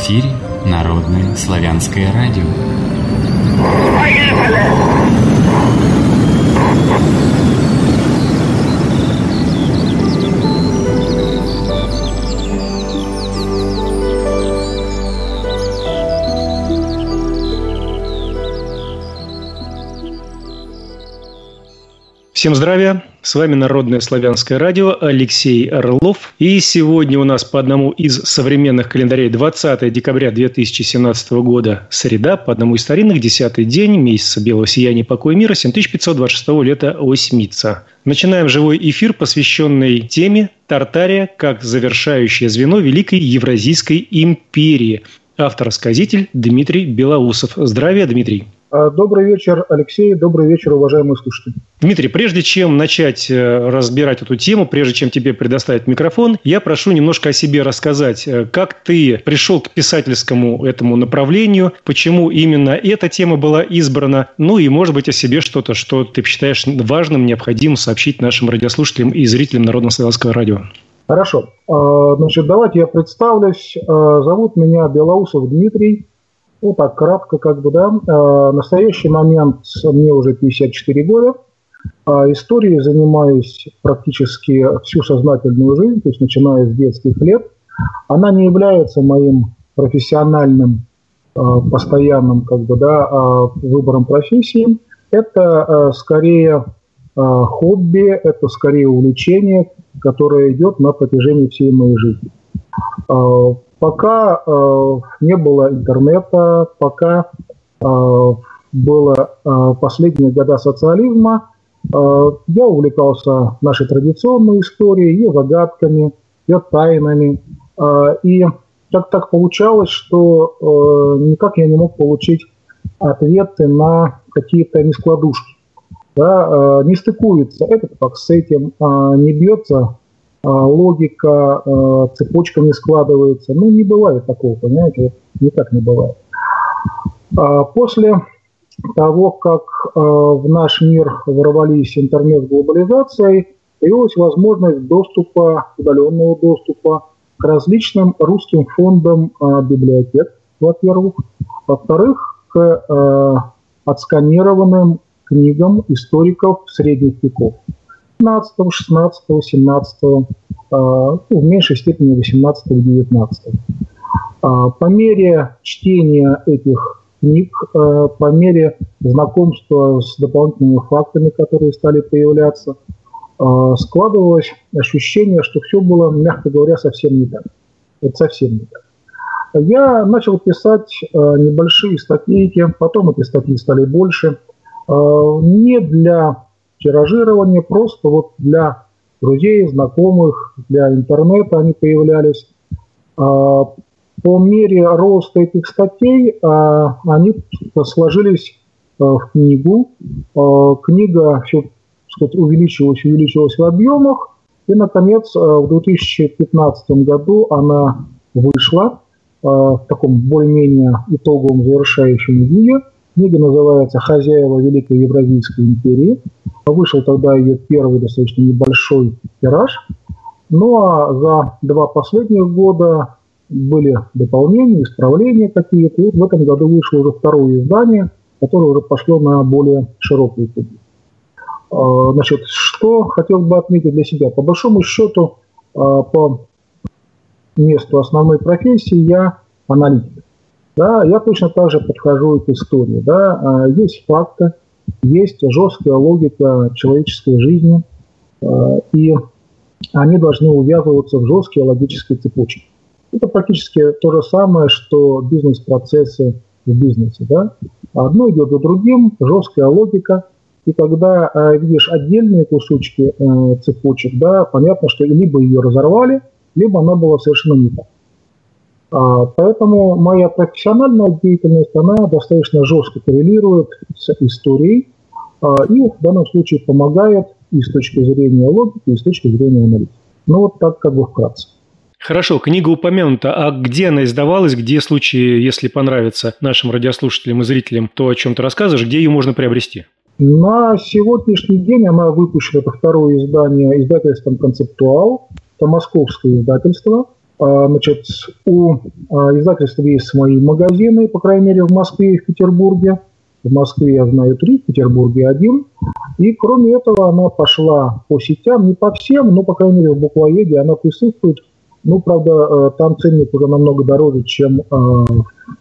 эфире Народное славянское радио. Всем здравия! С вами Народное славянское радио, Алексей Орлов. И сегодня у нас по одному из современных календарей 20 декабря 2017 года среда, по одному из старинных 10-й день месяца белого сияния покоя мира 7526 лета Осьмица. Начинаем живой эфир, посвященный теме «Тартария как завершающее звено Великой Евразийской империи». Автор-сказитель Дмитрий Белоусов. Здравия, Дмитрий! Добрый вечер, Алексей. Добрый вечер, уважаемые слушатели. Дмитрий, прежде чем начать разбирать эту тему, прежде чем тебе предоставить микрофон, я прошу немножко о себе рассказать. Как ты пришел к писательскому этому направлению, почему именно эта тема была избрана, ну и, может быть, о себе что-то, что ты считаешь важным, необходимым сообщить нашим радиослушателям и зрителям Народного славянского радио. Хорошо. Значит, давайте я представлюсь. Зовут меня Белоусов Дмитрий. Ну, так, кратко, В настоящий момент мне уже 54 года. Историей занимаюсь практически всю сознательную жизнь, то есть начиная с детских лет. Она не является моим профессиональным, постоянным, выбором профессии. Это скорее хобби, это скорее увлечение, которое идет на протяжении всей моей жизни. Пока не было интернета, пока было последние года социализма, я увлекался нашей традиционной историей, ее загадками, ее тайнами. И так получалось, что никак я не мог получить ответы на какие-то нескладушки. Да, не стыкуется этот факт с этим, не бьется логика, цепочка не складывается. Ну, не бывает такого, понимаете, никак не бывает. После того, как в наш мир ворвались интернет с глобализацией, появилась возможность доступа, удаленного доступа к различным русским фондам библиотек, во-первых. Во-вторых, к отсканированным книгам историков средних веков. 15, 16, 17, в меньшей степени 18 и 19. По мере чтения этих книг, по мере знакомства с дополнительными фактами, которые стали появляться, складывалось ощущение, что все было, мягко говоря, совсем не так. Вот совсем не так. Я начал писать небольшие статейки, потом эти статьи стали больше, не для тиражирование, просто вот для друзей, знакомых, для интернета они появлялись. По мере роста этих статей они сложились в книгу. Книга все, увеличивалась в объемах, и, наконец, в 2015 году она вышла в таком более-менее итоговом завершающем виде. Книга называется «Хозяева Великой Евразийской империи». Вышел тогда ее первый достаточно небольшой тираж. Ну а за 2 последних года были дополнения, исправления какие-то. И вот в этом году вышло уже второе издание, которое уже пошло на более широкую публику. Значит, что хотел бы отметить для себя? По большому счету, по месту основной профессии я аналитик. Да, я точно так же подхожу к истории. Да. Есть факты, есть жесткая логика человеческой жизни, и они должны увязываться в жесткие логические цепочки. Это практически то же самое, что бизнес-процессы в бизнесе. Да. Одно идет за другим, жесткая логика, и когда видишь отдельные кусочки цепочек, да, понятно, что либо ее разорвали, либо она была совершенно не так. Поэтому моя профессиональная деятельность, она достаточно жестко коррелирует с историей и в данном случае помогает и с точки зрения логики, и с точки зрения аналитики. Ну вот так вкратце. Хорошо, книга упомянута. А где она издавалась, где случаи, если понравится нашим радиослушателям и зрителям то, о чем ты рассказываешь, где ее можно приобрести? На сегодняшний день она выпущена, это второе издание, издательством «Концептуал». Это московское издательство. Значит, у издательства есть свои магазины, по крайней мере, в Москве и в Петербурге. В Москве я знаю 3, в Петербурге 1. И кроме этого она пошла по сетям, не по всем, но, по крайней мере, в Буквоеде она присутствует. Ну, правда, там ценник уже намного дороже, чем в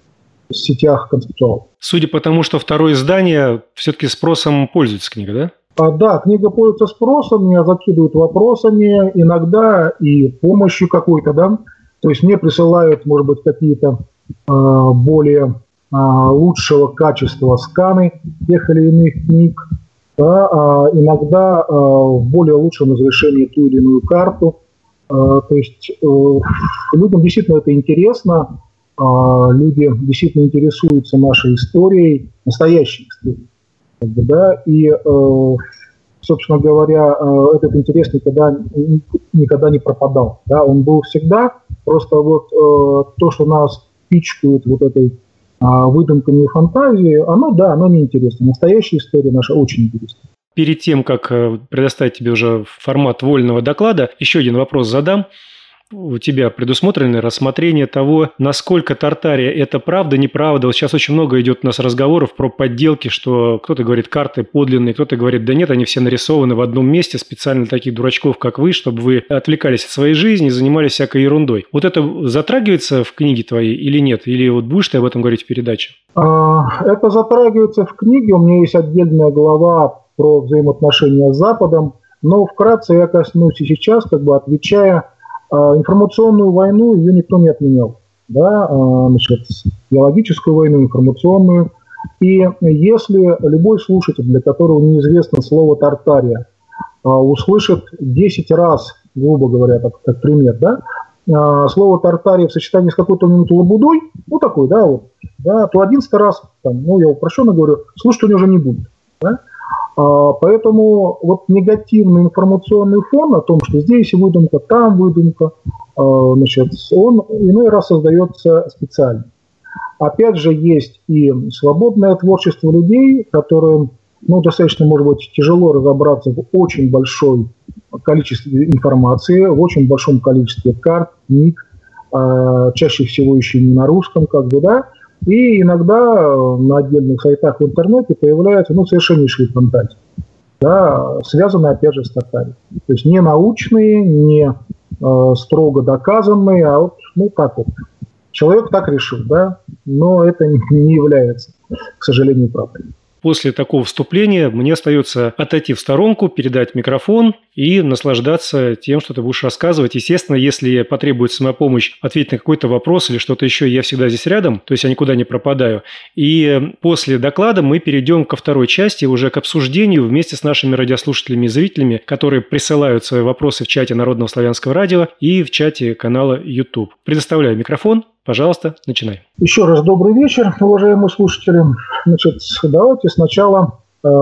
сетях концептуал. Судя по тому, что второе издание, все-таки спросом пользуется книга, да? Да, книга пользуется спросом, меня закидывают вопросами, иногда и помощью какой-то, да. То есть мне присылают, может быть, какие-то более лучшего качества сканы тех или иных книг, да, иногда в более лучшем разрешении ту или иную карту. То есть людям действительно это интересно, люди действительно интересуются нашей историей, настоящей историей. Да, и, собственно говоря, этот интерес никогда не пропадал. Да, он был всегда, просто вот то, что нас пичкают вот этой выдумками и фантазией, оно неинтересно. Настоящая история наша очень интересна. Перед тем, как предоставить тебе уже формат вольного доклада, еще один вопрос задам. У тебя предусмотрено рассмотрение того, насколько Тартария – это правда, неправда. Вот сейчас очень много идет у нас разговоров про подделки, что кто-то говорит, карты подлинные, кто-то говорит, да нет, они все нарисованы в одном месте, специально для таких дурачков, как вы, чтобы вы отвлекались от своей жизни и занимались всякой ерундой. Вот это затрагивается в книге твоей или нет? Или вот будешь ты об этом говорить в передаче? Это затрагивается в книге. У меня есть отдельная глава про взаимоотношения с Западом. Но вкратце я коснусь и сейчас, отвечая. Информационную войну ее никто не отменял. Да? Значит, биологическую войну, информационную. И если любой слушатель, для которого неизвестно слово «Тартария», услышит 10 раз, грубо говоря, как пример, да, слово «Тартария» в сочетании с какой-то лабудой, ну такой, да, вот, да, то 11 раз, я упрощенно говорю, слушать у него уже не будет. Да? Поэтому вот негативный информационный фон о том, что здесь выдумка, там выдумка, значит, он иной раз создается специально. Опять же, есть и свободное творчество людей, которым достаточно, может быть, тяжело разобраться в очень большом количестве информации, в очень большом количестве карт, книг, чаще всего еще не на русском, да. И иногда на отдельных сайтах в интернете появляются совершеннейшие фантазии, да, связанные опять же с Тартарией. То есть не научные, не строго доказанные, а вот так вот. Человек так решил, да, но это не является, к сожалению, правдой. После такого вступления мне остается отойти в сторонку, передать микрофон и наслаждаться тем, что ты будешь рассказывать. Естественно, если потребуется моя помощь, ответить на какой-то вопрос или что-то еще, я всегда здесь рядом, то есть я никуда не пропадаю. И после доклада мы перейдем ко второй части, уже к обсуждению вместе с нашими радиослушателями и зрителями, которые присылают свои вопросы в чате Народного славянского радио и в чате канала YouTube. Предоставляю микрофон. Пожалуйста, начинай. Еще раз добрый вечер, уважаемые слушатели. Значит, давайте сначала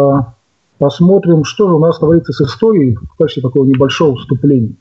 посмотрим, что же у нас творится с историей в качестве такого небольшого вступления.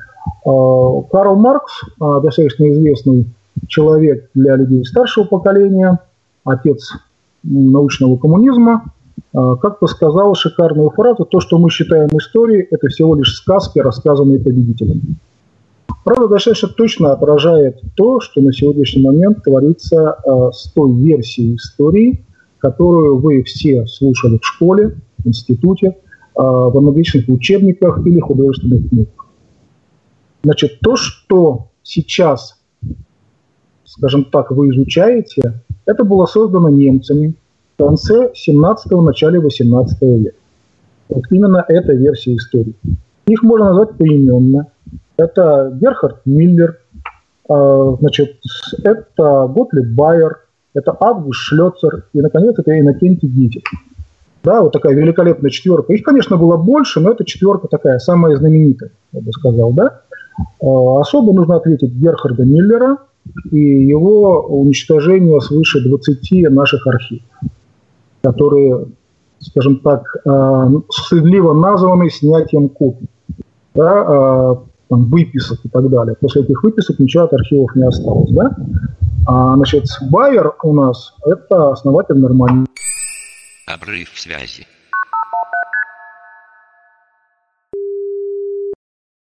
Карл Маркс, достаточно известный человек для людей старшего поколения, отец научного коммунизма, как-то сказал шикарную фразу: то, что мы считаем историей, это всего лишь сказки, рассказанные победителями. Правда, достаточно точно отражает то, что на сегодняшний момент творится с той версией истории, которую вы все слушали в школе, в институте, в аналогичных учебниках или художественных книгах. Значит, то, что сейчас, скажем так, вы изучаете, это было создано немцами в конце 17-го, начале 18 века. Вот именно эта версия истории. Их можно назвать поименно. Это Герхард Миллер, значит, это Готлиб Байер, это Август Шлёцер и, наконец, это Иннокентий Гитик. Да, вот такая великолепная четверка. Их, конечно, было больше, но эта четверка такая, самая знаменитая, я бы сказал, да. Особо нужно ответить Герхарда Миллера и его уничтожение свыше 20 наших архивов, которые, скажем так, стыдливо названы снятием копий. Да, выписок и так далее. После этих выписок ничего от архивов не осталось. Да? Значит, Байер у нас – это основатель нормального. Обрыв связи.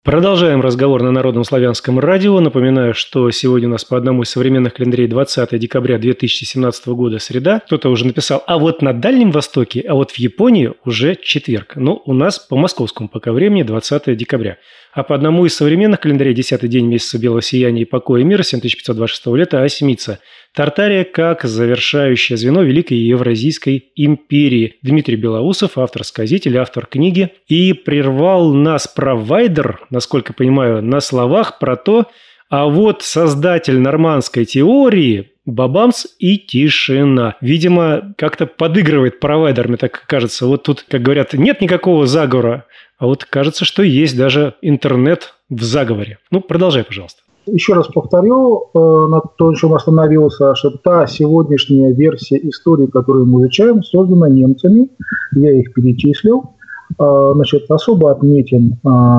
Продолжаем разговор на Народном славянском радио. Напоминаю, что сегодня у нас по одному из современных календарей 20 декабря 2017 года среда. Кто-то уже написал, а вот на Дальнем Востоке, а вот в Японии уже четверг. Но у нас по московскому пока времени 20 декабря. А по одному из современных календарей 10-й день месяца белого сияния и покоя и мира 7526 лета Осьмица. Тартария как завершающее звено Великой Евразийской империи. Дмитрий Белоусов, автор-сказитель, автор книги. И прервал нас провайдер, насколько понимаю, на словах про то, а вот создатель нормандской теории бабамс и тишина. Видимо, как-то подыгрывает провайдер, мне так кажется. Вот тут, как говорят, нет никакого заговора, а вот кажется, что есть даже интернет в заговоре. Ну, продолжай, пожалуйста. Еще раз повторю, на том, чем остановился, что та сегодняшняя версия истории, которую мы изучаем, создана немцами. Я их перечислил. Значит, особо отметим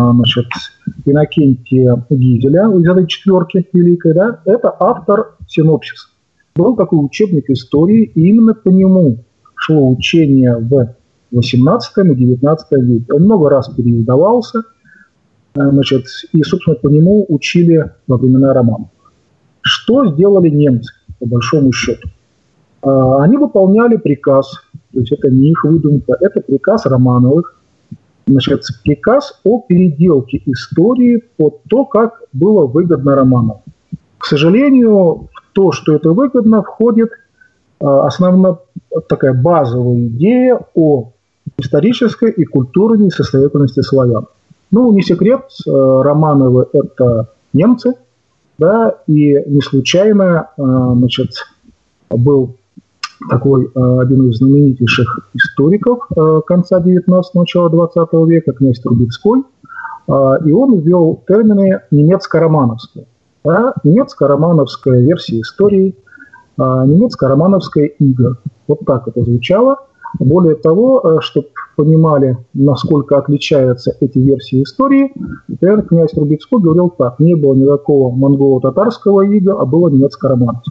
Иннокентия Гизеля из этой четверки великой. Да? Это автор синопсиса. Был такой учебник истории, и именно по нему шло учение в 18 и 19 веке. Он много раз переиздавался. Значит, и, собственно, по нему учили во времена романов. Что сделали немцы, по большому счету? Они выполняли приказ, то есть это не их выдумка, это приказ Романовых, значит, приказ о переделке истории под то, как было выгодно Романовым. К сожалению, в то, что это выгодно, входит основная такая базовая идея о исторической и культурной состоятельности славян. Ну, не секрет, Романовы – это немцы, да, и не случайно, значит, был такой один из знаменитейших историков конца 19-го, начала 20 века, князь Трубецкой, и он ввел термины немецко-романовская. Да, немецко-романовская версия истории, немецко-романовская ига. Вот так это звучало. Более того, чтобы понимали, насколько отличаются эти версии истории, например, князь Трубецкой говорил так: не было никакого монголо-татарского ига, а было немецко-романовское.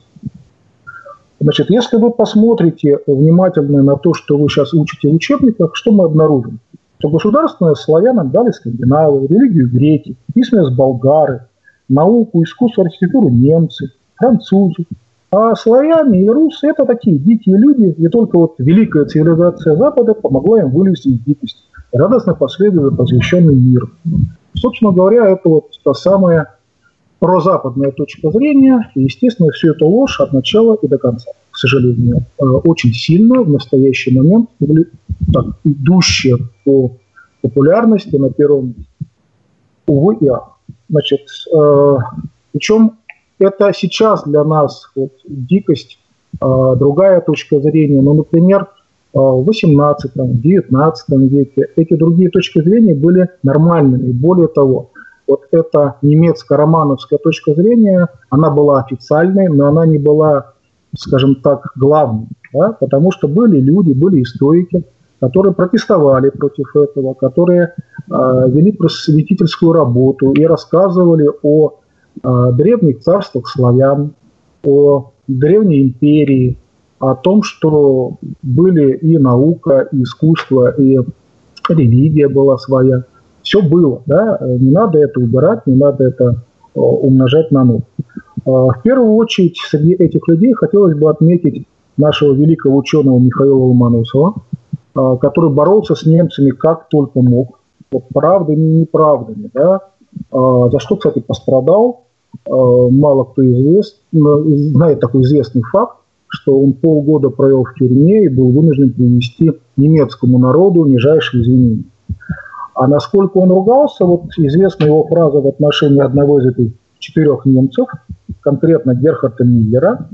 Значит, если вы посмотрите внимательно на то, что вы сейчас учите в учебниках, что мы обнаружим? Что государственное славянам дали скандинавы, религию греки, письменность болгары, науку, искусство, архитектуру немцы, французы. А славяне и русы – это такие дикие люди, и только вот великая цивилизация Запада помогла им вылезти из дикости, радостно последовали посвященный миру. Собственно говоря, это вот та самая прозападная точка зрения, и, естественно, все это ложь от начала и до конца. К сожалению, очень сильно в настоящий момент так, идущие по популярности на первом месте. Увы и ах. Значит, причем это сейчас для нас вот, дикость, другая точка зрения. Ну, например, в 18-19 веке эти другие точки зрения были нормальными. И более того, вот эта немецко-романовская точка зрения, она была официальной, но она не была, скажем так, главной. Да? Потому что были люди, были историки, которые протестовали против этого, которые вели просветительскую работу и рассказывали о древних царствах славян, о древней империи, о том, что были и наука, и искусство, и религия была своя. Все было, да? Не надо это убирать, не надо это умножать на ноль. В первую очередь среди этих людей хотелось бы отметить нашего великого ученого Михаила Ломоносова, который боролся с немцами как только мог, вот, правдами и неправдами, да? За что, кстати, пострадал. Мало кто знает такой известный факт, что он полгода провел в тюрьме и был вынужден принести немецкому народу нижайшие извинения. А насколько он ругался, вот известна его фраза в отношении одного из этих 4 немцев, конкретно Герхарда Миллера.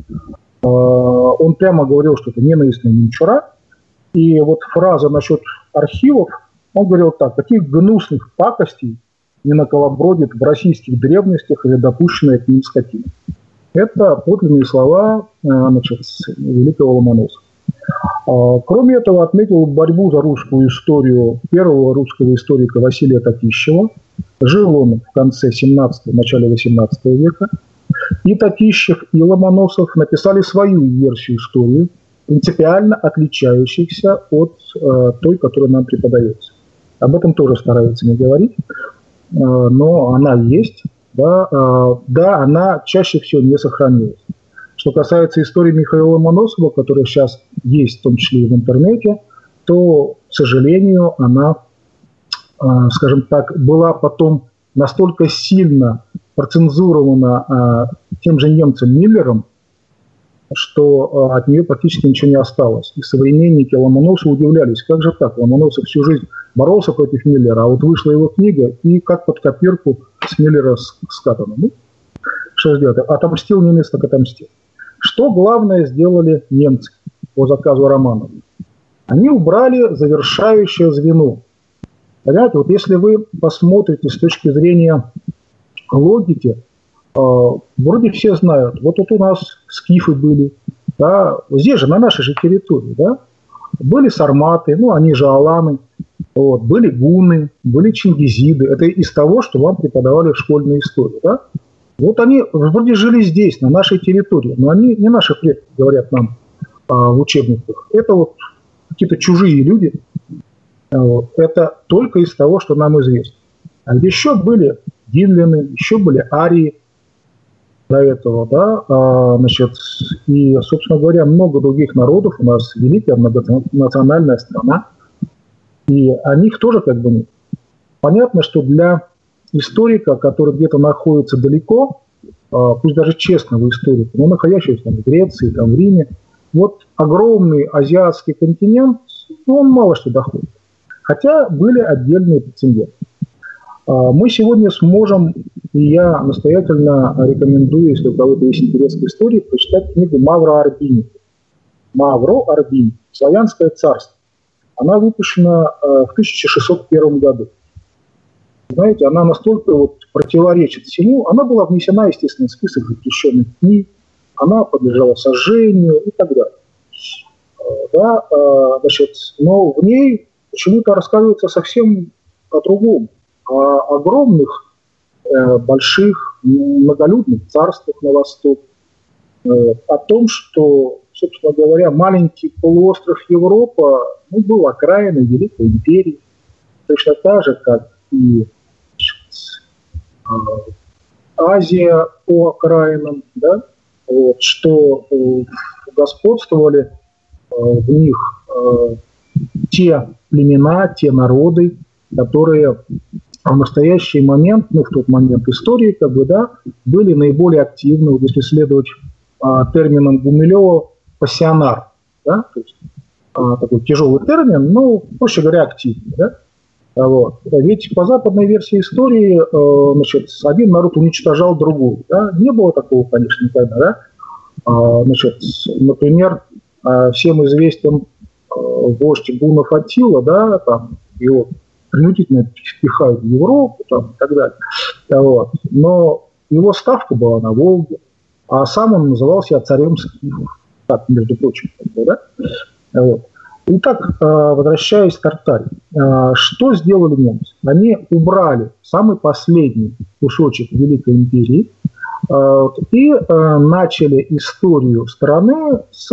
Он прямо говорил, что это ненавистная мичура. И вот фраза насчет архивов, он говорил так: таких гнусных пакостей не наколобродит в российских древностях или допущенная к ним скотина. Это подлинные слова, значит, великого Ломоносова. Кроме этого, отметил борьбу за русскую историю первого русского историка Василия Татищева. Жил он в конце 17-го, начале 18 века. И Татищев, и Ломоносов написали свою версию истории, принципиально отличающихся от той, которая нам преподается. Об этом тоже стараются не говорить. но она есть, да, она чаще всего не сохранилась. Что касается истории Михаила Ломоносова, которая сейчас есть, в том числе и в интернете, то, к сожалению, она, скажем так, была потом настолько сильно процензурована тем же немцем Миллером, что от нее практически ничего не осталось. И современники Ломоносова удивлялись, как же так, Ломоносов всю жизнь боролся против Миллера, а вот вышла его книга, и как под копирку с Миллера скатано. Ну, что сделать? Отомстил немец, так отомстил. Что главное сделали немцы по заказу Романова? Они убрали завершающее звено. Понимаете, вот если вы посмотрите с точки зрения логики, вроде все знают, вот тут у нас скифы были, да, здесь же, на нашей же территории, да, были сарматы, ну, они же аланы, вот, были гунны, были чингизиды, это из того, что вам преподавали в школьной истории, да. Вот они вроде жили здесь, на нашей территории, но они не наши предки, говорят нам в учебниках, это вот какие-то чужие люди, вот, это только из того, что нам известно. А еще были динляны, еще были арии, до этого, да, значит, и, собственно говоря, много других народов, у нас великая многонациональная страна, и о них тоже как бы нет. Понятно, что для историка, который где-то находится далеко, пусть даже честного историка, но находящегося там в Греции, там в Риме, вот огромный азиатский континент, ну, он мало что доходит. Хотя были отдельные претенденты. Мы сегодня сможем, и я настоятельно рекомендую, если у кого-то есть интерес к истории, прочитать книгу Мавро Арбини. Мавро Арбини «Славянское царство». Она выпущена в 1601 году. Знаете, она настолько вот противоречит всему. Она была внесена, естественно, в список запрещенных книг, она подлежала сожжению и так далее. Да, значит, но в ней почему-то рассказывается совсем о другом. О огромных, больших, многолюдных царствах на восток, о том, что, собственно говоря, маленький полуостров Европа был окраиной Великой империи, точно так же, как и Азия по окраинам, да, вот, что господствовали в них те племена, те народы, которые в настоящий момент, ну, в тот момент истории, как бы, да, были наиболее активны, вот, если следовать терминам Гумилева, пассионар, да, то есть такой тяжелый термин, но, проще говоря, активный, да. Вот. Ведь по западной версии истории, значит, один народ уничтожал другой, да. Не было такого, конечно, никогда, да. Значит, например, всем известен вождь гуннов Аттила, да, там его принудительно впихают в Европу, там, и так далее. Вот. Но его ставка была на Волге, а сам он назывался царем скифов. Так, между прочим, да? Вот. Итак, возвращаясь к Тартарии, что сделали немцы? Они убрали самый последний кусочек Великой империи и начали историю страны с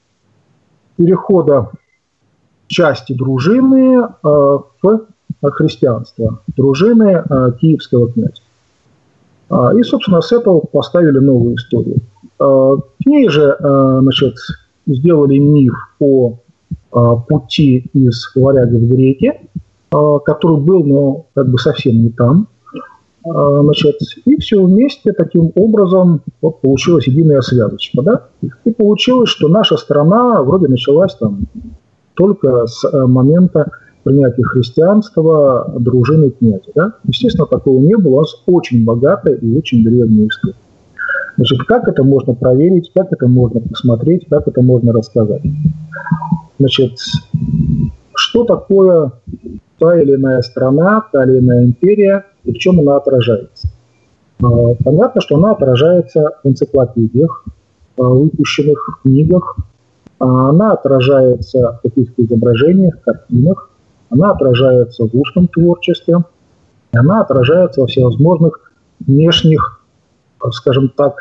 перехода части дружины в христианство, дружины киевского князя. И, собственно, с этого поставили новую историю. К ней же, значит, сделали миф о пути из варяга в греки, который был, но как бы совсем не там. Значит, и все вместе таким образом вот, получилась единая связочка. Да? И получилось, что наша страна вроде началась там только с момента принятия христианства дружины князя. Да? Естественно, такого не было. У нас очень богатая и очень древняя история. Значит, как это можно проверить, как это можно посмотреть, как это можно рассказать? Значит, что такое та или иная страна, та или иная империя, и в чем она отражается? Понятно, что она отражается в энциклопедиях, выпущенных в книгах, она отражается в каких-то изображениях, картинах, она отражается в устном творчестве, она отражается во всевозможных внешних, скажем так,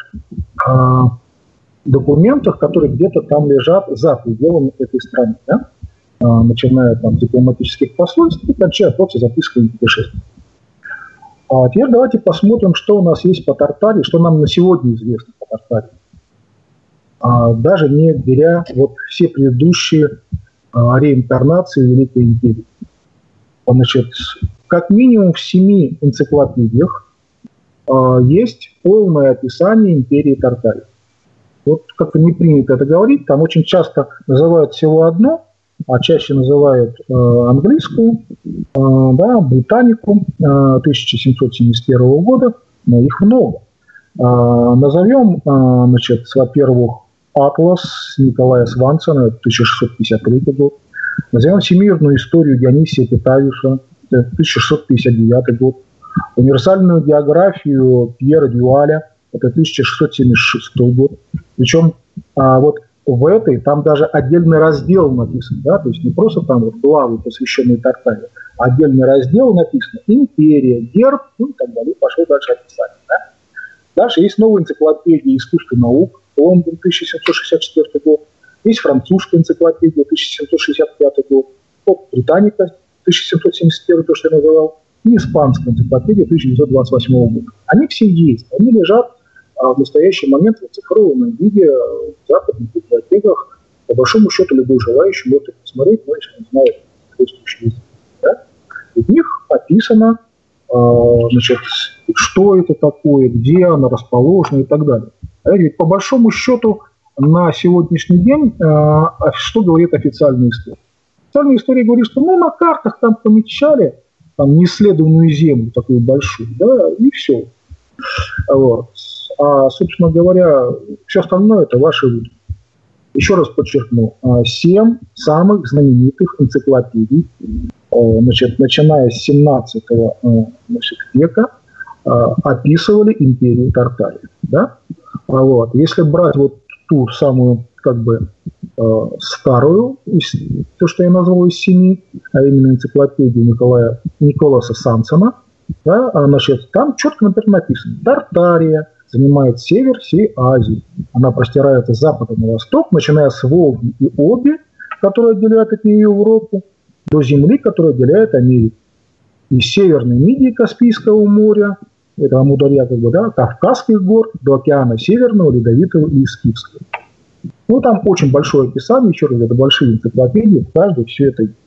документах, которые где-то там лежат за пределами этой страны, да? Начиная от дипломатических посольств и кончая просто записками путешествий. А теперь давайте посмотрим, что у нас есть по Тартарии, что нам на сегодня известно по Тартарии. Даже не беря вот все предыдущие реинкарнации Великой империи. Значит, как минимум в 7 энциклопедиях есть полное описание империи Тартарии. Вот как-то не принято это говорить, там очень часто называют всего одно, а чаще называют английскую, британику 1771 года, но их много. Назовем, значит, во-первых, «Атлас» Николая Свансена, 1653 год. Назовем «Всемирную историю» Дионисия Питавиуса, 1659 год. «Универсальную географию» Пьера Дюаля, это 1676 год. Причем вот в этой там даже отдельный раздел написан, да, то есть не просто там вот главы, посвященные Тартарии, а отдельный раздел написан «Империя», «Герб», и так далее. Пошло дальше описание. Да? Дальше есть новая энциклопедия искусств и наук, Лондон, 1764 год. Есть французская энциклопедия, 1765 год. Вот Британика, 1771, то, что я называл. И испанская энциклопедия 1928 года. Они все есть. Они лежат в настоящий момент в оцифрованном виде в западных библиотеках. По большому счету, любой желающий может их посмотреть, но если не знает соответствующий язык. Да? В них описано, значит, что это такое, где оно расположено и так далее. По большому счету, на сегодняшний день, что говорит официальная история? Официальная история говорит, что на картах там помечали там, неисследованную землю, такую большую, да, и все. Вот. А, собственно говоря, все остальное – это ваши выдумки. Еще раз подчеркну, 7 самых знаменитых энциклопедий, значит, начиная с 17 века, описывали империю Тартарии. Да? Вот. Если брать вот ту самую, как бы, старую, то, что я назвал из 7, а именно энциклопедию Николаса Свансена, да, значит, там четко, например, написано: Тартария занимает север всей Азии. Она простирается с запада на восток, начиная с Волги и Оби, которая отделяет от нее Европу, до земли, которая отделяет Америку. Из Северной Мидии Каспийского моря, это Амударья, как бы, да, Кавказских гор, до океана Северного, Ледовитого и Скифского. Ну, там очень большое описание, еще раз, это большие энциклопедии, в каждой все это есть.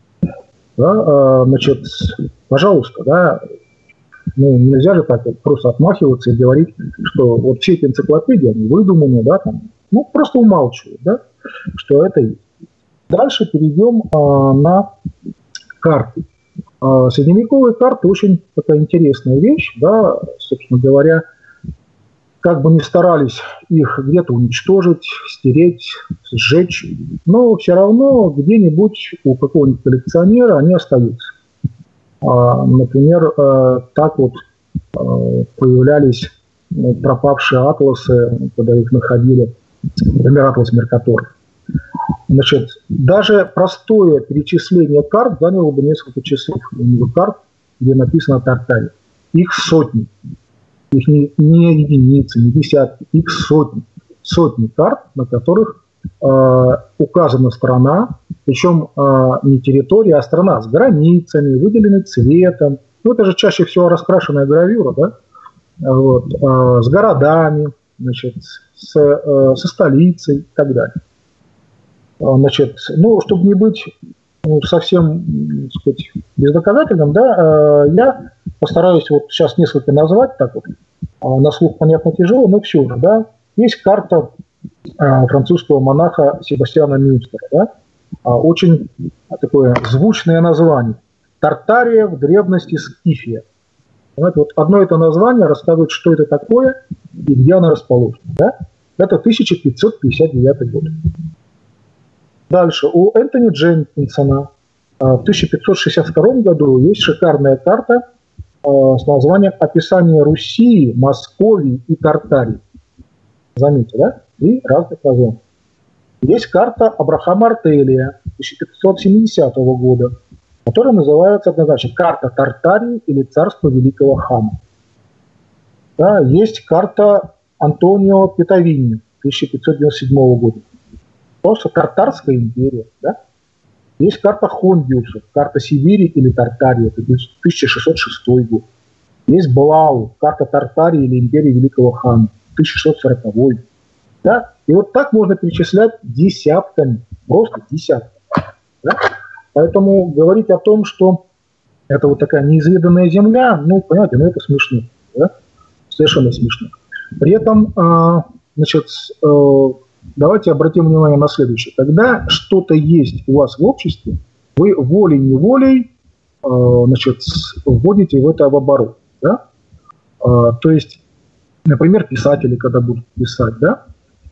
Да, значит, пожалуйста, да, нельзя же так просто отмахиваться и говорить, что вот все эти энциклопедии, они выдуманы, да, там, просто умалчивают, да, что это есть. Дальше перейдем на карты. Средневековые карты очень такая интересная вещь, да, собственно говоря, как бы ни старались их где-то уничтожить, стереть, сжечь, но все равно где-нибудь у какого-нибудь коллекционера они остаются. Например, так вот появлялись пропавшие атласы, когда их находили, например, атлас Меркатора. Значит, даже простое перечисление карт заняло бы несколько часов. Карт, где написано Тартария. Их сотни. Их не единицы, не десятки, их сотни. Сотни карт, на которых указана страна, причем не территория, а страна с границами, выделенной цветом. Это же чаще всего раскрашенная гравюра, да? Вот, с городами, значит, со столицей и так далее. Значит, чтобы не быть совсем, так сказать, бездоказательным, да, я постараюсь вот сейчас несколько назвать, так вот, на слух, понятно, тяжело, но все же, да. Есть карта французского монаха Себастьяна Мюнстера, да, очень такое звучное название. Тартария в древности Скифия. Понимаете, вот одно это название рассказывает, что это такое и где оно расположено. Да? Это 1559 год. Дальше. У Энтони Дженкинсона в 1562 году есть шикарная карта с названием «Описание Руси, Московии и Тартарии». Заметьте, да? И разных названий. Есть карта Абрахама Артелия 1570 года, которая называется однозначно «Карта Тартарии или Царство Великого Хама». Да, есть карта Антонио Петавини 1597 года. Просто Тартарская империя. Да? Есть карта Хондиуса, карта Сибири или Тартарии, это 1606 год. есть Блау, карта Тартарии или империи Великого хана, 1640. Да? И вот так можно перечислять десятками, просто десятками. Да? Поэтому говорить о том, что это вот такая неизведанная земля, ну, понимаете, ну это смешно. Да? Совершенно смешно. При этом, давайте обратим внимание на следующее. Когда что-то есть у вас в обществе, вы волей-неволей вводите в это в оборот. Да? То есть, например, писатели, когда будут писать, да,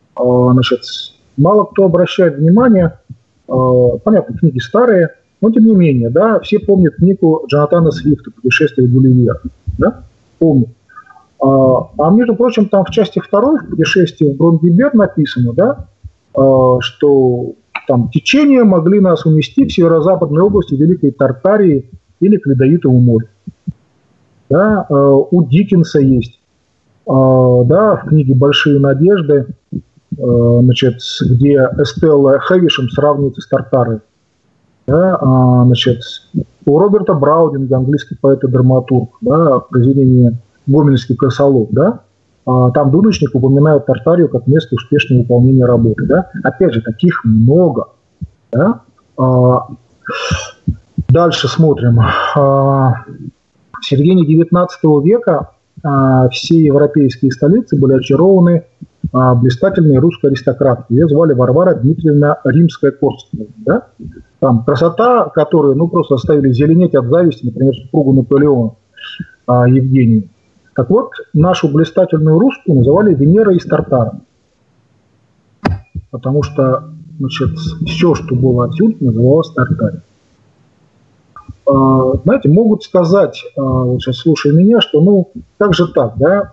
мало кто обращает внимание, понятно, книги старые, но тем не менее, да, все помнят книгу Джонатана Свифта «Путешествие Гулливера», да, помнят. А между прочим, там в части 2 в «Путешествии в Бронгебер» написано, да, что там течения могли нас унести в северо-западной области Великой Тартарии или к Ледовитому морю. Да, у Диккенса есть, да, в книге «Большие надежды», где Эстелла Хэвишем сравнивается с Тартарой. Да, у Роберта Браудинга, английский поэт и драматург, да, в произведении «Гомельский крысолов», да, там Дудочник упоминает Тартарию как место успешного выполнения работы. Да. Опять же, таких много. Да. Дальше смотрим. В середине XIX века все европейские столицы были очарованы блистательной русской аристократки. Ее звали Варвара Дмитриевна Римская-Корская. Да? Там красота, которую просто оставили зеленеть от зависти, например, супругу Наполеона Евгению. Так вот, нашу блистательную русскую называли Венера из Тартара. Потому что все, что было отсюда, называлось Тартарией. Знаете, могут сказать, вот сейчас слушая меня, что как же так, да,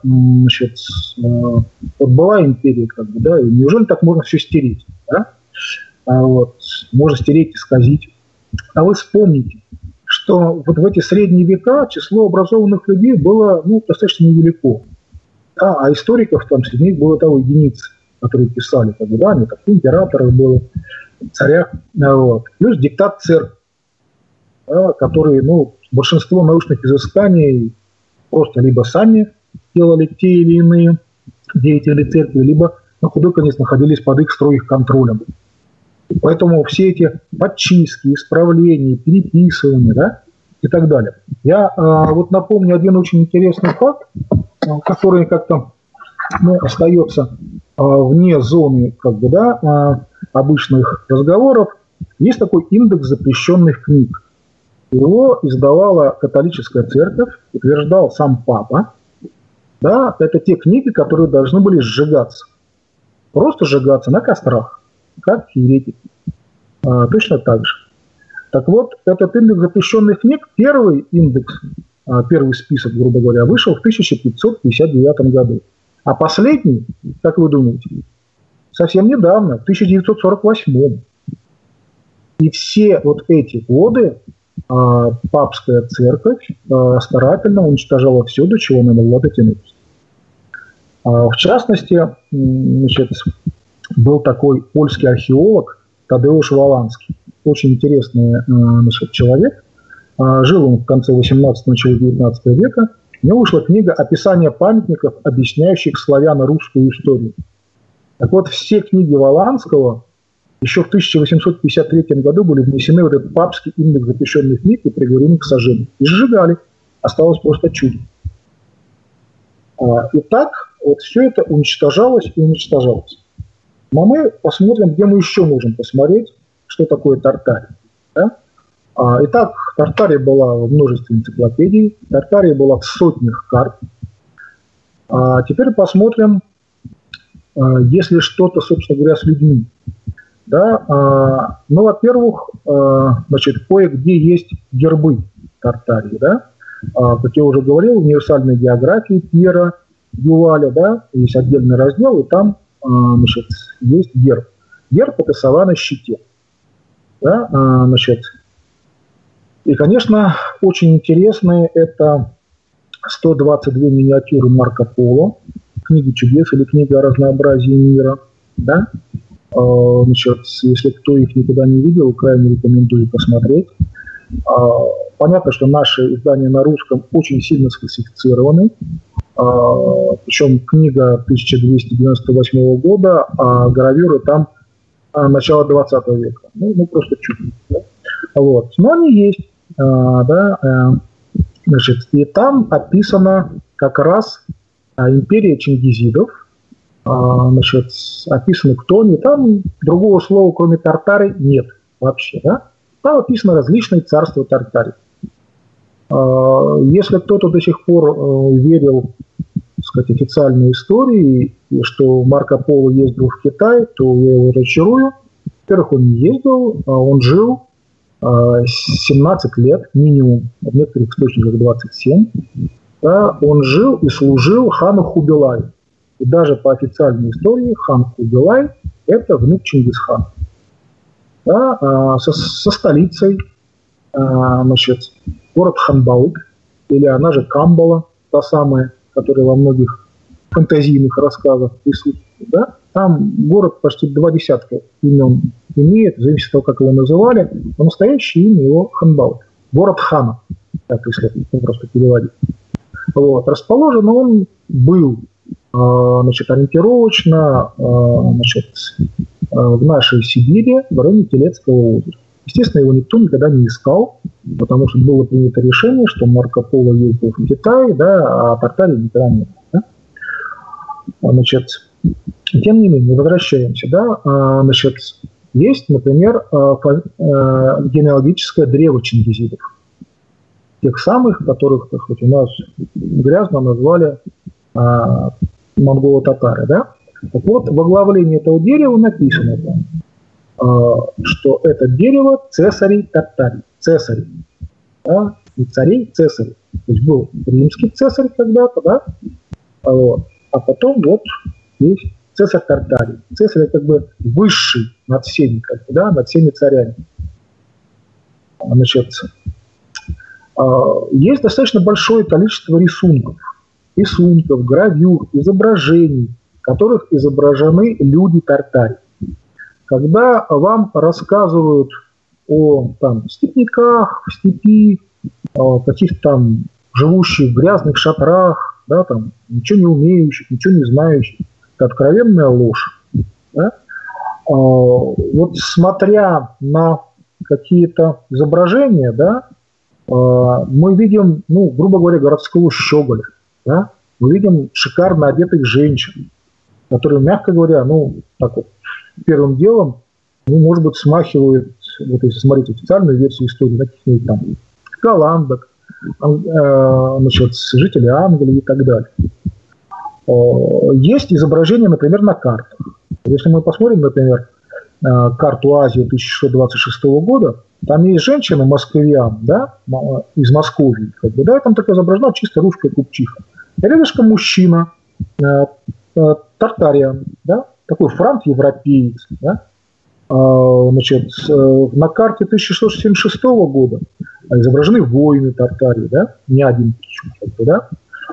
вот была империя, да, и неужели так можно все стереть, да? Можно стереть, исказить. А вы вспомните, что вот в эти средние века число образованных людей было, достаточно невелико. Да, а историков там среди них было того единицы, которые писали, да, они так, императоров было, царях, плюс диктат церкви. Да, которые, большинство научных изысканий просто либо сами делали те или иные деятели церкви, либо, на худой конец, находились под их строгим контролем. Поэтому все эти подчистки, исправления, переписывания, да, и так далее. Я вот напомню один очень интересный факт, который как-то остается вне зоны обычных разговоров. Есть такой индекс запрещенных книг. Его издавала католическая церковь, утверждал сам папа. Да, это те книги, которые должны были сжигаться. Просто сжигаться на кострах, как еретики. Точно так же. Так вот, этот индекс запрещенных книг, первый индекс, первый список, грубо говоря, вышел в 1559 году. А последний, как вы думаете, совсем недавно, в 1948. И все вот эти годы папская церковь старательно уничтожала все, до чего она могла дотянуться. В частности, был такой польский археолог Тадеуш Воланский. Очень интересный человек. Жил он в конце 18-го, начале 19 века. У него вышла книга «Описание памятников, объясняющих славяно-русскую историю». Так вот, все книги Воланского еще в 1853 году были внесены в этот папский индекс запрещенных книг и приговорены к сожжению. И сжигали. Осталось просто чудо. И так вот все это уничтожалось и уничтожалось. Но мы посмотрим, где мы еще можем посмотреть, что такое Тартария. Да? Итак, Тартария была в множестве энциклопедий, Тартария была в сотнях карт. Теперь посмотрим, если что-то, собственно говоря, с людьми. Да? Во-первых, кое-где есть гербы Тартарии. Да? Как я уже говорил, в универсальной географии Пьера Дюваля, да, есть отдельный раздел, и там есть герб. Герб – это сова на щите. Да? И, конечно, очень интересные это 122 миниатюры Марко Поло, книги чудес или книга о разнообразии мира. Да? Если кто их никогда не видел, крайне рекомендую посмотреть. Понятно, что наши издания на русском очень сильно сфальсифицированы. Причем книга 1298 года, а гравюры там начала 20 века. Ну просто чудо. Да? Вот. Но они есть. Значит, и там описана как раз империя чингизидов. Значит, описаны кто они. Там другого слова, кроме Тартары, нет вообще. Да? Там описаны различные царства Тартарии. Если кто-то до сих пор верил, так сказать, официальной истории, и что Марко Поло ездил в Китай, то я его разочарую. Во-первых, он не ездил, он жил 17 лет минимум, в некоторых источниках 27. Да, он жил и служил хану Хубилаю. И даже по официальной истории хан Хубилай – это внук Чингисхана. Да, со столицей, значит, город Ханбалык, или она же Камбала, та самая, которая во многих фантазийных рассказах присутствует. Да? Там город почти 20 имен имеет, в зависимости от того, как его называли, но настоящее имя его Ханбалык. Город хана, так если просто переводить. Вот. Расположен он был, значит, ориентировочно, значит, в нашей Сибири, в районе Телецкого озера. Естественно, его никто никогда не искал, потому что было принято решение, что Марко Поло ездил в Китай, да, а Тартарии никогда не было. Да? Значит, тем не менее, возвращаемся. Да? Значит, есть, например, генеалогическое древо чингизидов. Тех самых, которых, так сказать, у нас грязно назвали монголо-татары. Да? Так вот, в оглавлении этого дерева написано там, что это дерево цесарей Тартарии. Цесарей. Да? И царей цесарей. То есть был римский цесарь когда-то, да? Вот. А потом вот есть цесарь Тартарии. Цесарь как бы высший над всеми, как бы, да? Над всеми царями. Значит, есть достаточно большое количество рисунков, гравюр, изображений, в которых изображены люди Тартарии. Когда вам рассказывают о там, степняках в степи, каких-то там живущих в грязных шатрах, да, там, ничего не умеющих, ничего не знающих, это откровенная ложь. Да? Вот смотря на какие-то изображения, да, мы видим, ну, грубо говоря, городского щеголя, да? Мы видим шикарно одетых женщин, которые, мягко говоря, ну, так вот, первым делом, ну, может быть, смахивают, вот если смотреть официальную версию истории, каких-нибудь там голландок, значит, жителей Англии и так далее. Есть изображения, например, на картах. Если мы посмотрим, например, карту Азии 1626 года, там есть женщина, москвиан, да, из Московии, как бы, да, там такая изображена чисто русская купчиха. И рядышком мужчина, тартариан, да, такой франк-европеец, да. Значит, на карте 1676 года изображены воины Тартарии, да, не один, как бы, да.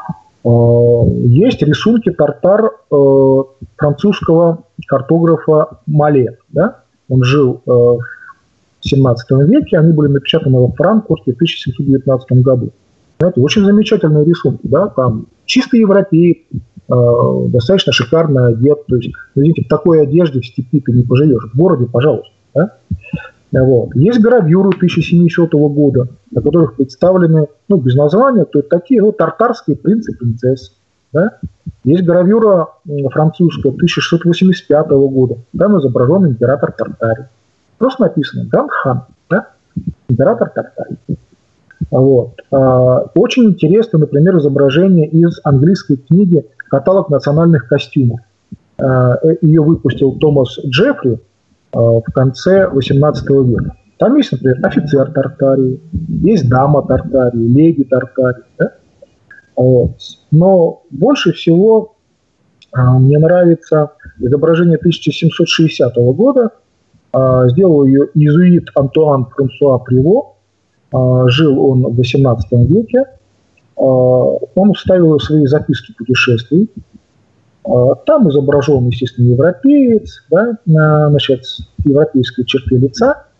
Есть рисунки тартар французского картографа Мале, да. Он жил в 17 веке, они были напечатаны во Франкфурте в 1719 году. Знаете, очень замечательные рисунки, да, там чистый европеец, достаточно шикарно одет, то есть, видите, в такой одежде в степи ты не поживешь, в городе, пожалуйста. Да? Вот. Есть гравюры 1700 года, на которых представлены, ну, без названия, то есть такие, ну, тартарские принцы и принцессы. Да? Есть гравюра французская 1685 года, там изображен император Тартарии. Просто написано Гранд-хан, да? Император Тартарии. Вот. Очень интересно, например, изображение из английской книги «Каталог национальных костюмов». Ее выпустил Томас Джеффри в конце XVIII века. Там есть, например, офицер Тартарии, есть дама Тартарии, леди Тартарии. Да? Вот. Но больше всего мне нравится изображение 1760 года. Сделал ее иезуит Антуан Франсуа Приво. Жил он в XVIII веке. Он вставил свои записки путешествий. Там изображен, естественно, европеец, да, значит, европейские черты лица.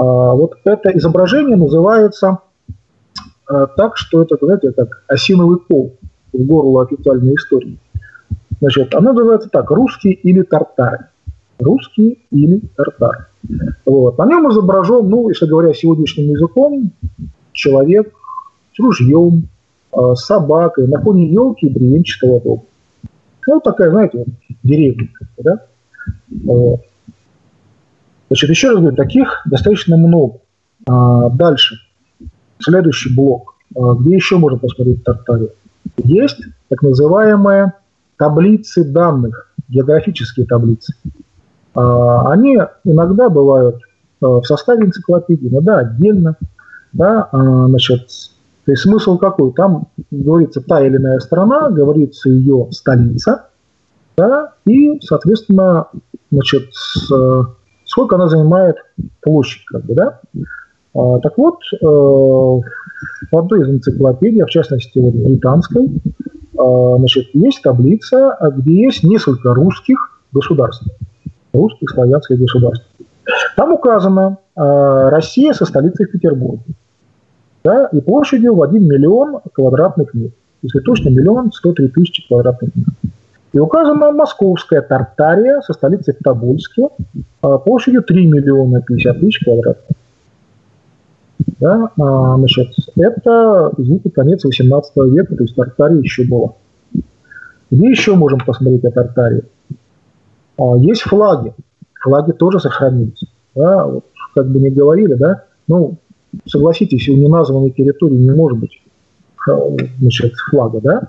Вот это изображение называется так, что это, знаете, как осиновый кол в горло официальной истории. Значит, оно называется так: русские или тартары. Русские или тартары. Вот. На нем изображен, ну, если говоря сегодняшним языком, человек с ружьем, с собакой, на фоне елки и бревенчатого дома. Ну, такая, знаете, деревня. Да? Вот. Значит, еще раз говорю, таких достаточно много. Дальше. Следующий блок. Где еще можно посмотреть Тартарию? Есть так называемые таблицы данных, географические таблицы. Они иногда бывают в составе энциклопедии, иногда отдельно. Да? Значит, то есть смысл какой? Там говорится та или иная страна, говорится ее столица, да? И, соответственно, значит, сколько она занимает площадь, как бы, да? Так вот, в одной из энциклопедий, в частности, вот британской, значит, есть таблица, где есть несколько русских государств, русских славянских государств. Там указано Россия со столицей в Петербурге, да, и площадью в 1 миллион квадратных метров. Если точно, 1 103 000 квадратных метров. И указана Московская Тартария со столицей в Тобольске площадью 3 050 000 квадратных метров. Да, значит, это, извините, конец 18 века, то есть Тартария еще была. Где еще можем посмотреть о Тартарии? Есть флаги. Флаги тоже сохранились. Да, вот, как бы не говорили, да, ну, согласитесь, у неназванной территории не может быть, значит, флага, да.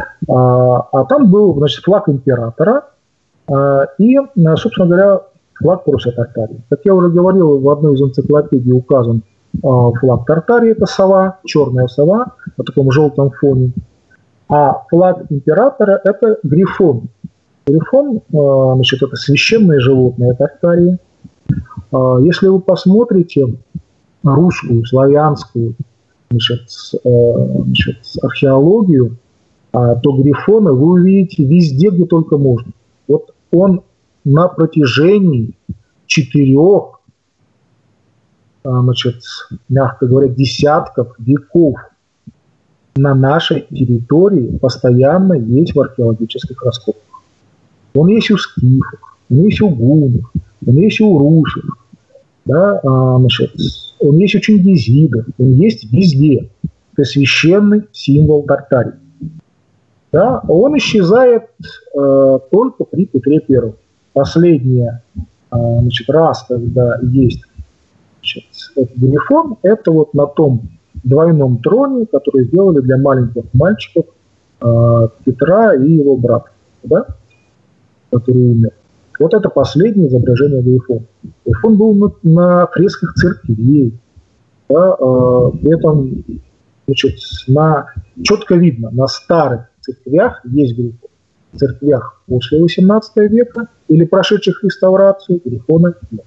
А там был, значит, флаг императора и, собственно говоря, флаг Пруссия Тартарии. Как я уже говорил, в одной из энциклопедий указан флаг Тартарии, это сова, черная сова на таком желтом фоне. А флаг императора – это грифон. Грифон, значит, это священное животное Тартарии. Если вы посмотрите русскую, славянскую, значит, археологию, то грифона вы увидите везде, где только можно. Вот он на протяжении 4, значит, мягко говоря, десятков веков на нашей территории постоянно есть в археологических раскопках. Он есть у скифов, он есть у гуннов, он есть у русов, да, значит, он есть у чингизидов, он есть везде. Это священный символ Тартарии. Да, он исчезает только при Петре I. Последний, значит, раз, когда есть, значит, этот грифон, это вот на том двойном троне, который сделали для маленьких мальчиков Петра и его брата, да, который умер. Вот это последнее изображение грифона. Грифон был на фресках церквей. Да, при этом, значит, четко видно, на старых церквях есть грифон. В церквях после 18 века или прошедших реставрацию грифона нет.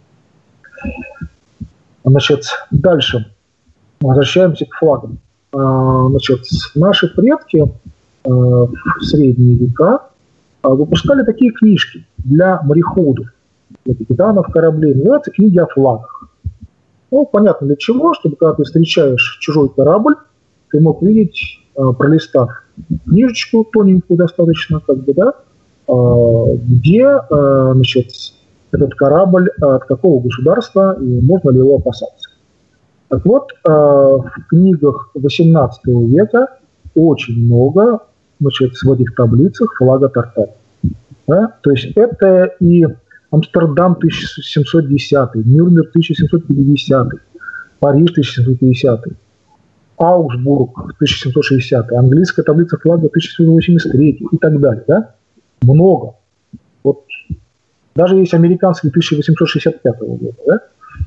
Значит, дальше. Возвращаемся к флагам. Значит, наши предки в средние века выпускали такие книжки для мореходов, для капитанов кораблей. Называются книги о флагах. Ну, понятно для чего, чтобы когда ты встречаешь чужой корабль, ты мог видеть, пролистав книжечку тоненькую достаточно, как бы, да, где, значит, этот корабль от какого государства и можно ли его опасаться. Так вот, в книгах XVIII века очень много, значит, в этих таблицах флага Тартарии. Да? То есть это и Амстердам 1710, Нюрнберг 1750, Париж 1750, Аугсбург 1760, английская таблица флага 1783 и так далее. Да? Много. Вот. Даже есть американский 1865 года. Да?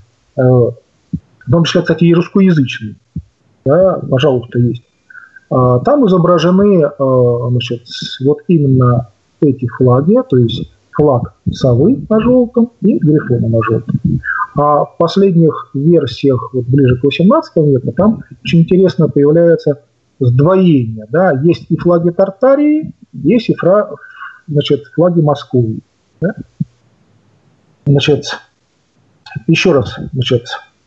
В том числе, кстати, и русскоязычные. Да? Пожалуйста, есть. Там изображены, значит, вот именно эти флаги, то есть флаг совы на желтом и грифона на желтом. А в последних версиях, вот ближе к 18 веку, там очень интересно появляется сдвоение. Да? Есть и флаги Тартарии, есть и значит, флаги Москвы. Да? Значит, еще раз, значит,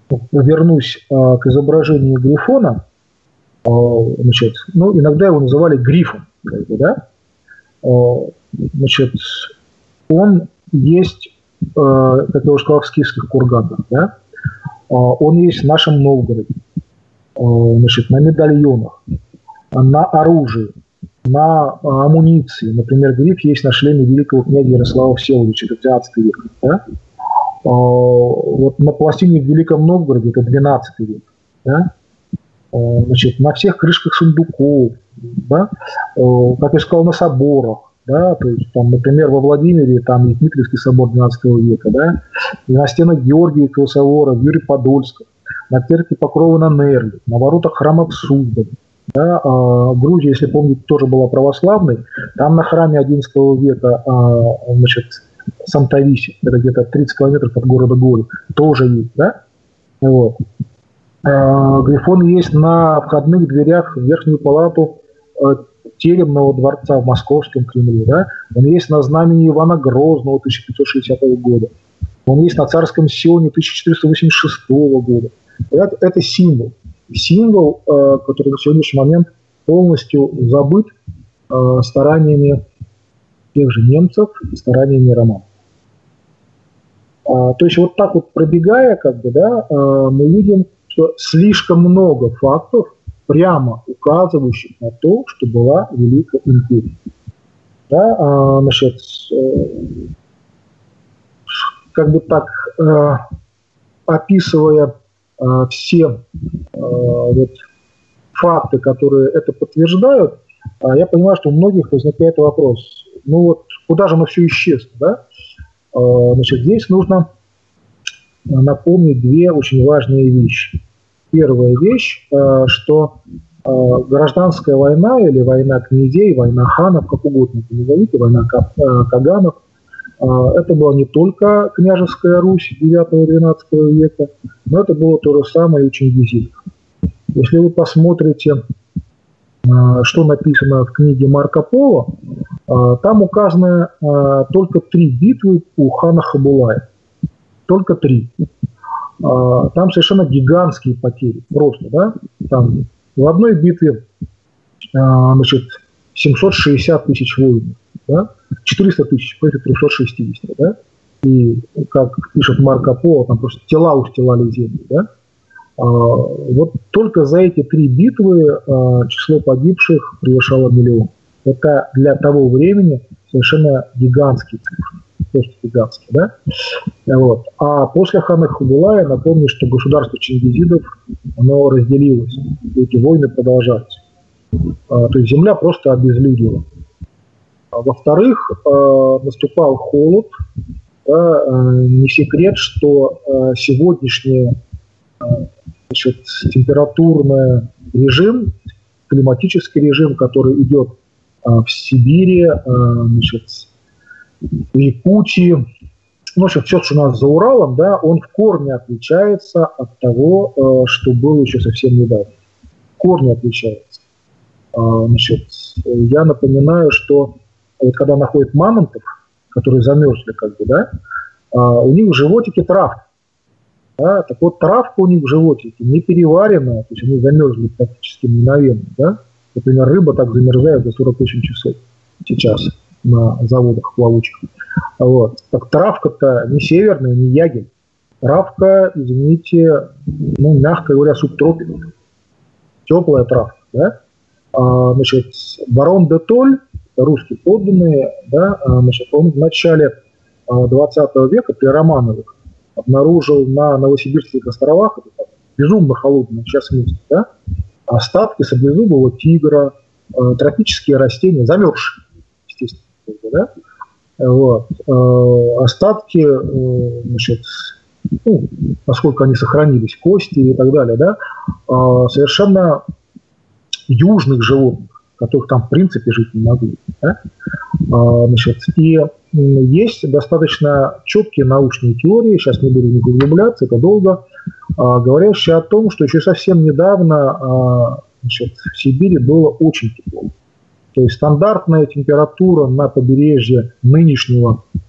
вернусь к изображению Грифона, значит, ну, иногда его называли Грифом, как бы, да? Значит, он есть, как я уже сказал, в скифских курганах, да? Он есть в нашем Новгороде, значит, на медальонах, на оружии, на амуниции. Например, гриф есть на шлеме великого князя Ярослава Всеволодовича, это 12 век. Да? Вот на пластине в Великом Новгороде, это 12 век. Да? Значит, на всех крышках сундуков, да? Как я сказал, на соборах. Да? То есть, там, например, во Владимире там есть Дмитриевский собор 12 века, да? И на стенах Георгиевского собора, в Юрий-Подольском, на церкви Покрова на Нерле, на воротах храма в Суздале. Да, Грузия, если помните, тоже была православной. Там на храме XI века, значит, Сантависи, это где-то 30 километров от города Гори, тоже есть. Да? Вот. Грифон есть на входных дверях в Верхнюю палату Теремного дворца в Московском Кремле. Да? Он есть на знамени Ивана Грозного 1560 года. Он есть на Царском Сионе 1486 года. Это символ. Символ, который на сегодняшний момент полностью забыт стараниями тех же немцев и стараниями романов. То есть вот так вот пробегая, как бы, да, мы видим, что слишком много фактов, прямо указывающих на то, что была Великая империя. Да, значит, как бы так, описывая все вот, факты, которые это подтверждают, я понимаю, что у многих возникает вопрос, ну вот куда же оно все исчезло, да? Значит, здесь нужно напомнить две очень важные вещи. Первая вещь, что гражданская война или война князей, война ханов, как угодно это назовите, война каганов, это была не только княжеская Русь 9-12 века, но это было то же самое и у чингизидов. Если вы посмотрите, что написано в книге Марко Поло, там указаны только 3 битвы у хана Хабулая. Только 3. Там совершенно гигантские потери. Просто, да? Там в одной битве, значит, 760 тысяч воинов. Да? 400 тысяч против 360, да? И, как пишет Марко Поло, там просто тела устилали землю, да? Вот только за эти 3 битвы число погибших превышало 1 миллион. Это для того времени совершенно гигантские цифры. Просто гигантские, да? Вот. А после хана Хабулая, напомню, что государство чингизидов, оно разделилось. И эти войны продолжались. То есть земля просто обезлюдила. Во-вторых, наступал холод. Да, не секрет, что сегодняшний, значит, температурный режим, климатический режим, который идет в Сибири, значит, в Якутии, в общем, все, что у нас за Уралом, да, он в корне отличается от того, что было еще совсем недавно. В корне отличается. Значит, я напоминаю, что вот когда находят мамонтов, которые замерзли, как бы, да, у них в животике травка. Да, так вот, травка у них в животике не переваренная, то есть они замерзли практически мгновенно. Да? Например, рыба так замерзает за 48 часов сейчас на заводах плавучих. Вот. Так травка-то не северная, не ягель. Травка, извините, ну, мягко говоря, субтропик. Теплая травка. Да? Значит, барон де Толь, русский подданный, да, значит, он в начале 20 века при Романовых обнаружил на Новосибирских островах, это безумно холодное сейчас место, да, остатки саблезубого тигра, тропические растения, замерзшие, естественно, да, вот, остатки, значит, ну, насколько они сохранились, кости и так далее, да, совершенно южных животных, которых там в принципе жить не могли. Да? Значит, и есть достаточно четкие научные теории, сейчас не буду в них углубляться, это долго, говорящие о том, что еще совсем недавно, значит, в Сибири было очень тепло. То есть стандартная температура на побережье нынешнего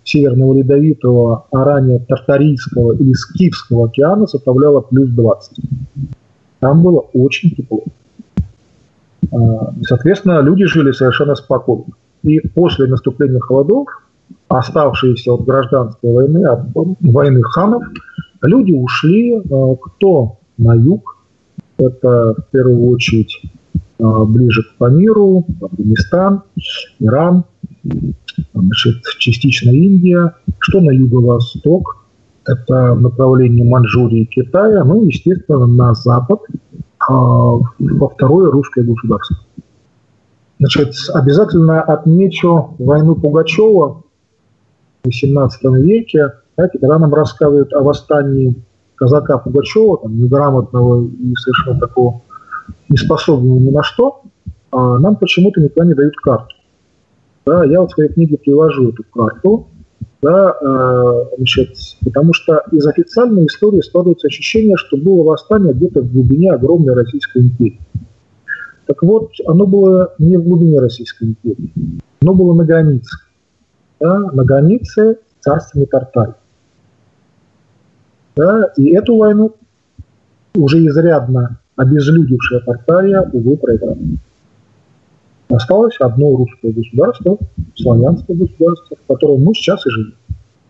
Северного Ледовитого, а ранее Тартарийского или Скифского океана составляла плюс 20. Там было очень тепло. Соответственно, люди жили совершенно спокойно. И после наступления холодов, оставшиеся от гражданской войны, от войны ханов, люди ушли кто на юг, это в первую очередь ближе к Памиру, Афганистан, Иран, значит, частично Индия, что на юго-восток, это направление Маньчжурии и Китая, ну, естественно, на запад, во второе русское государство. Значит, обязательно отмечу войну Пугачева в XVIII веке, когда нам рассказывают о восстании казака Пугачева, там, неграмотного и совершенно такого неспособного ни на что, нам почему-то никогда не дают карту. Да, я вот в своей книге привожу эту карту, да, значит, потому что из официальной истории складывается ощущение, что было восстание где-то в глубине огромной Российской империи. Так вот, оно было не в глубине Российской империи, оно было на границе. Да, на границе с царствами Тартарии. Да, и эту войну уже изрядно обезлюдившая Тартария, увы, проиграла. Осталось одно русское государство, славянское государство, в котором мы сейчас и живем.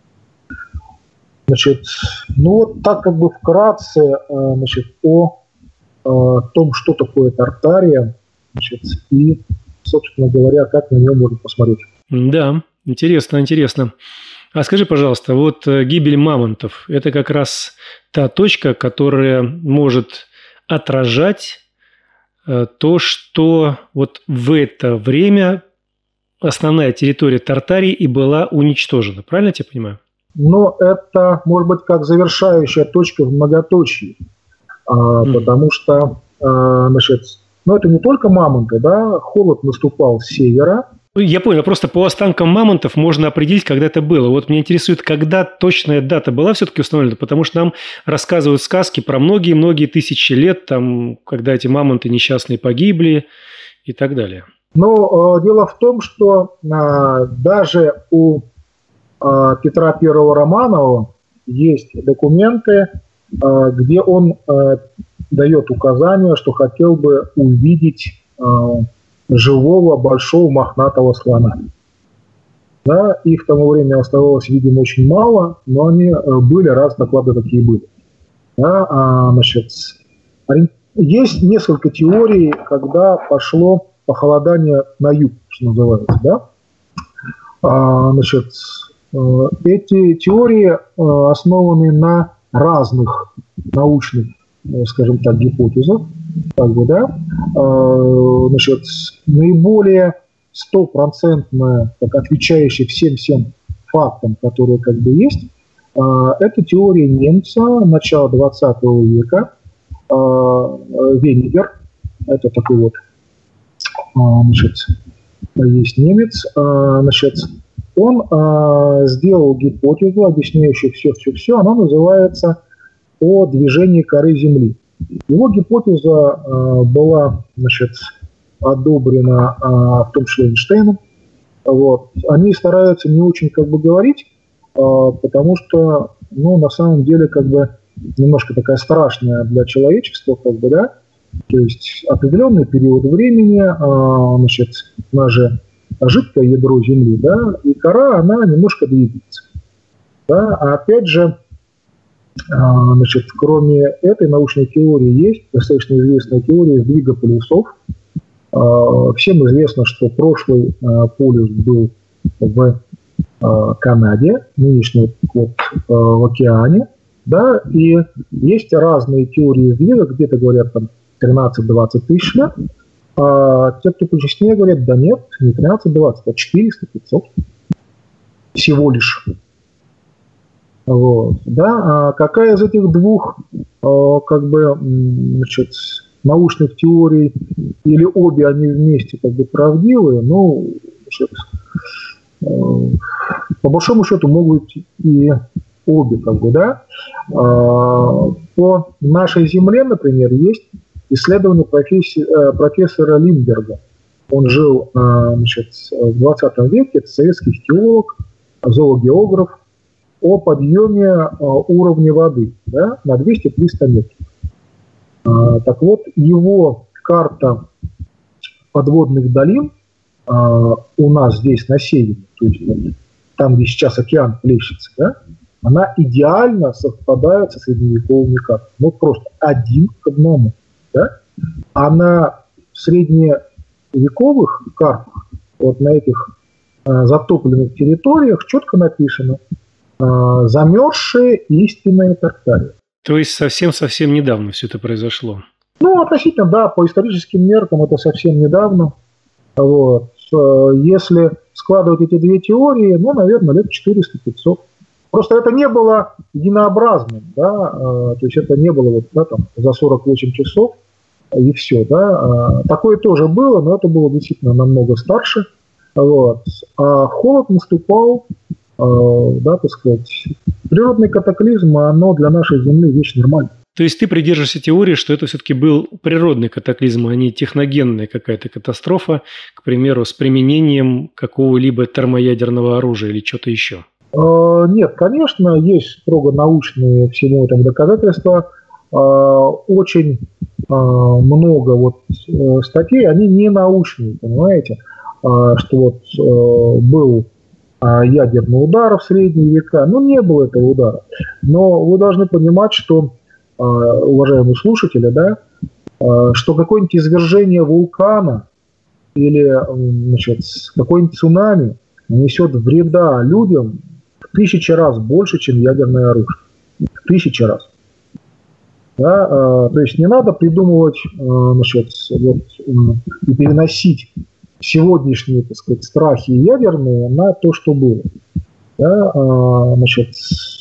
Значит, ну вот так как бы вкратце, значит, о том, что такое Тартария, значит, и, собственно говоря, как на нее можно посмотреть. Да, интересно, интересно. А скажи, пожалуйста, вот гибель мамонтов – это как раз та точка, которая может отражать то, что вот в это время основная территория Тартарии и была уничтожена. Правильно я тебя понимаю? Но это, может быть, как завершающая точка в многоточии, потому что, значит, ну, это не только мамонты, да, холод наступал с севера. Я понял, просто по останкам мамонтов можно определить, когда это было. Вот меня интересует, когда точная дата была все-таки установлена, потому что нам рассказывают сказки про многие-многие тысячи лет, там, когда эти мамонты несчастные погибли и так далее. Но дело в том, что даже у Петра I Романова есть документы, где он дает указания, что хотел бы увидеть живого большого мохнатого слона. Да, их к тому времени оставалось, видимо, очень мало, но они были, раз доклады такие были. Да, значит, есть несколько теорий, когда пошло похолодание на юг, что называется. Да? Значит, эти теории основаны на разных научных, скажем так, гипотезах. Как бы, да? Значит, наиболее стопроцентно отвечающая всем фактам, которые как бы есть, это теория немца начала 20 века, Венигер, это такой вот, значит, есть немец, значит, он сделал гипотезу, объясняющую все, она называется «О движении коры Земли». Его гипотеза была, значит, одобрена в том числе Эйнштейном. Вот. Они стараются не очень как бы говорить, потому что, ну, на самом деле, как бы немножко такая страшная для человечества, как бы, да. То есть определенный период времени, значит, у нас же жидкое ядро Земли, да, и кора, она немножко двигается. Да. А опять же, значит, кроме этой научной теории есть достаточно известная теория сдвига полюсов. Всем известно, что прошлый полюс был в Канаде, нынешний вот, в океане, да, и есть разные теории сдвига, где-то говорят там 13-20 тысяч лет, а те, кто почестнее, говорят, да нет, не 13-20, а 400-500 всего лишь. Вот, да, а какая из этих двух, как бы, значит, научных теорий, или обе они вместе как бы правдивые, ну, значит, по большому счету могут и обе, как бы, да. По нашей Земле, например, есть исследование профессора Линдберга. Он жил, значит, в 20 веке, это советский теолог, зоогеограф, о подъеме уровня воды, да, на 200-300 метров. Так вот, его карта подводных долин у нас здесь на севере, то есть там, где сейчас океан плещется, да, она идеально совпадает со средневековыми картами. Ну, просто 1 к 1. Да? А на средневековых картах, вот на этих затопленных территориях, четко написано «замерзшие истинные Тартария». То есть совсем-совсем недавно все это произошло? Ну, относительно, да, по историческим меркам это совсем недавно. Вот. Если складывать эти две теории, ну, наверное, лет 400-500. Просто это не было единообразным, да, то есть это не было вот, да, там, за 48 часов и все, да. Такое тоже было, но это было действительно намного старше. Вот. А холод наступал, да, так сказать, природный катаклизм, оно для нашей Земли вещь нормальная. То есть ты придерживаешься теории, что это все-таки был природный катаклизм, а не техногенная какая-то катастрофа, к примеру, с применением какого-либо термоядерного оружия или что-то еще? Нет, конечно, есть строго научные всему этому доказательства. Очень много вот статей, они не научные, понимаете, что вот был ядерный удар в средние века. Ну, не было этого удара. Но вы должны понимать, что, уважаемые слушатели, да, что какое-нибудь извержение вулкана или, значит, какой-нибудь цунами нанесет вреда людям в 1000 раз больше, чем ядерное оружие. В 1000 раз. Да, то есть не надо придумывать, значит, вот, и переносить сегодняшние, так сказать, страхи ядерные на то, что было. Да, значит,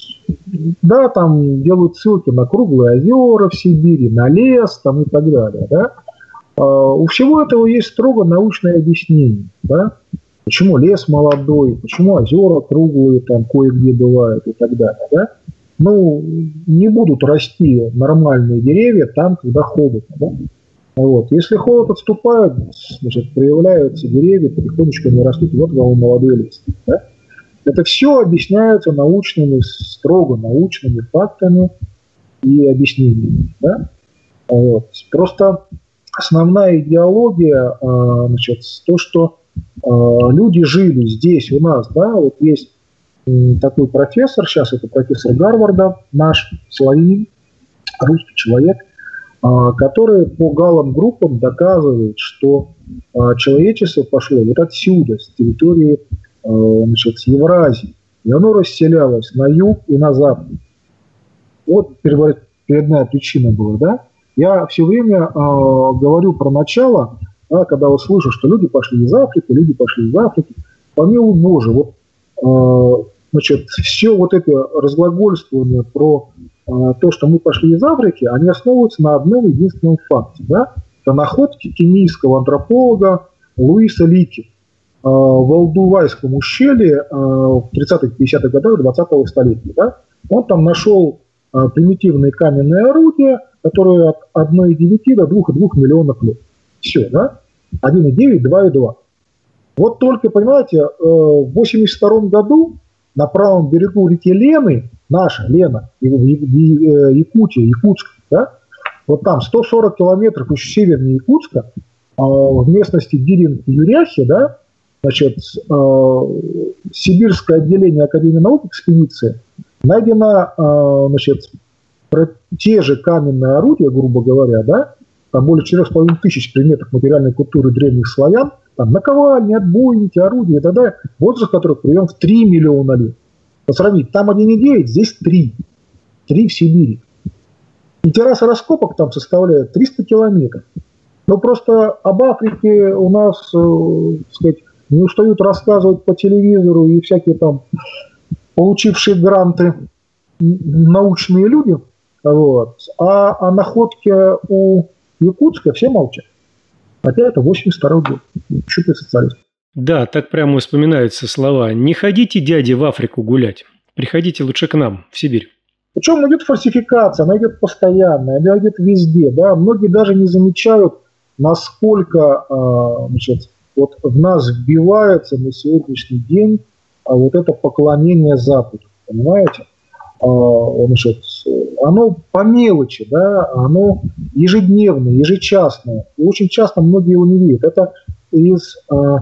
да, там делают ссылки на круглые озера в Сибири, на лес там, и так далее. Да. У всего этого есть строго научное объяснение. Да. Почему лес молодой, почему озера круглые, там кое-где бывают и так далее. Да? Ну, не будут расти нормальные деревья там, когда холодно. Да? Вот. Если холод отступает, значит, проявляются деревья, потихонечку они растут, вот вам молодой лес. Да? Это все объясняется научными, строго научными фактами и объяснениями. Да? Вот. Просто основная идеология, значит, то, что люди жили здесь у нас, да, вот есть такой профессор, сейчас это профессор Гарварда, наш славянин, русский человек, который по галлам-группам доказывает, что человечество пошло вот отсюда, с территории, значит, с Евразии, и оно расселялось на юг и на запад. Вот первоочередная причина была, да. Я все время говорю про начало. Да, когда вот слышу, что люди пошли из Африки, помилуй Боже, вот, значит, все вот это разглагольствование про то, что мы пошли из Африки, они основываются на одном единственном факте. Да? Это находки кенийского антрополога Луиса Лики в Олдувайском ущелье в 30-50-х годах 20-го столетия. Да? Он там нашел примитивные каменные орудия, которые от 1,9 до 2,2 миллионов лет. Все, да? 1,9, 2,2. Вот только, понимаете, в 1982 году на правом берегу реки Лены, наша Лена, Якутия, Якутск, да? Вот там 140 километров еще севернее Якутска, в местности Гирин-Юряхи, да, значит, Сибирское отделение Академии наук экспедиции, найдено, значит, те же каменные орудия, грубо говоря, да, там более 4500 предметов материальной культуры древних славян, там наковальни, отбойники, орудия и так далее, возраст которых приведен в 3 миллиона лет. Посравнить, там 1,9, здесь 3. 3 в Сибири. И терраса раскопок там составляет 300 километров. Но просто об Африке у нас, так сказать, не устают рассказывать по телевизору и всякие там получившие гранты научные люди. Вот. А о находке у Якутска все молчат. Хотя это 82-й год. Чуть ли социалист. Да, так прямо вспоминаются слова. Не ходите, дяди, в Африку гулять. Приходите лучше к нам, в Сибирь. Причем идет фальсификация, она идет постоянно, она идет везде. Да? Многие даже не замечают, насколько, значит, вот в нас вбивается на сегодняшний день вот это поклонение Западу, понимаете? Значит, оно по мелочи, да, оно ежедневное, ежечасное. И очень часто многие его не видят. Это из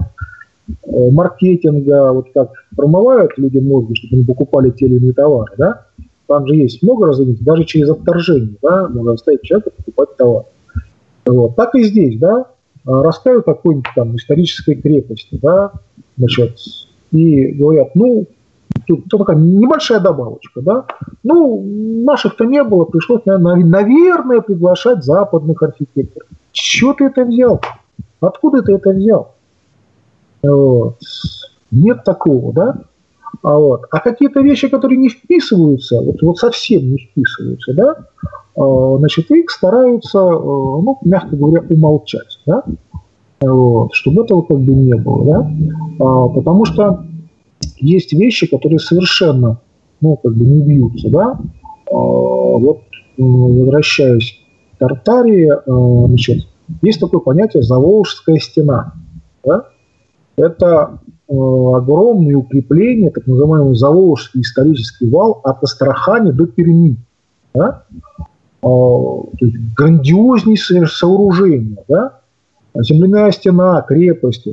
маркетинга, вот как промывают люди мозги, чтобы они покупали те или иные товары, да. Там же есть много разумеется, даже через отторжение, да, можно заставить человека покупать товар. Вот. Так и здесь, да, расставят какой-нибудь там исторической крепости, да, значит, и говорят, ну, тут такая небольшая добавочка, да, ну, наших-то не было, пришлось, наверное, приглашать западных архитекторов. С чего ты это взял? Откуда ты это взял? Вот. Нет такого, да? А какие-то вещи, которые не вписываются, вот совсем не вписываются, да, значит, их стараются, ну, мягко говоря, умолчать, да, вот, чтобы этого как бы не было, да, потому что есть вещи, которые совершенно, ну, как бы не бьются, да, вот, возвращаясь к Тартарии, значит, есть такое понятие «Заволжская стена», да, это огромные укрепления, так называемый Заволжский исторический вал от Астрахани до Перми. Да? То есть грандиознейшее сооружение. Да? Земляная стена, крепости.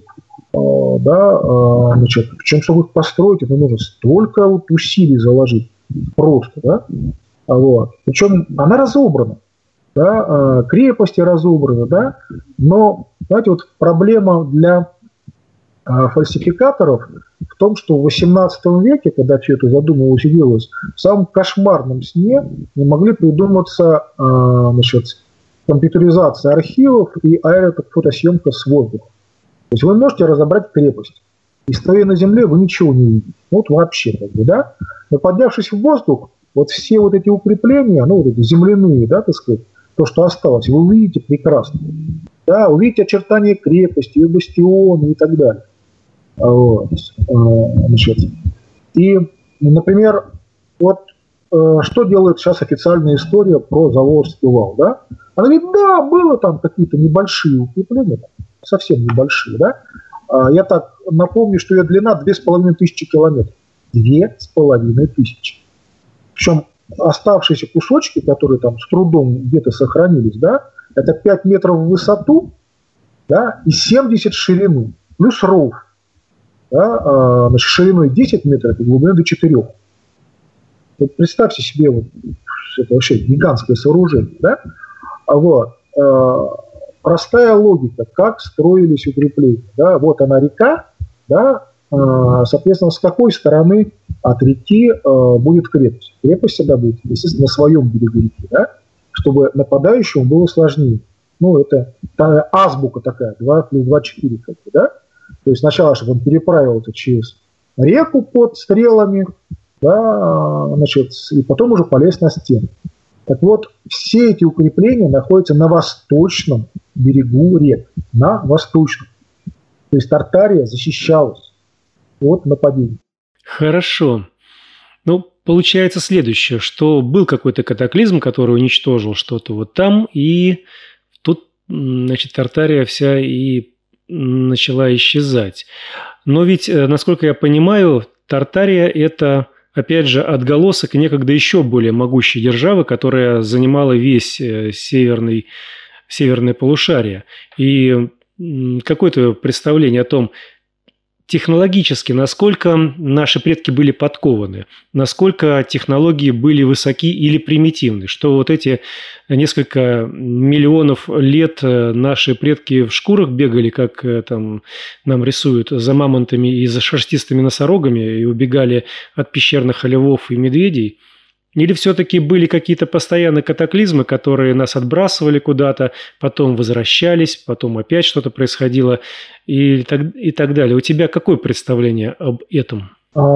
Да? Значит, причем, чтобы их построить, это нужно столько вот усилий заложить. Просто. Да? Вот. Причем она разобрана. Да? Крепости разобраны. Да? Но, знаете, вот проблема для фальсификаторов в том, что в XVIII веке, когда все это задумывалось и делалось, в самом кошмарном сне не могли придуматься значит, компьютеризация архивов и аэрофотосъемка с воздуха. То есть вы можете разобрать крепость, и стоя на земле вы ничего не видите. Вот вообще, как бы, да? Но поднявшись в воздух, вот все вот эти укрепления, ну вот эти земляные, да, так сказать, то, что осталось, вы увидите прекрасно. Да, увидите очертания крепости, ее бастионы и так далее. Вот. Значит. И, например, вот что делает сейчас официальная история про Заволжский вал, да? Она говорит, да, было там какие-то небольшие укрепления, совсем небольшие, да? Я так напомню, что ее длина 2500 километров. 2500. Причем оставшиеся кусочки, которые там с трудом где-то сохранились, да, это 5 метров в высоту, да, и 70 в ширину, плюс ров, да, значит, шириной 10 метров и глубиной до 4. Вот представьте себе, вот, это вообще гигантское сооружение, да? Вот. Простая логика, как строились укрепления. Да? Вот она река, да? Соответственно, с какой стороны от реки будет крепость? Крепость всегда будет, естественно, на своем берегу реки, да? Чтобы нападающему было сложнее. Ну, это азбука такая, 2 плюс 2 – 4, как бы, да? То есть сначала, чтобы он переправился через реку под стрелами, да, значит, и потом уже полез на стену. Так вот, все эти укрепления находятся на восточном берегу рек, на восточном. То есть Тартария защищалась от нападений. Хорошо. Ну, получается следующее, что был какой-то катаклизм, который уничтожил что-то вот там, и тут, значит, Тартария вся и начала исчезать. Но ведь, насколько я понимаю, Тартария – это, опять же, отголосок некогда еще более могущей державы, которая занимала весь северное полушарие. И какое-то представление о том, технологически, насколько наши предки были подкованы, насколько технологии были высоки или примитивны, что вот эти несколько миллионов лет наши предки в шкурах бегали, как там нам рисуют, за мамонтами и за шерстистыми носорогами и убегали от пещерных львов и медведей. Или все-таки были какие-то постоянные катаклизмы, которые нас отбрасывали куда-то, потом возвращались, потом опять что-то происходило и так далее. У тебя какое представление об этом?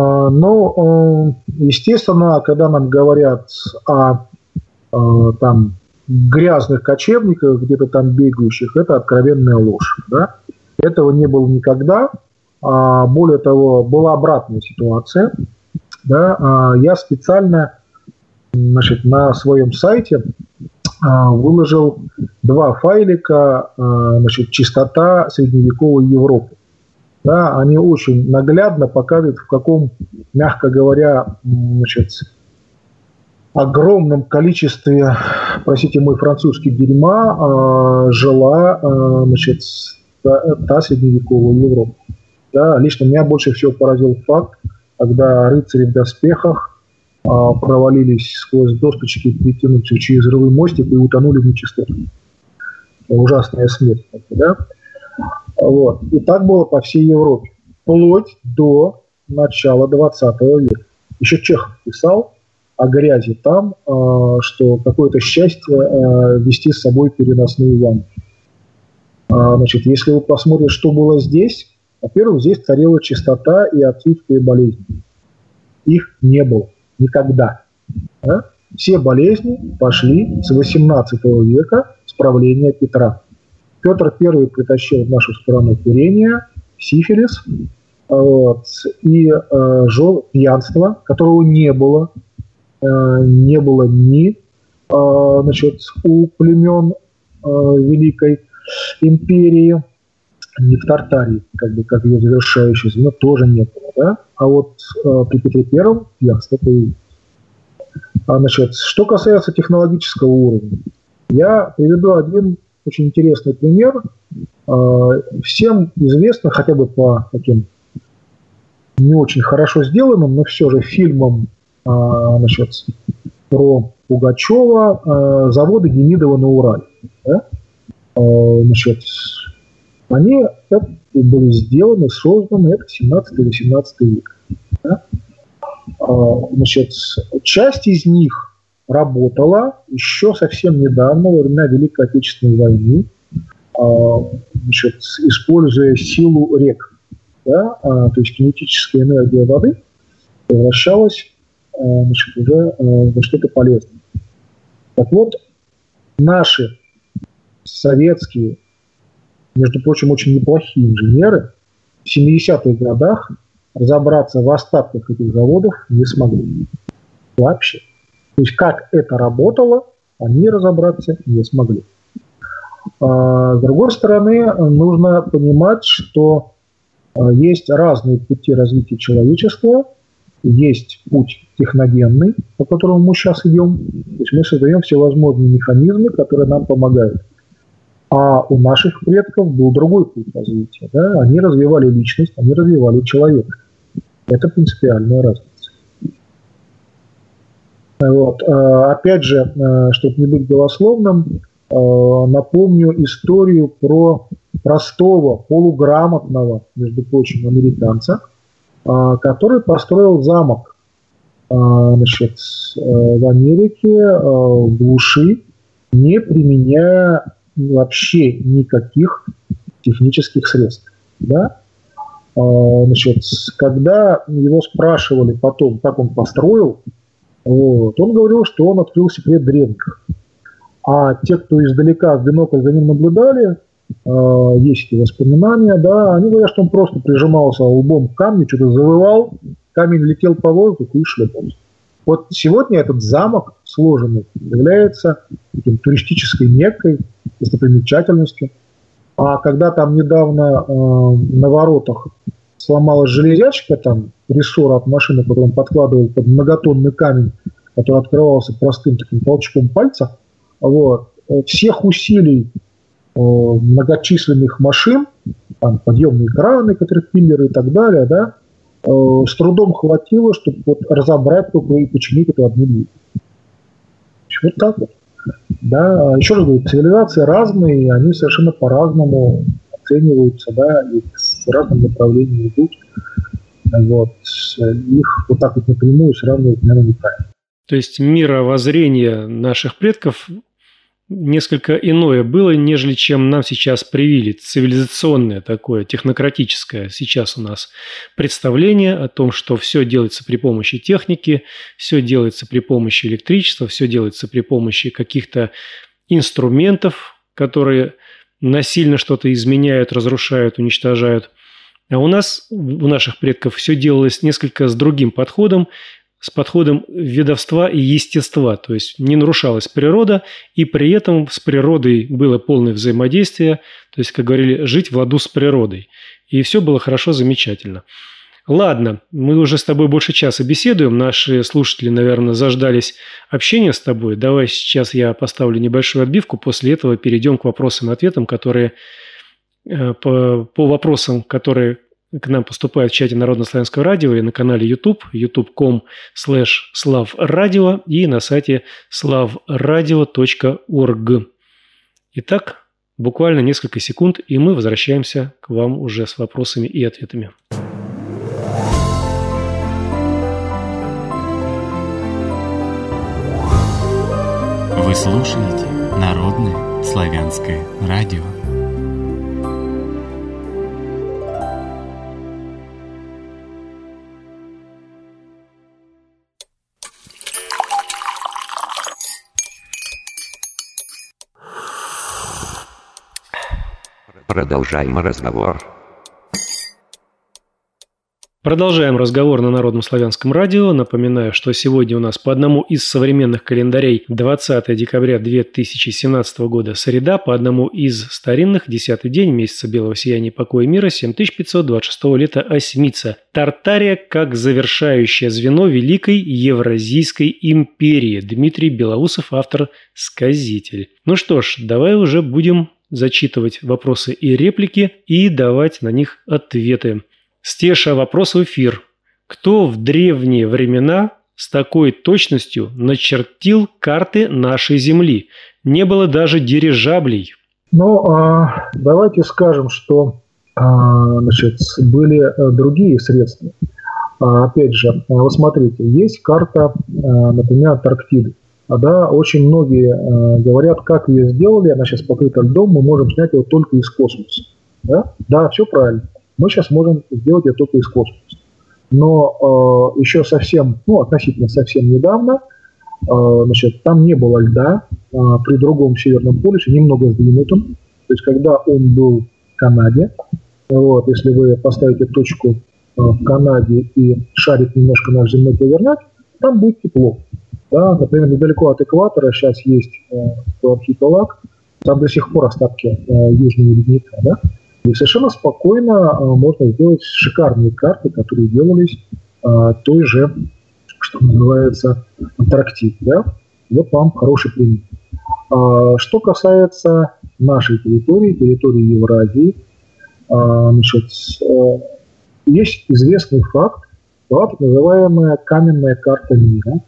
Ну, естественно, когда нам говорят о там, грязных кочевниках, где-то там бегающих, это откровенная ложь. Да? Этого не было никогда. Более того, была обратная ситуация. Да? Я специально, значит, на своем сайте выложил 2 файлика, значит, «Чистота средневековой Европы». да, они очень наглядно показывают, в каком, мягко говоря, значит, огромном количестве, простите мой французский, дерьма жила, значит, та средневековая Европа. Да, лично меня больше всего поразил факт, когда рыцари в доспехах провалились сквозь досточки, перетянувшись через рвы мостик и утонули в нечистотах. Ужасная смерть. Да? Вот. И так было по всей Европе. Вплоть до начала 20 века. Еще Чехов писал о грязи там, что какое-то счастье вести с собой переносные ямы. Значит, если вы посмотрите, что было здесь, во-первых, здесь царила чистота и отсутствие болезней. Их не было никогда. Да? Все болезни пошли с 18 века с правления Петра. Петр I притащил в нашу страну курение, сифилис, вот, и пьянство, которого не было ни значит, у племен Великой империи, не в Тартарии, как ее завершающее звено, тоже не было. Да? А вот при Петре Первом пьянство появилось. Значит, что касается технологического уровня, я приведу один очень интересный пример. Всем известно, хотя бы по таким не очень хорошо сделанным, но все же фильмам, значит, про Пугачева, заводы Демидова на Урале. Да? Значит, они были сделаны, созданы, это 17-18 век. Да? Значит, часть из них работала еще совсем недавно, во времена Великой Отечественной войны, значит, используя силу рек. Да? То есть кинетическая энергия воды превращалась, значит, уже во что-то полезное. Так вот, наши советские, между прочим, очень неплохие инженеры в 70-х годах разобраться в остатках этих заводов не смогли. Вообще. То есть как это работало, они разобраться не смогли. С другой стороны, нужно понимать, что есть разные пути развития человечества. Есть путь техногенный, по которому мы сейчас идем. То есть мы создаем всевозможные механизмы, которые нам помогают. А у наших предков был другой путь развития. Да? Они развивали личность, они развивали человека. Это принципиальная разница. Вот. Опять же, чтобы не быть голословным, напомню историю про простого, полуграмотного, между прочим, американца, который построил замок, значит, в Америке, в глуши, не применяя вообще никаких технических средств. Да? Значит, когда его спрашивали потом, как он построил, вот, он говорил, что он открыл секрет древних. А те, кто издалека в бинокль за ним наблюдали, есть эти воспоминания, да, они говорят, что он просто прижимался лбом к камню, что-то завывал, камень летел по воздуху и шлепался. Вот сегодня этот замок сложенный является таким туристической меккой, достопримечательностью. А когда там недавно на воротах сломалась железячка, там рессора от машины, которую он подкладывал под многотонный камень, который открывался простым таким толчком пальца, вот, всех усилий многочисленных машин, там, подъемные краны, катерпиллеры и так далее, да, с трудом хватило, чтобы вот разобрать только и починить эту одну дверь. Вот так вот. Да. Еще раз говорю, цивилизации разные, и они совершенно по-разному оцениваются, да, и с разным направлением идут. Вот. Их вот так вот напрямую сравнивать, наверное, неправильно. То есть мировоззрение наших предков несколько иное было, нежели чем нам сейчас привили. Цивилизационное такое, технократическое. Сейчас у нас представление о том, что все делается при помощи техники, все делается при помощи электричества, все делается при помощи каких-то инструментов, которые насильно что-то изменяют, разрушают, уничтожают. А у нас, у наших предков, все делалось несколько с другим подходом. с подходом ведовства и естества, то есть не нарушалась природа, и при этом с природой было полное взаимодействие, то есть, как говорили, жить в ладу с природой. И все было хорошо, замечательно. Ладно, мы уже с тобой больше часа беседуем, наши слушатели, наверное, заждались общения с тобой. Давай сейчас я поставлю небольшую отбивку, после этого перейдем к вопросам и ответам, которые по вопросам, которые к нам поступают в чате Народно-славянского радио и на канале YouTube, youtube.com/slavradio и на сайте slavradio.org. Итак, буквально несколько секунд, и мы возвращаемся к вам уже с вопросами и ответами. Вы слушаете Народное славянское радио. Продолжаем разговор. Продолжаем разговор на Народном славянском радио. Напоминаю, что сегодня у нас по одному из современных календарей 20 декабря 2017 года среда, по одному из старинных 10-й день месяца белого сияния покоя и мира 7526 лета Осьмица. Тартария как завершающее звено Великой Евразийской империи. Дмитрий Белоусов, автор-сказитель. Ну что ж, давай уже будем зачитывать вопросы и реплики и давать на них ответы. Стеша, вопрос в эфир. Кто в древние времена с такой точностью начертил карты нашей Земли? Не было даже дирижаблей. Давайте скажем, что были другие средства. Опять же, вот смотрите, есть карта, например, Антарктиды. Да, очень многие говорят, как ее сделали, она сейчас покрыта льдом, мы можем снять ее только из космоса. Да, все правильно. Мы сейчас можем сделать это только из космоса. Но еще относительно совсем недавно, там не было льда при другом Северном полюсе, немного сдвинутом. То есть, когда он был в Канаде, если вы поставите точку в Канаде и шарик немножко наш земной повернуть, там будет тепло. Да, например, недалеко от экватора сейчас есть архипелаг, там до сих пор остатки южного ледника, да? И совершенно спокойно можно сделать шикарные карты, которые делались той же, что называется, Антарктиды. Да? Вот вам хороший пример. Что касается нашей территории Евразии, есть известный факт, так называемая каменная карта мира.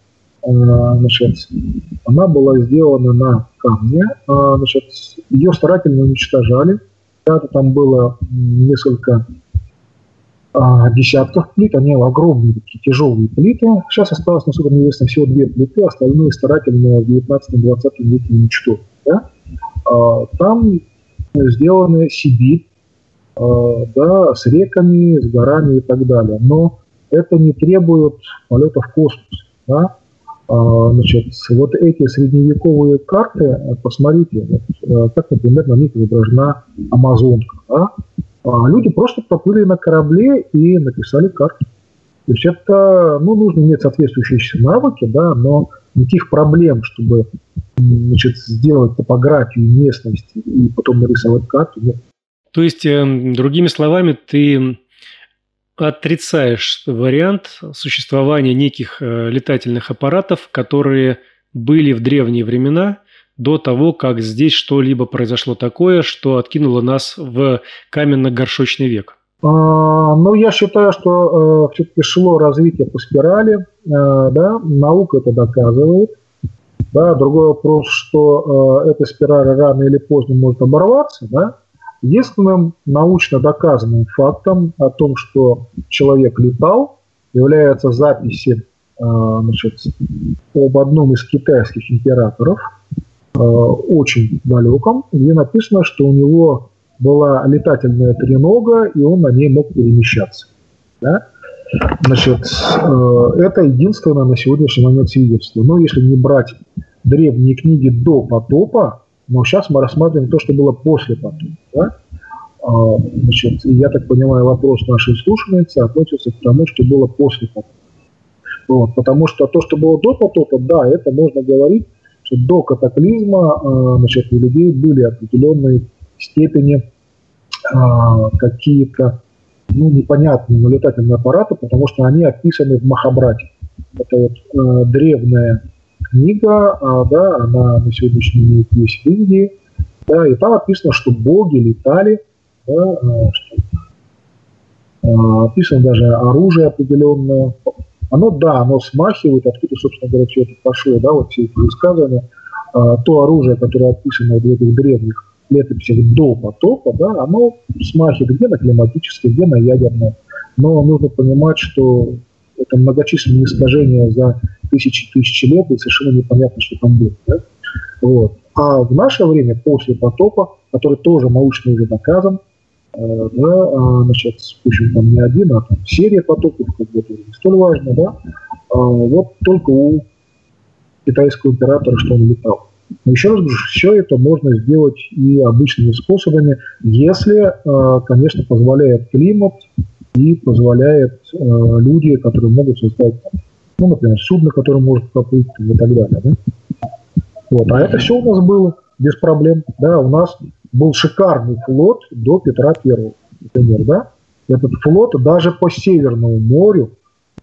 Она была сделана на камне, ее старательно уничтожали. Когда-то там было несколько десятков плит, они огромные, такие тяжелые плиты. Сейчас осталось, насколько мне известно, всего 2 плиты, остальные старательно в 19-20 веке уничтожили. Да? Там сделаны Сибирь, с реками, с горами и так далее. Но это не требует полета в космос. Да? Вот эти средневековые карты, посмотрите, как, например, на них изображена Амазонка. Да? Люди просто поплыли на корабле и написали карту. То есть это, нужно иметь соответствующие навыки, да, но никаких проблем, чтобы сделать топографию местности и потом нарисовать карту, нет. То есть, другими словами, ты отрицаешь вариант существования неких летательных аппаратов, которые были в древние времена, до того, как здесь что-либо произошло такое, что откинуло нас в каменно-горшочный век? Я считаю, что все-таки шло развитие по спирали, да, наука это доказывает. Да, другой вопрос, что эта спираль рано или поздно может оборваться, да. Единственным научно доказанным фактом о том, что человек летал, является записи об одном из китайских императоров, очень далеком, где написано, что у него была летательная тренога, и он на ней мог перемещаться. Да? Это единственное на сегодняшний момент свидетельство. Но если не брать древние книги до потопа, но сейчас мы рассматриваем то, что было после потопа. Да? Я так понимаю, вопрос нашей слушательницы относится к тому, что было после потопа. Вот, потому что то, что было до потопа, да, это можно говорить, что до катаклизма значит, у людей были определенные степени какие-то непонятные летательные аппараты, потому что они описаны в Махабрате. Это вот древняя книга, да, она на сегодняшний день есть в Индии, да, и там описано, что боги летали, да, описано даже оружие определенное. Оно смахивает, откуда, собственно говоря, все это пошло, да, вот все эти высказывания. То оружие, которое описано в этих древних летописях до потопа, да, оно смахивает где на климатическое, где на ядерное. Но нужно понимать, что это многочисленные искажения за тысячи лет, и совершенно непонятно, что там будет. Да? Вот. А в наше время, после потопа, который тоже научно уже доказан, да, значит, причем там не один, а там серия потопов, как бы это не столь важно, да, вот только у китайского императора, что он летал. Но еще раз говорю, все это можно сделать и обычными способами, если, конечно, позволяет климат и позволяет люди, которые могут создать, например, судно, которое может поплыть и так далее. Да? Вот. А это все у нас было без проблем. Да? У нас был шикарный флот до Петра I, например. Да? Этот флот даже по Северному морю,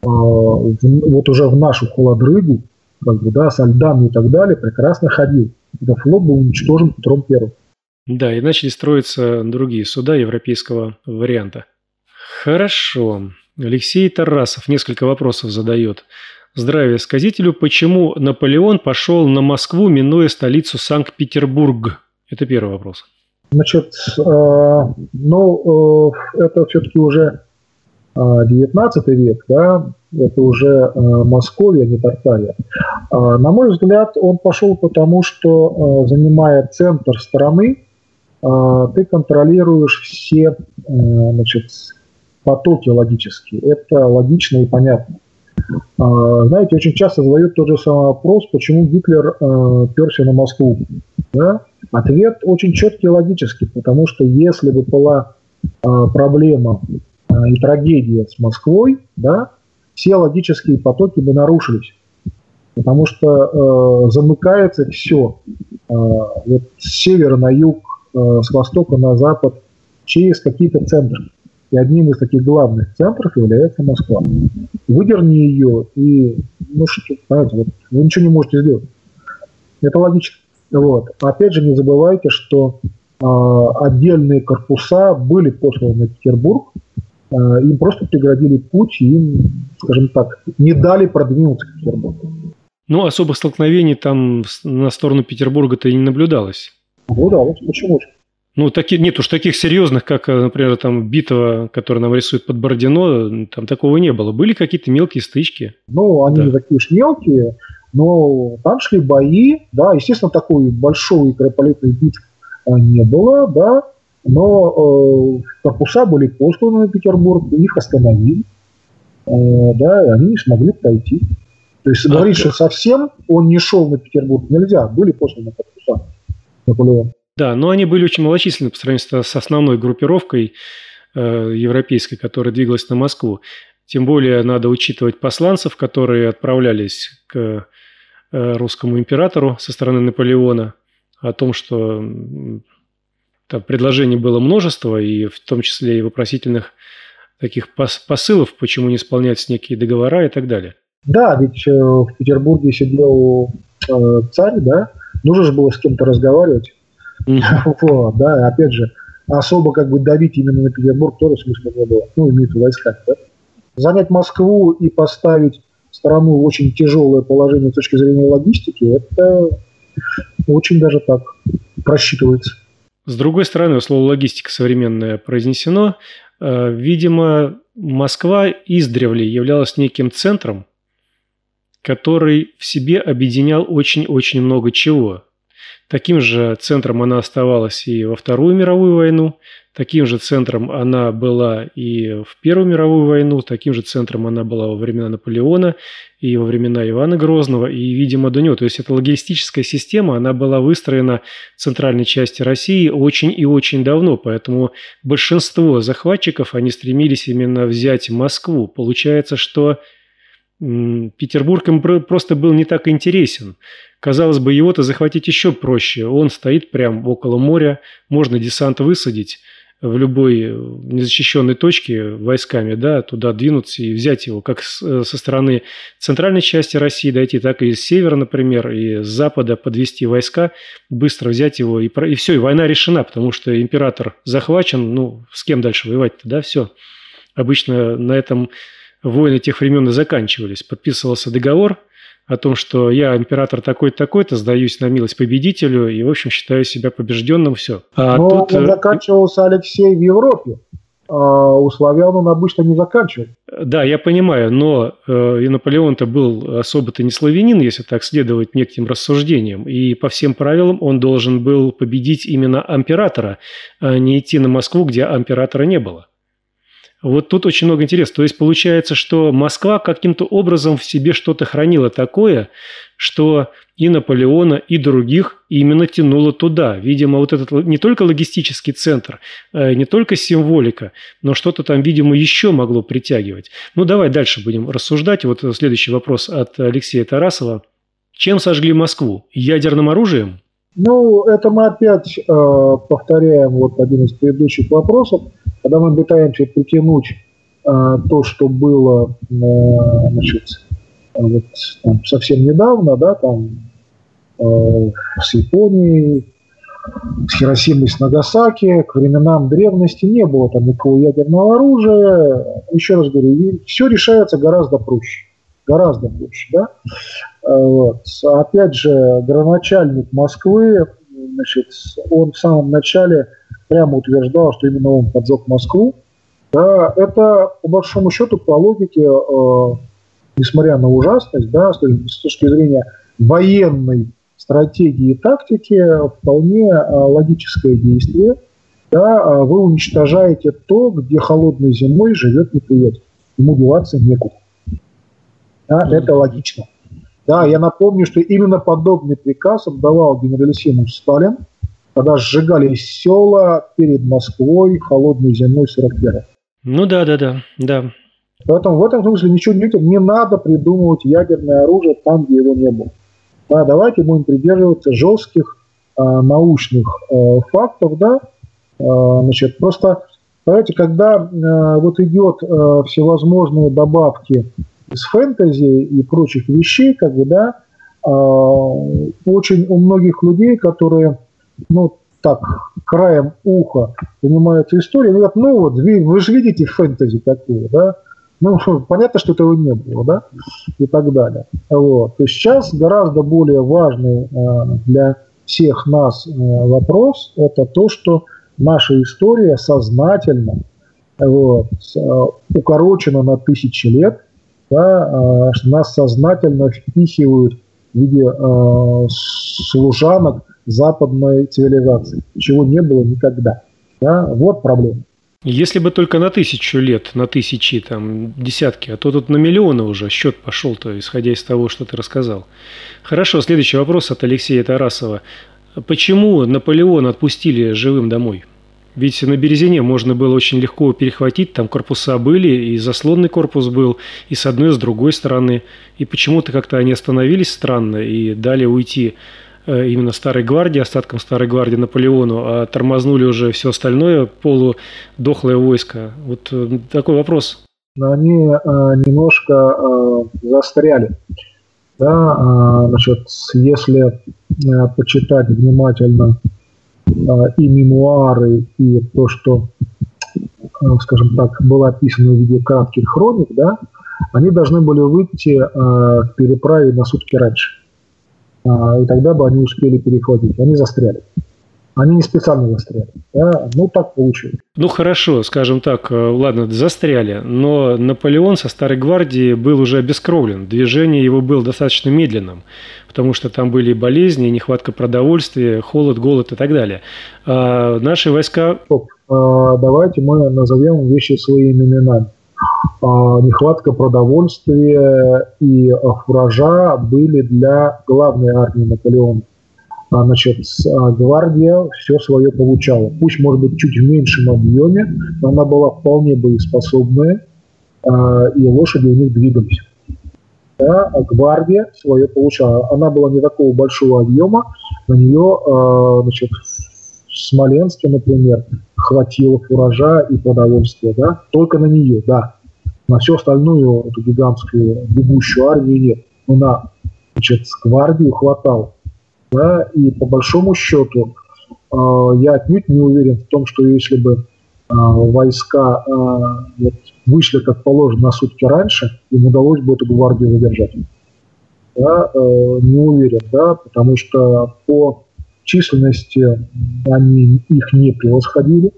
вот уже в нашу холодрыгу, как бы, да, со льдами и так далее, прекрасно ходил. Этот флот был уничтожен Петром I. Да, и начали строиться другие суда европейского варианта. Хорошо. Алексей Тарасов несколько вопросов задает. Здравия сказителю. Почему Наполеон пошел на Москву, минуя столицу Санкт-Петербург? Это первый вопрос. Значит, это все-таки уже 19 век, да, это уже Московия, не Тартария. На мой взгляд, он пошел потому, что, занимая центр страны, ты контролируешь все, значит, потоки логические. Это логично и понятно. Знаете, очень часто задают тот же самый вопрос, почему Гитлер перся на Москву. Да? Ответ очень четкий и логический, потому что если бы была проблема и трагедия с Москвой, да, все логические потоки бы нарушились. Потому что замыкается все вот с севера на юг, с востока на запад, через какие-то центры. И одним из таких главных центров является Москва. Выдерни ее, и знаете, вот, вы ничего не можете сделать. Это логично. Вот. Опять же, не забывайте, что отдельные корпуса были посланы на Петербург, им просто преградили путь, и им, скажем так, не дали продвинуться к Петербургу. Ну, особых столкновений там на сторону Петербурга-то и не наблюдалось. Наблюдалось. Почему же? Ну, нет уж таких серьезных, как, например, там битва, которую нам рисуют под Бородино, там такого не было. Были какие-то мелкие стычки. Ну, они не такие уж мелкие, но там шли бои, да, естественно, такой большой кровопролитной битвы не было, да, но корпуса были посланы на Петербург, их остановили, да, и они не смогли пройти. То есть говорить, что совсем он не шел на Петербург, нельзя, были посланы корпуса Наполеона. Да, но они были очень малочисленны по сравнению с основной группировкой европейской, которая двигалась на Москву. Тем более надо учитывать посланцев, которые отправлялись к русскому императору со стороны Наполеона, о том, что там предложений было множество, и в том числе и вопросительных таких посылов, почему не исполняются некие договора и так далее. Да, ведь в Петербурге сидел царь, да, нужно же было с кем-то разговаривать. Вот, да, опять же, особо как бы давить именно на Петербург тоже смысла не было. Ну, имеется войска, да. Занять Москву и поставить страну в очень тяжелое положение с точки зрения логистики, это очень даже так просчитывается. С другой стороны, слово «логистика» современное произнесено. Видимо, Москва издревле являлась неким центром, который в себе объединял очень-очень много чего. Таким же центром она оставалась и во Вторую мировую войну, таким же центром она была и в Первую мировую войну, таким же центром она была во времена Наполеона и во времена Ивана Грозного, и, видимо, до него. То есть эта логистическая система, она была выстроена в центральной части России очень и очень давно, поэтому большинство захватчиков, они стремились именно взять Москву. Получается, что Петербург им просто был не так интересен. Казалось бы, его-то захватить еще проще. Он стоит прямо около моря, можно десант высадить в любой незащищенной точке войсками, да, туда двинуться и взять его, как со стороны центральной части России дойти, так и с севера, например, и с запада подвести войска, быстро взять его, и все, и война решена, потому что император захвачен, ну, с кем дальше воевать-то, да, все. Обычно на этом войны тех времен и заканчивались. Подписывался договор о том, что я император такой-то, такой-то, сдаюсь на милость победителю и, в общем, считаю себя побежденным, все. Но тут он заканчивался, Алексей, в Европе. А у славян он обычно не заканчивает. Да, я понимаю, но и Наполеон-то был особо-то не славянин, если так следовать неким рассуждениям. И по всем правилам он должен был победить именно императора, а не идти на Москву, где императора не было. Вот тут очень много интересного. То есть получается, что Москва каким-то образом в себе что-то хранила такое, что и Наполеона, и других именно тянуло туда. Видимо, вот этот не только логистический центр, не только символика, но что-то там, видимо, еще могло притягивать. Ну, давай дальше будем рассуждать. Вот следующий вопрос от Алексея Тарасова. Чем сожгли Москву? Ядерным оружием? Ну, это мы опять повторяем вот один из предыдущих вопросов, когда мы пытаемся притянуть то, что было значит, вот, там, совсем недавно, да, там, с Японией, с Хиросимой, с Нагасаки, к временам древности не было там никакого ядерного оружия. Еще раз говорю, все решается гораздо проще. Гораздо проще, да. Вот. Опять же, градоначальник Москвы, значит, он в самом начале прямо утверждал, что именно он поджег Москву. Да, это, по большому счету, по логике, несмотря на ужасность, да, с точки зрения военной стратегии и тактики, вполне логическое действие. Да, вы уничтожаете то, где холодной зимой живет неприятель. Ему деваться некуда. Да, это логично. Да, я напомню, что именно подобный приказ отдавал генералиссимус Сталин, когда сжигались села перед Москвой холодной зимой 41-го. Ну да. Поэтому в этом смысле ничего не надо придумывать ядерное оружие там, где его не было. Да, давайте будем придерживаться жестких научных фактов, да. Значит, просто, понимаете, когда вот идет всевозможные добавки из фэнтези и прочих вещей, как бы, да, очень у многих людей, которые, ну, так, краем уха занимаются историей, говорят, ну вот, вы же видите фэнтези такое, да, ну, понятно, что этого не было, да, и так далее. Вот. То есть сейчас гораздо более важный для всех нас вопрос, это то, что наша история сознательно вот, укорочена на тысячи лет, да, нас сознательно впихивают в виде служанок западной цивилизации, чего не было никогда. Да? Вот проблема. Если бы только на 1000 лет, на тысячи, там, десятки, а то тут на миллионы уже счет пошел-то, исходя из того, что ты рассказал. Хорошо, следующий вопрос от Алексея Тарасова. Почему Наполеона отпустили живым домой? Ведь на Березине можно было очень легко перехватить, там корпуса были, и заслонный корпус был, и с одной, и с другой стороны. И почему-то как-то они остановились странно и дали уйти именно Старой гвардии, остаткам Старой гвардии Наполеону, а тормознули уже все остальное полудохлое войско. Вот такой вопрос. Они немножко застряли. Да, значит, если почитать внимательно и мемуары, и то, что, скажем так, было описано в виде кратких хроник, да, они должны были выйти к переправе на сутки раньше. И тогда бы они успели перехватить. Они застряли. Они не специально застряли. Да? Ну, так получилось. Ну, хорошо, скажем так, ладно, застряли. Но Наполеон со Старой гвардии был уже обескровлен. Движение его было достаточно медленным, потому что там были болезни, нехватка продовольствия, холод, голод и так далее. А наши войска... Давайте мы назовем вещи своими именами. Нехватка продовольствия и фуража были для главной армии Наполеона. Значит, гвардия все свое получала. Пусть, может быть, чуть в меньшем объеме, но она была вполне боеспособная, и лошади у них двигались. да, гвардия свое получала. Она была не такого большого объема, на нее, значит, в Смоленске, например, хватило урожая и продовольствия, да, только на нее, да. На всю остальную эту гигантскую бегущую армию нет. Но на, значит, гвардию хватало. Да, и по большому счету я отнюдь не уверен в том, что если бы войска вот, вышли, как положено, на сутки раньше, им удалось бы эту гвардию задержать. Да, не уверен, да, потому что по численности они их не превосходили,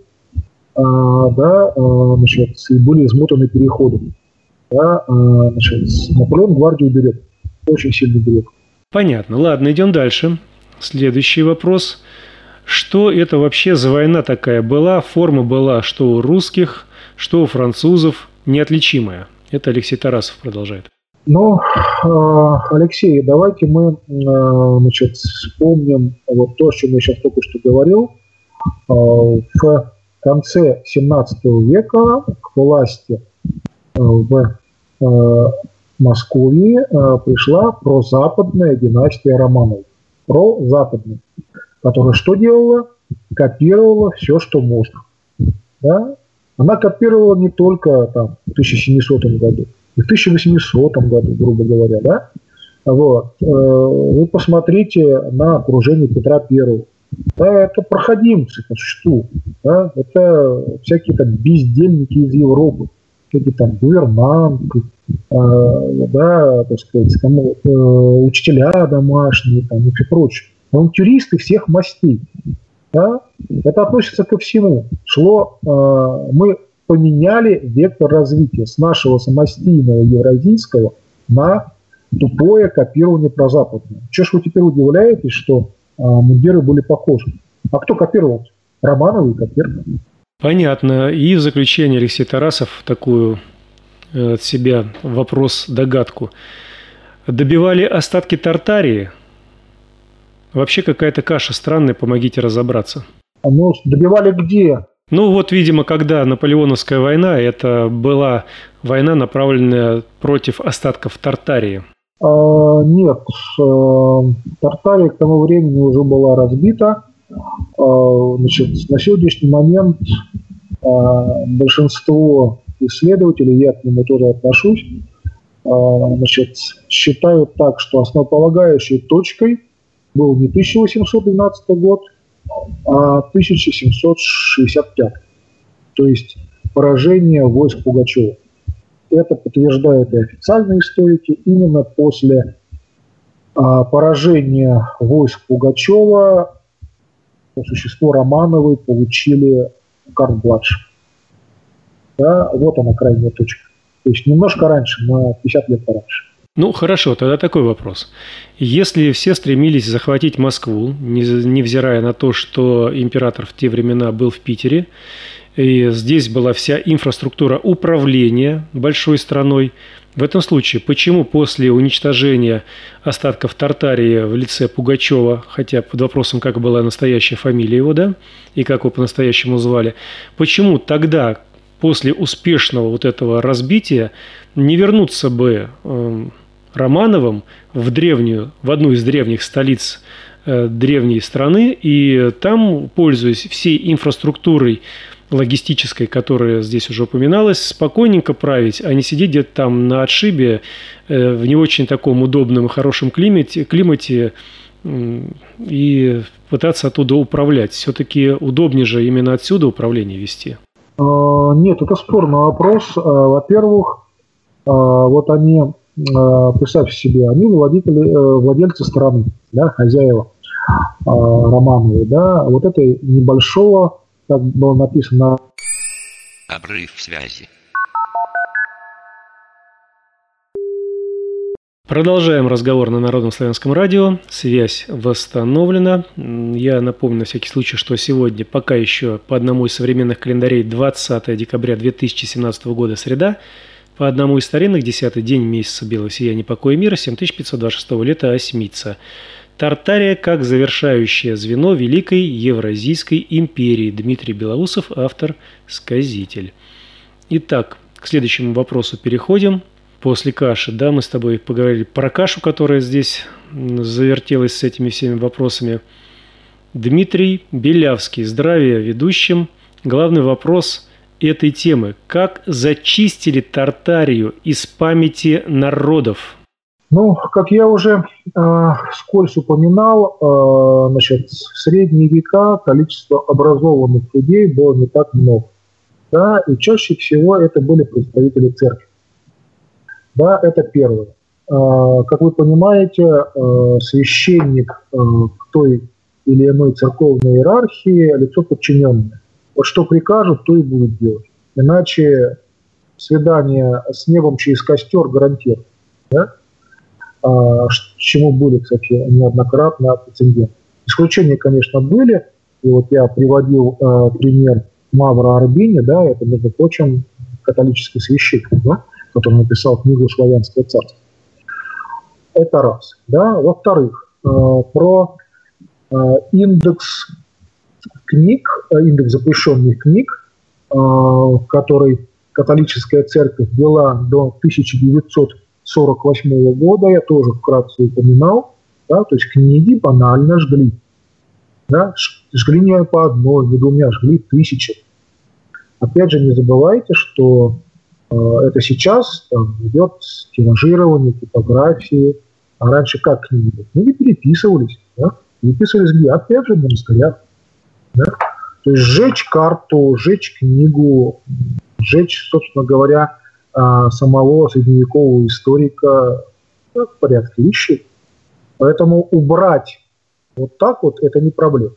да, значит, и были измотаны переходами. Да, значит, Наполеон гвардию берет, очень сильно берет. Понятно. Ладно, идем дальше. Следующий вопрос. Что это вообще за война такая была? Форма была что у русских, что у французов, неотличимая. Это Алексей Тарасов продолжает. Ну, Алексей, давайте мы, значит, вспомним вот то, о чем я сейчас только что говорил. В конце 17 века к власти в Москве пришла прозападная династия Романовых. Прозападная, которая что делала? Копировала все, что можно. Да? Она копировала не только там, в 1700 году, и в 1800 году, грубо говоря. Да? Вот. Вы посмотрите на окружение Петра I. Да, это проходимцы по существу. Да? Это всякие там бездельники из Европы, какие-то там гувернанты, да, так сказать, там, учителя домашние там, и все прочее. Авантюристы всех мастей. Да? Это относится ко всему. Мы поменяли вектор развития с нашего самостийного евразийского на тупое копирование прозападное. Чего ж вы теперь удивляетесь, что мундиры были похожи? А кто копировал? Романовы копировали. Понятно. И в заключение Алексей Тарасов такую от себя вопрос-догадку. Добивали остатки Тартарии? Вообще какая-то каша странная, помогите разобраться. Ну, добивали где? Ну вот, видимо, когда Наполеоновская война, это была война, направленная против остатков Тартарии. Нет, Тартария к тому времени уже была разбита. Значит, на сегодняшний момент большинство исследователей, я к нему тоже отношусь, значит, считают так, что основополагающей точкой был не 1812 год, а 1765. То есть поражение войск Пугачева. Это подтверждают и официальные историки. Именно после поражения войск Пугачева по существу Романовы получили карт-бланш. Да, вот она крайняя точка. То есть немножко раньше, на 50 лет пораньше. Ну, хорошо, тогда такой вопрос. Если все стремились захватить Москву, невзирая на то, что император в те времена был в Питере, и здесь была вся инфраструктура управления большой страной, в этом случае, почему после уничтожения остатков Тартарии в лице Пугачева, хотя под вопросом, как была настоящая фамилия его, да, и как его по-настоящему звали, почему тогда, после успешного вот этого разбития, не вернуться бы Романовым в одну из древних столиц древней страны, и там, пользуясь всей инфраструктурой логистической, которая здесь уже упоминалась, спокойненько править, а не сидеть где-то там на отшибе в не очень таком удобном и хорошем климате и пытаться оттуда управлять. Все-таки удобнее же именно отсюда управление вести. Нет, это спорный вопрос. Во-первых, вот они, представьте себе, они владельцы страны, да, хозяева Романовы, да, вот это небольшого, как было написано, обрыв связи. Продолжаем разговор на Народном славянском радио. Связь восстановлена. Я напомню на всякий случай, что сегодня пока еще по одному из современных календарей 20 декабря 2017 года среда, по одному из старинных 10-й день месяца белого сияния покоя мира 7526 лета осьмица. Тартария как завершающее звено Великой Евразийской империи. Дмитрий Белоусов, автор, сказитель. Итак, к следующему вопросу переходим. после каши. Да, мы с тобой поговорили про кашу, которая здесь завертелась с этими всеми вопросами. Дмитрий Белявский, здравия ведущим. Главный вопрос этой темы. Как зачистили Тартарию из памяти народов? Ну, как я уже вскользь упоминал, значит, в средние века количество образованных людей было не так много. Да, и чаще всего это были представители церкви. Да, это первое. Как вы понимаете, священник в той или иной церковной иерархии – лицо подчиненное. Вот что прикажут, то и будут делать. Иначе свидание с небом через костер гарантирует. Да? Чему были, кстати, неоднократно прецеденты. Исключения, конечно, были. И вот я приводил пример Мавра Арбини, да, это, между прочим, католический священник, да, который написал книгу «Славянское царство». Это раз. Да. Во-вторых, про индекс книг, индекс запрещенных книг, который католическая церковь вела до 1948 года, я тоже вкратце упоминал, да, то есть книги банально жгли. Да, жгли не по одной, не двумя, жгли тысячи. Опять же, не забывайте, что это сейчас там, идет тиражирование, типографии. А раньше как книги? Книги переписывались. Да? Переписывались где? Опять же, в монастырях. Да? То есть сжечь карту, сжечь книгу, сжечь, собственно говоря, самого средневекового историка в порядке вещей. Поэтому убрать вот так вот это не проблема.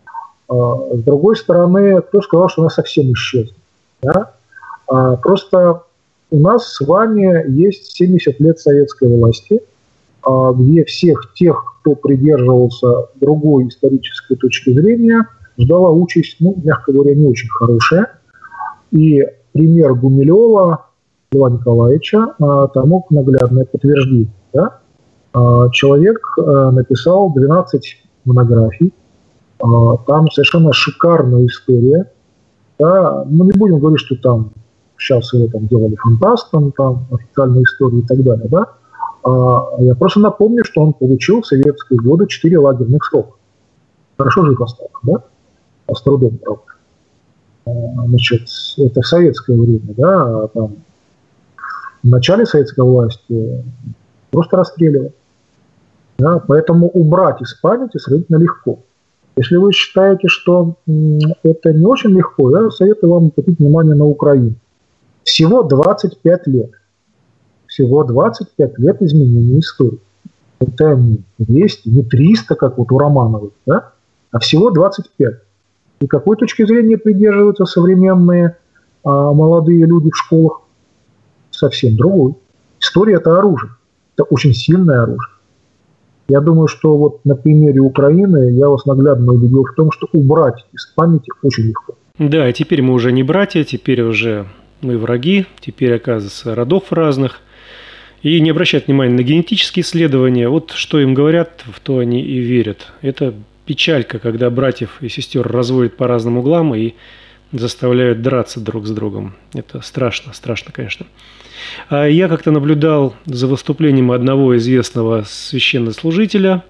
С другой стороны, кто сказал, что она совсем исчезла? Да? Просто у нас с вами есть 70 лет советской власти, где всех тех, кто придерживался другой исторической точки зрения, ждала участь, ну, мягко говоря, не очень хорошая. И пример Гумилева Льва Николаевича тому наглядное подтверждение. Да? Человек написал 12 монографий, там совершенно шикарная история. Да? Мы не будем говорить, что там сейчас его там делали фантастом, там официальные истории и так далее. Да? Я просто напомню, что он получил в советские годы 4 лагерных срока. Хорошо жив остался, да? С трудом, правда. Значит, это в советское время, да, там, в начале советской власти просто расстреливали. Да? Поэтому убрать из памяти сравнительно легко. Если вы считаете, что это не очень легко, я советую вам обратить внимание на Украину. Всего 25 лет. Всего 25 лет изменения истории. Это не 200, не 300, как вот у Романовых, да? А всего 25. И какой точки зрения придерживаются современные молодые люди в школах? Совсем другой. История – это оружие. Это очень сильное оружие. Я думаю, что вот на примере Украины я вас наглядно убедил в том, что убрать из памяти очень легко. Да, и теперь мы уже не братья, теперь уже мы враги, теперь, оказывается, родов разных. И не обращают внимания на генетические исследования. Вот что им говорят, в то они и верят. Это печалька, когда братьев и сестер разводят по разным углам и заставляют драться друг с другом. Это страшно, страшно, конечно. А я как-то наблюдал за выступлением одного известного священнослужителя,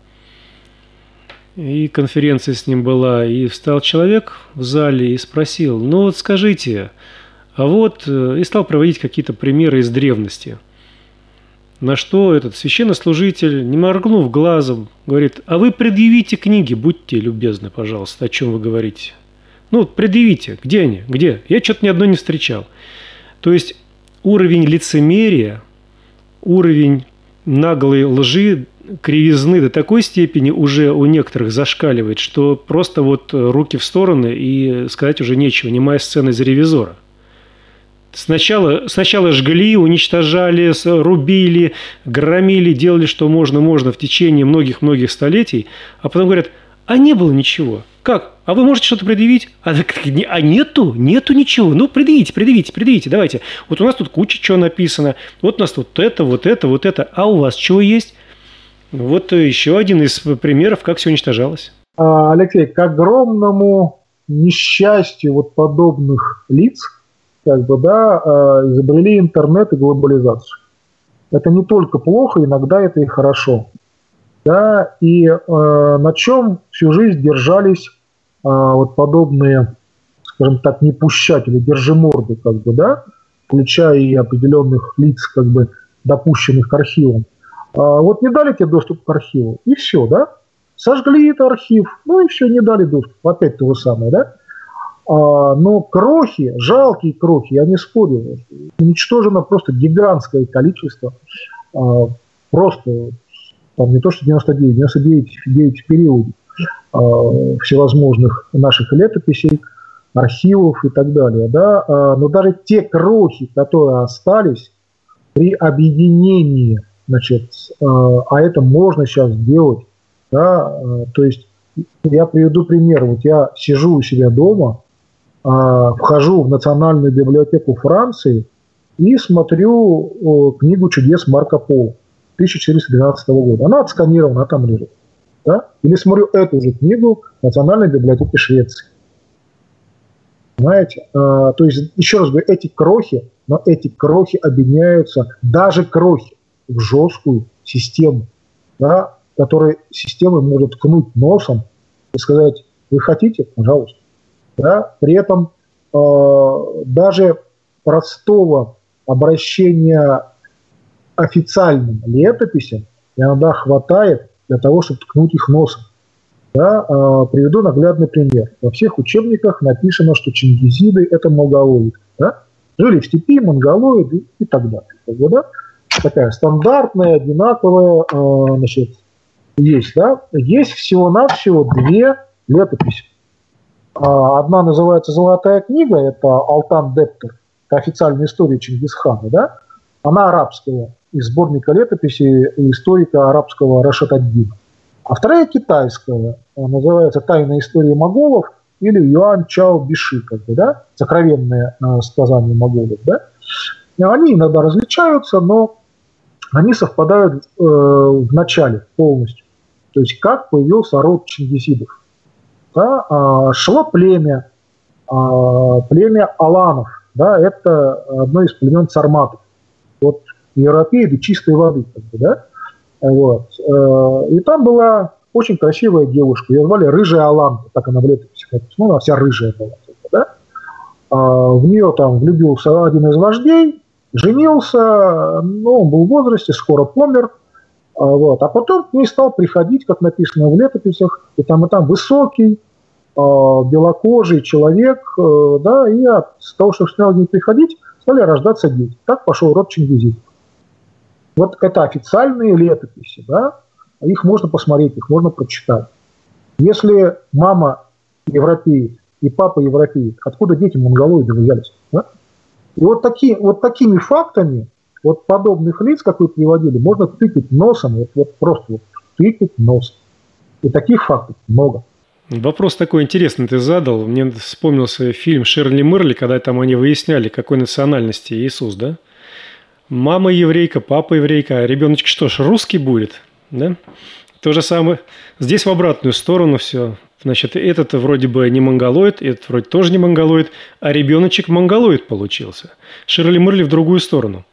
и конференция с ним была, и встал человек в зале и спросил: ну вот скажите, а вот, и стал приводить какие-то примеры из древности. На что этот священнослужитель, не моргнув глазом, говорит: а вы предъявите книги, будьте любезны, пожалуйста, о чем вы говорите. Ну, предъявите, где они, где? Я что-то ни одной не встречал. То есть уровень лицемерия, уровень наглой лжи, кривизны до такой степени уже у некоторых зашкаливает, что просто вот руки в стороны и сказать уже нечего, немая сцена из «Ревизора». Сначала жгли, уничтожали, рубили, громили, делали, что можно в течение многих-многих столетий, а потом говорят: а не было ничего. Как? А вы можете что-то предъявить? А нету ничего. Ну, предъявите, давайте. Вот у нас тут куча чего написано, вот у нас тут это, а у вас чего есть? Вот еще один из примеров, как все уничтожалось. Алексей, к огромному несчастью вот подобных лиц, как бы, да, изобрели интернет и глобализацию. это не только плохо, иногда это и хорошо. Да, и на чем всю жизнь держались вот подобные, скажем так, непущатели, держиморды, как бы, да, включая и определенных лиц, как бы, допущенных к архивам. Вот не дали тебе доступ к архиву, и все, да? Сожгли этот архив, ну и все, не дали доступ. Опять то же самое, да? Но крохи, жалкие крохи, я не спорю, уничтожено просто гигантское количество, просто там не то что 99 в периоде всевозможных наших летописей, архивов и так далее. Да? Но даже те крохи, которые остались при объединении, значит, а это можно сейчас сделать, да? То есть я приведу пример. Вот я сижу у себя дома, вхожу в Национальную библиотеку Франции и смотрю книгу чудес Марко Поло 1412 года. Она отсканирована, там лежит. Да? Или смотрю эту же книгу Национальной библиотеки Швеции. Понимаете? То есть, еще раз говорю, эти крохи объединяются, даже крохи, в жесткую систему, да, которая система может ткнуть носом и сказать: вы хотите? Пожалуйста. Да? При этом даже простого обращения официальным летописям иногда хватает для того, чтобы ткнуть их носом. Да? Приведу наглядный пример. Во всех учебниках написано, что чингизиды – это монголоиды. Да? Жили в степи, монголоиды и так далее. Да? Такая стандартная, одинаковая, значит, есть. Да? Есть всего-навсего две летописи. Одна называется «Золотая книга», это Алтан Дептер, это официальная история Чингисхана, да? Она арабская, из сборника летописей историка арабского Рашид ад-Дина. А вторая китайская, называется «Тайная история моголов» или «Юань Чао Биши», как бы, да? Сокровенные сказания моголов. Да? Они иногда различаются, но они совпадают в начале полностью. То есть как появился род чингизидов. Да, шло племя аланов, да, это одно из племен сарматов. Вот европеи чистой воды, как бы, да, вот. И там была очень красивая девушка, ее звали Рыжая Аланка, так она в летописи написана, ну, она вся рыжая была, да. В нее там влюбился один из вождей, женился, но он был в возрасте, скоро помер. Вот. А потом к ней стал приходить, как написано в летописях, и там высокий, белокожий человек, да, и от того, что стал к ней приходить, стали рождаться дети. Так пошел род чингизидов. Вот это официальные летописи, да, их можно посмотреть, их можно прочитать. Если мама европеец и папа европеец, откуда дети монголоиды взялись? Да? И вот такими фактами, вот подобных лиц, как вы приводили, можно тыкать носом, вот просто тыкать носом. И таких фактов много. Вопрос такой интересный ты задал. Мне вспомнился фильм «Шерли Мерли», когда там они выясняли, какой национальности Иисус, да? Мама еврейка, папа еврейка, а ребеночек что ж, русский будет, да? То же самое. Здесь в обратную сторону все. Значит, этот вроде бы не монголоид, этот вроде тоже не монголоид, а ребеночек монголоид получился. Шерли Мерли в другую сторону.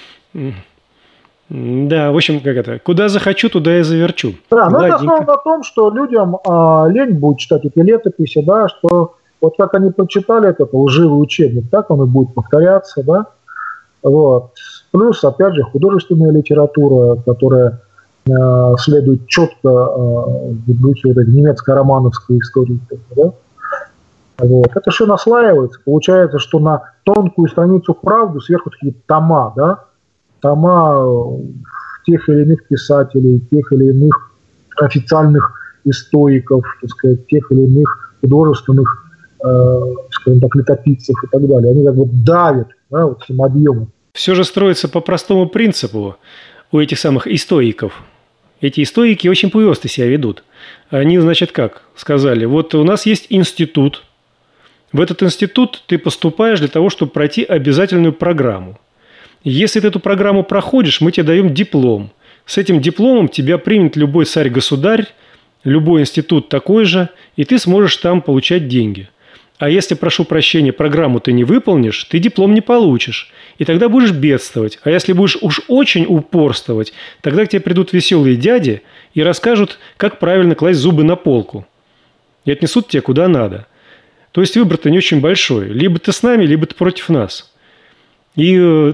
Да, в общем, как это, куда захочу, туда и заверчу. Да, но это основано на том, что людям лень будет читать эти летописи, да, что вот как они прочитали этот лживый учебник, так он и будет повторяться, да. Вот. Плюс, опять же, художественная литература, которая следует четко в духе вот этой немецкой романовской истории, да. Вот. Это все наслаивается. Получается, что на тонкую страницу правды сверху такие тома, да, тома тех или иных писателей, тех или иных официальных историков, так сказать, тех или иных художественных, скажем так, летописцев и так далее. Они как бы давят, да, вот этим объемом. Все же строится по простому принципу у этих самых историков. Эти историки очень просто себя ведут. Они, значит, как сказали, вот у нас есть институт. В этот институт ты поступаешь для того, чтобы пройти обязательную программу. Если ты эту программу проходишь, мы тебе даем диплом. С этим дипломом тебя примет любой царь-государь, любой институт такой же, и ты сможешь там получать деньги. А если, прошу прощения, программу ты не выполнишь, ты диплом не получишь. И тогда будешь бедствовать. А если будешь уж очень упорствовать, тогда к тебе придут веселые дяди и расскажут, как правильно класть зубы на полку. И отнесут тебя куда надо. То есть выбор-то не очень большой. Либо ты с нами, либо ты против нас. И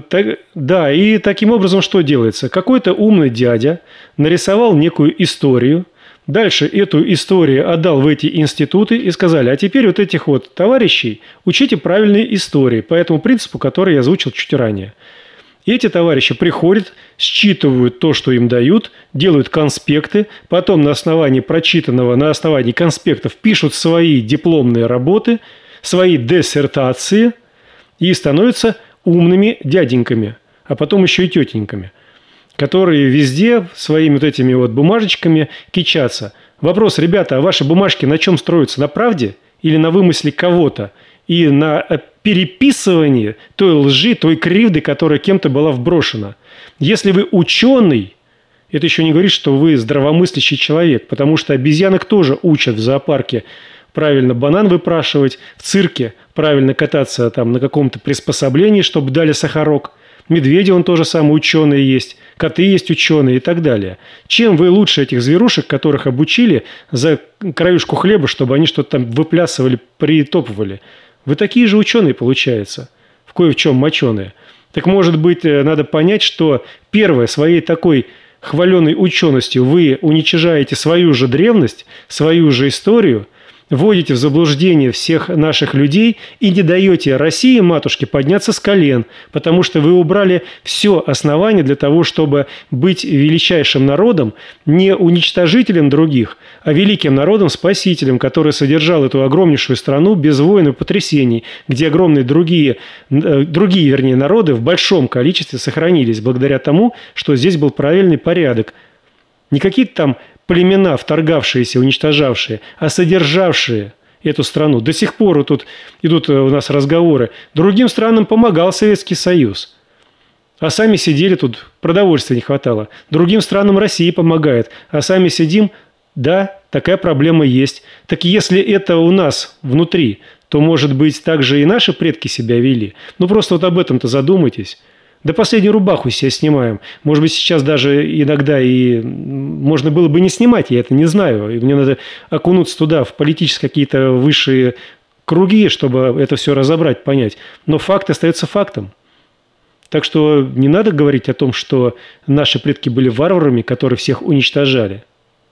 таким образом что делается? Какой-то умный дядя нарисовал некую историю. Дальше эту историю отдал в эти институты и сказали, а теперь вот этих вот товарищей учите правильные истории по этому принципу, который я озвучил чуть ранее. И эти товарищи приходят, считывают то, что им дают, делают конспекты, потом на основании прочитанного, на основании конспектов пишут свои дипломные работы, свои диссертации и становятся умными дяденьками, а потом еще и тетеньками, которые везде своими вот этими вот бумажечками кичатся. Вопрос, ребята, а ваши бумажки на чем строятся? На правде или на вымысле кого-то? И на переписывании той лжи, той кривды, которая кем-то была вброшена. Если вы ученый, это еще не говорит, что вы здравомыслящий человек, потому что обезьянок тоже учат в зоопарке правильно банан выпрашивать, в цирке правильно кататься там на каком-то приспособлении, чтобы дали сахарок. Медведи, он тоже самый ученый есть, коты есть ученые и так далее. Чем вы лучше этих зверушек, которых обучили за краюшку хлеба, чтобы они что-то там выплясывали, притопывали? Вы такие же ученые, получается, в кое в чем моченые. Так, может быть, надо понять, что первое, своей такой хваленой ученостью вы уничижаете свою же древность, свою же историю, вводите в заблуждение всех наших людей и не даете России, матушке, подняться с колен, потому что вы убрали все основание для того, чтобы быть величайшим народом, не уничтожителем других, а великим народом, спасителем, который содержал эту огромнейшую страну без войн и потрясений, где огромные другие народы в большом количестве сохранились благодаря тому, что здесь был правильный порядок. Не какие-то там племена, вторгавшиеся, уничтожавшие, а содержавшие эту страну. До сих пор тут идут у нас разговоры. Другим странам помогал Советский Союз. А сами сидели тут, продовольствия не хватало. Другим странам Россия помогает. А сами сидим, да, такая проблема есть. Так если это у нас внутри, то, может быть, так же и наши предки себя вели. Ну, просто вот об этом-то задумайтесь. Да последнюю рубаху себе снимаем. Может быть, сейчас даже иногда и можно было бы не снимать, я это не знаю. И мне надо окунуться туда, в политические какие-то высшие круги, чтобы это все разобрать, понять. Но факт остается фактом. Так что не надо говорить о том, что наши предки были варварами, которые всех уничтожали.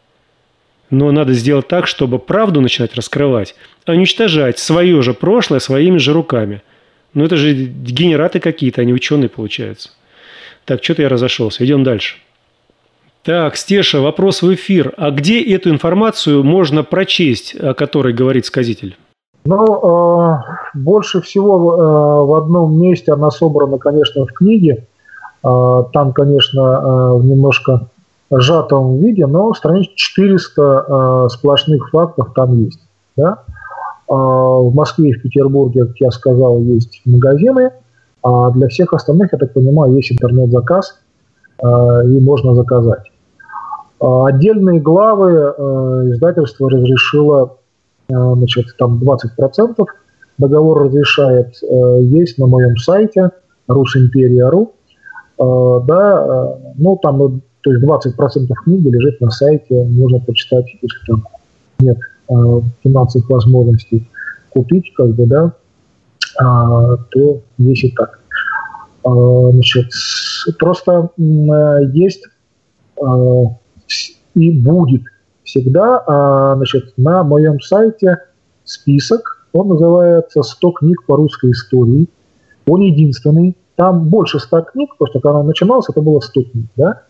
Но надо сделать так, чтобы правду начинать раскрывать, а уничтожать свое же прошлое своими же руками. Ну, это же генераты какие-то, а не ученые, получаются. Так, что-то я разошелся. Идем дальше. Так, Стеша, вопрос в эфир. А где эту информацию можно прочесть, о которой говорит сказитель? Ну, больше всего в одном месте она собрана, конечно, в книге. Там, конечно, в немножко сжатом виде, но страниц 400 сплошных фактов там есть. Да? В Москве и в Петербурге, как я сказал, есть магазины, а для всех остальных, я так понимаю, есть интернет-заказ, и можно заказать. Отдельные главы издательство разрешило, значит, там 20%, договор разрешает, есть на моем сайте rusimperia.ru, да, ну там, то есть 20% книги лежит на сайте, можно почитать, если там нет финансовых возможностей купить, как бы, да, то есть и так. Значит, просто есть и будет всегда, значит, на моем сайте список, он называется «100 книг по русской истории». Он единственный, там больше 100 книг, потому что когда он начинался, это было 100 книг, да.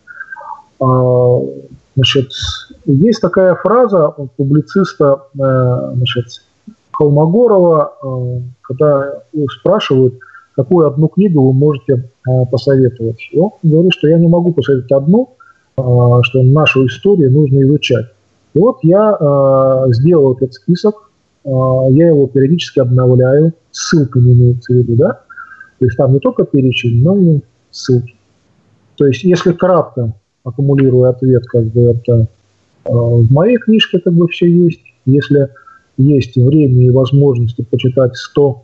Значит, есть такая фраза публициста, значит, Холмогорова, когда их спрашивают, какую одну книгу вы можете посоветовать. И он говорит, что я не могу посоветовать одну, что нашу историю нужно изучать. И вот я сделал этот список, я его периодически обновляю, ссылками имеется в виду, да? То есть там не только перечень, но и ссылки. То есть, если кратко аккумулирую ответ, как бы это в моей книжке как бы все есть. Если есть время и возможности почитать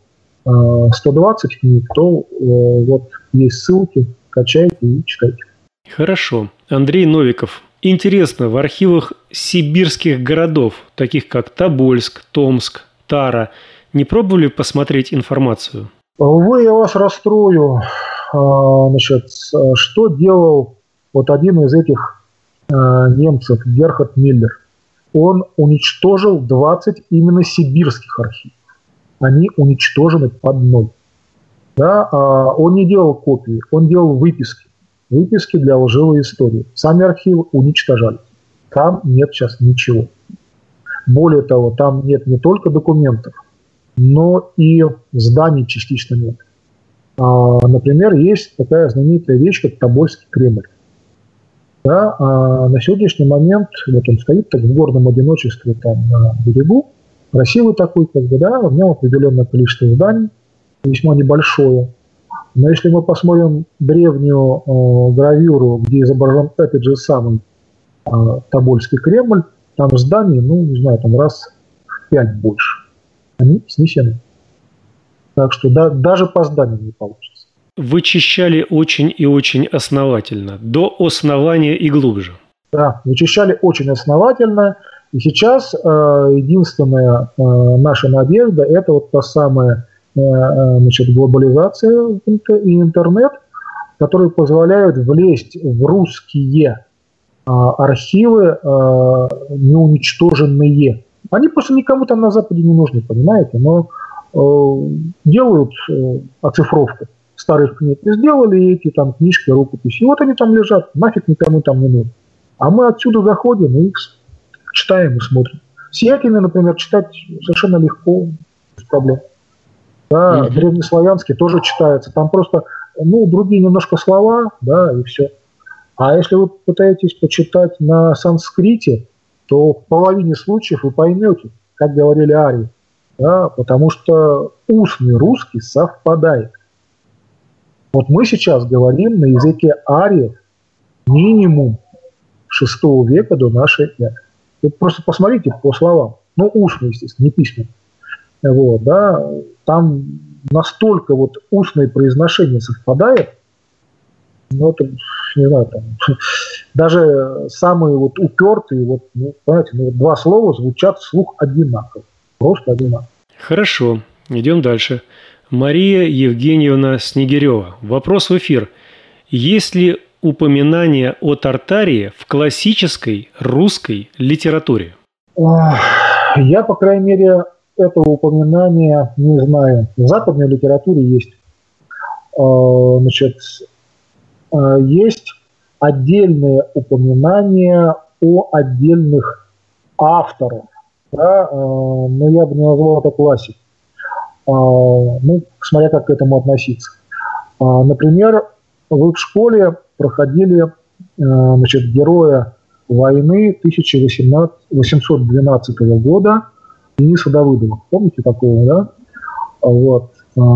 120 книг, то вот есть ссылки, качайте и читайте. Хорошо. Андрей Новиков. Интересно, в архивах сибирских городов, таких как Тобольск, Томск, Тара, не пробовали посмотреть информацию? Увы, я вас расстрою. Значит, что делал вот один из этих немцев, Герхард Миллер? Он уничтожил 20 именно сибирских архивов. Они уничтожены под ноль. Да? Он не делал копии, он делал выписки. Выписки для лживой истории. Сами архивы уничтожали. Там нет сейчас ничего. Более того, там нет не только документов, но и зданий частично нет. Например, есть такая знаменитая вещь, как Тобольский Кремль. Да? На сегодняшний момент вот он стоит так в горном одиночестве там на берегу, красивый такой, как бы, да, в нем определенное количество зданий, весьма небольшое. Но если мы посмотрим древнюю гравюру, где изображен этот же самый Тобольский Кремль, там зданий, не знаю, там раз в 5 больше. Они снесены. Так что даже по зданию не получится. Вычищали очень и очень основательно, до основания и глубже. Да, вычищали очень основательно. И сейчас единственная наша надежда – это вот та самая глобализация и интернет, которые позволяют влезть в русские архивы неуничтоженные. Они просто никому там на Западе не нужны, понимаете, но делают оцифровку старых книг. И сделали эти там книжки, рукописи. И вот они там лежат, нафиг никому там не нужны. А мы отсюда заходим и их читаем и смотрим. Сиятельно, например, читать совершенно легко, без проблем. Да, древнеславянский тоже читается. Там просто, другие немножко слова, да, и все. А если вы пытаетесь почитать на санскрите, то в половине случаев вы поймете, как говорили арии, да, потому что устный русский совпадает. Вот мы сейчас говорим на языке ариев минимум 6 века до нашей эры. Вы просто посмотрите по словам. Устный, естественно, не письменный. Вот, да, там настолько вот устное произношение совпадает, это, не знаю, там, даже самые вот упертые, понимаете, два слова звучат вслух одинаково, просто одинаково. Хорошо, идем дальше. Мария Евгеньевна Снегирева. Вопрос в эфир. Есть ли упоминание о Тартарии в классической русской литературе? Я, по крайней мере, этого упоминания не знаю. В западной литературе есть. Есть отдельные упоминания о отдельных авторах. Да? Но я бы не назвал это классикой. Смотря как к этому относиться. Например, вы в школе проходили героя войны 1812 года Дениса Давыдова. Помните такого, да? Вот.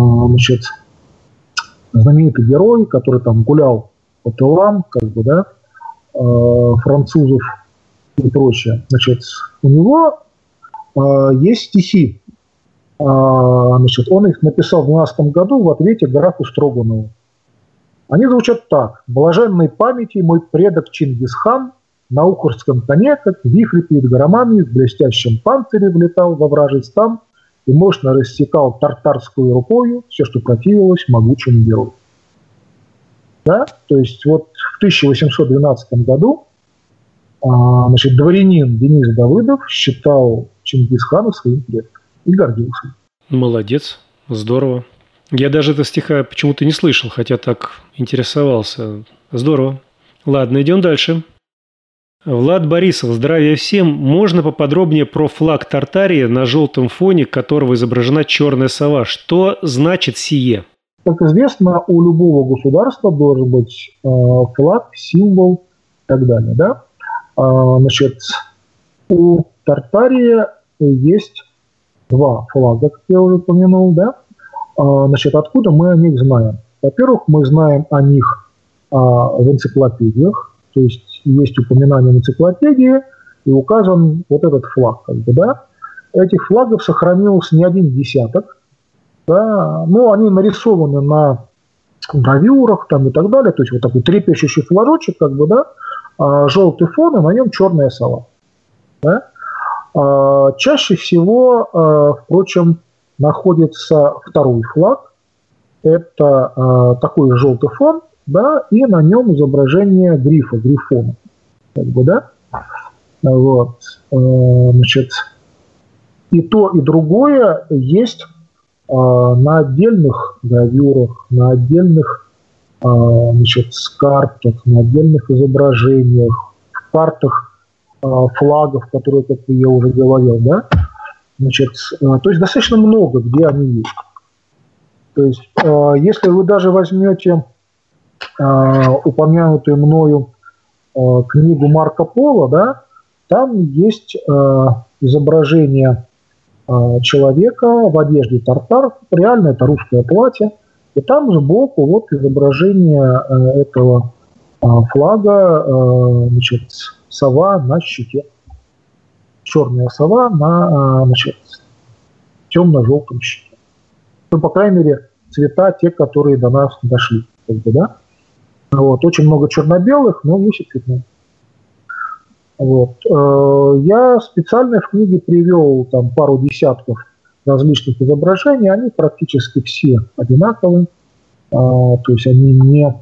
Знаменитый герой, который там гулял по тылам, как бы, да, французов и прочее. У него есть стихи. Он их написал в 12 году в ответе графу Строганову. Они звучат так. «Блаженной памяти мой предок Чингисхан на ухорском коне, как вихрь перед громами, в блестящем панцире влетал во вражий стан и мощно рассекал тартарскую рукою все, что противилось могучему герою». Да? То есть вот в 1812 году дворянин Денис Давыдов считал Чингисхана своим предком и гордился. Молодец, здорово. Я даже этого стиха почему-то не слышал, хотя так интересовался. Здорово. Ладно, идем дальше. Влад Борисов, здравия всем. Можно поподробнее про флаг Тартарии, на желтом фоне которого изображена черная сова? Что значит сие? Как известно, у любого государства должен быть флаг, символ и так далее. Да? У Тартарии есть два флага, как я уже упомянул. Да? Откуда мы о них знаем? Во-первых, мы знаем о них в энциклопедиях, то есть есть упоминание в энциклопедии и указан вот этот флаг, как бы, да. этих флагов сохранилось не один десяток. Да? Ну, они нарисованы на гравюрах там, и так далее. То есть вот такой трепещущий флажочек, как бы, да, желтый фон, и на нем черная сова. Да? Чаще всего, впрочем, находится второй флаг. Это такой желтый фон, да, и на нем изображение грифона. Как бы, да? Вот. Значит, и то, и другое есть на отдельных гравюрах, на отдельных, значит, картах, на отдельных изображениях, в картах флагов, которые, как я уже говорил, да? Значит, то есть достаточно много, где они есть. То есть, если вы даже возьмете упомянутую мною книгу Марко Поло, да, там есть изображение человека в одежде тартар, реально это русское платье, и там сбоку вот изображение этого флага, значит, сова на щеке. Черная сова на, значит, темно-желтом щеке. Ну, по крайней мере, цвета те, которые до нас дошли. Как бы, да? Вот. Очень много черно-белых, но есть и цветные. Вот. Я специально в книге привел там пару десятков различных изображений, они практически все одинаковые, то есть они не,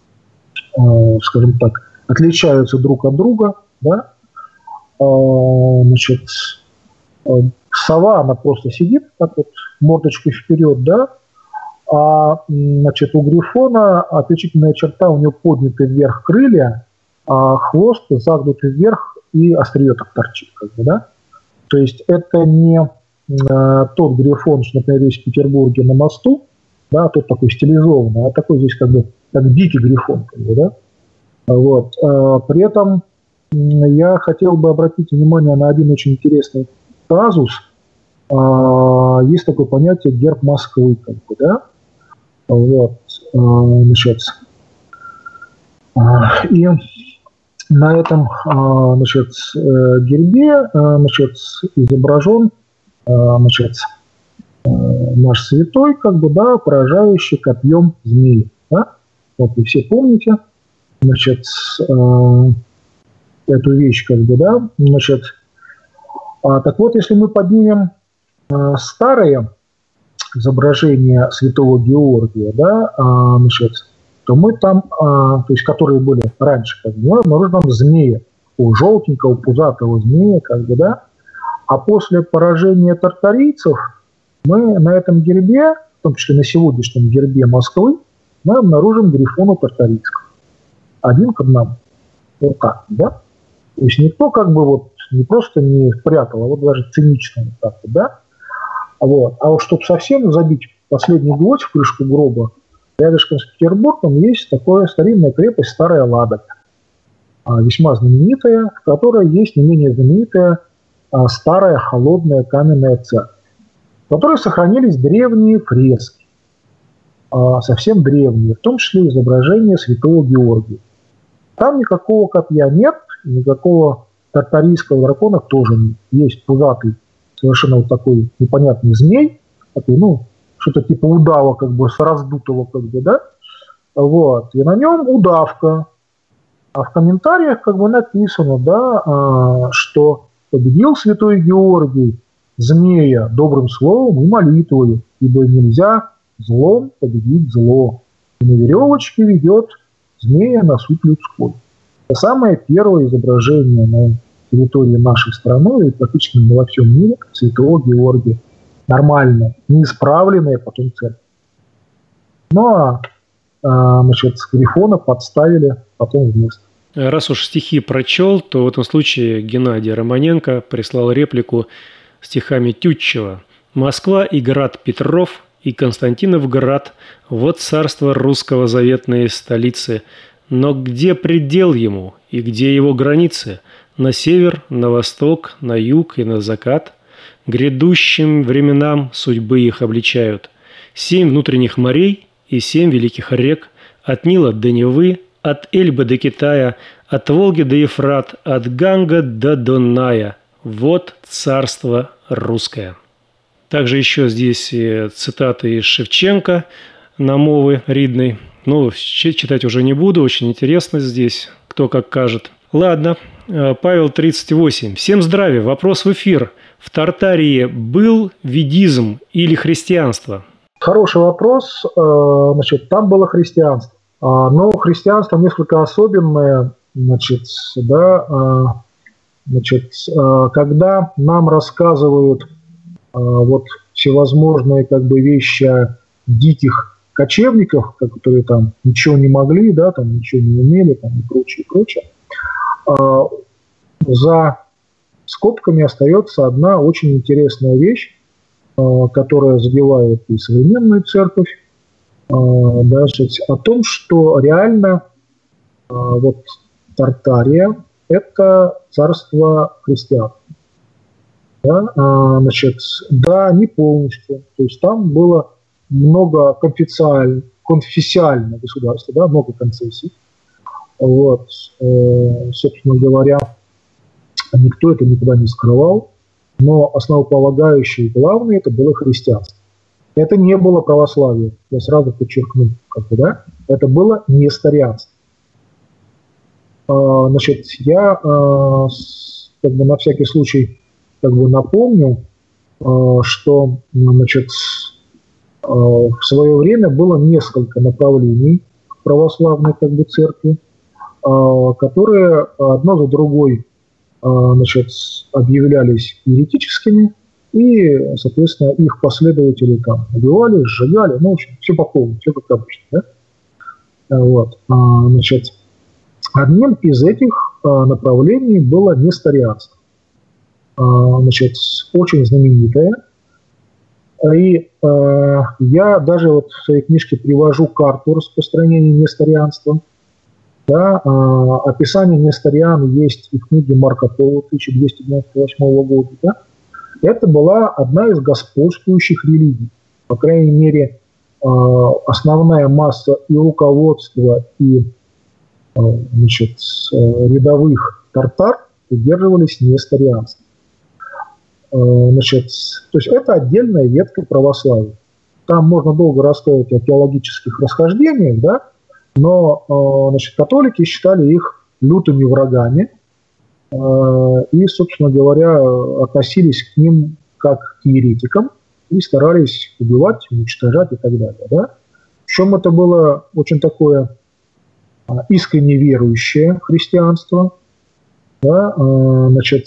скажем так, отличаются друг от друга, да? Значит, сова, она просто сидит так вот мордочкой вперед, да, значит, у грифона отличительная черта, у него подняты вверх крылья, а хвост загнутый вверх и острие так торчит, как бы, да. То есть это не тот грифон, что, например, есть в Петербурге на мосту, да, тот такой стилизованный, а такой здесь как бы как дикий грифон, как бы, да. Вот. При этом я хотел бы обратить внимание на один очень интересный казус. Есть такое понятие герб Москвы, как бы, да. Вот. Значит, и на этом, значит, гербе, значит, изображен, значит, наш святой, как бы, да, поражающий копьем змеи. Да? Вот вы все помните, значит, эту вещь, как бы, да, значит. Так вот, если мы поднимем старое изображение святого Георгия, да, значит, то мы там, то есть, которые были раньше, как бы, мы обнаружим там змея, желтенького, пузатого змея, как бы, да, а после поражения тартарийцев мы на этом гербе, в том числе на сегодняшнем гербе Москвы, мы обнаружим грифона тартарийского. 1 к 1. Вот так, да? То есть никто как бы вот не просто не прятал, а вот даже цинично вот так вот, да? Вот. А вот чтобы совсем забить последний гвоздь в крышку гроба, рядышком с Петербургом есть такая старинная крепость Старая Ладога, весьма знаменитая, в которой есть не менее знаменитая старая холодная каменная церковь, в которой сохранились древние фрески, совсем древние, в том числе изображение святого Георгия. Там никакого копья нет, никакого тартарийского дракона тоже нет. Есть пузатый, совершенно вот такой непонятный змей, такой, ну, что-то типа удава, как бы, с раздутого, как бы, да, вот, и на нем удавка. А в комментариях, как бы, написано, да, что победил святой Георгий змея добрым словом и молитвою, ибо нельзя злом победить зло. И на веревочке ведет змея на суд людской. Это самое первое изображение на территории нашей страны и практически во всем мире святого Георгия. Нормально, неисправленная потом церковь. Ну значит, грифона подставили потом вместо. Раз уж стихи прочел, то в этом случае Геннадий Романенко прислал реплику стихами Тютчева. «Москва и град Петров, и Константиновград, вот царство русского заветные столицы. Но где предел ему и где его границы? На север, на восток, на юг и на закат? Грядущим временам судьбы их обличают. 7 внутренних морей и 7 великих рек, от Нила до Невы, от Эльбы до Китая, от Волги до Ефрат, от Ганга до Дуная. «Вот царство русское». Также еще здесь цитаты из Шевченко на мовы ридной. Ну, читать уже не буду, очень интересно здесь, кто как кажет. Ладно, Павел 38. Всем здравия, вопрос в эфир. В Тартарии был ведизм или христианство? Хороший вопрос. Значит, там было христианство. Но христианство несколько особенное. Значит, да, когда нам рассказывают вот всевозможные как бы вещи о диких кочевников, которые там ничего не могли, да, там ничего не умели, там и прочее, прочее, за скобками остается одна очень интересная вещь, которая задевает и современную церковь, да, о том, что реально вот Тартария – это царство христиан. Да, значит, да, не полностью. То есть там было много конфессиальное государство, да, много концессий. Вот, собственно говоря, никто это никогда не скрывал, но основополагающее и главное это было христианство. Это не было православие, я сразу подчеркну, как бы, да, это было несторианство. Значит, я как бы на всякий случай как бы напомню, что, значит, в свое время было несколько направлений православной как бы церкви, которые одно за другой, значит, объявлялись еретическими, и, соответственно, их последователи там убивали, сжигали, ну, в общем, все по полной, все как обычно, да? Вот, значит, одним из этих направлений было несторианство. Значит, очень знаменитое. И я даже вот в своей книжке привожу карту распространения несторианства. Да, описание несториан есть и в книге Марко Поло 1298 года. Да? Это была одна из господствующих религий. По крайней мере, основная масса и руководства, и значит, рядовых тартар придерживались несторианства. Значит, то есть это отдельная ветка православия. Там можно долго рассказывать о теологических расхождениях, да, но значит, католики считали их лютыми врагами и, собственно говоря, относились к ним как к еретикам и старались убивать, уничтожать и так далее. Да. Причем это было очень такое искренне верующее христианство, да, значит,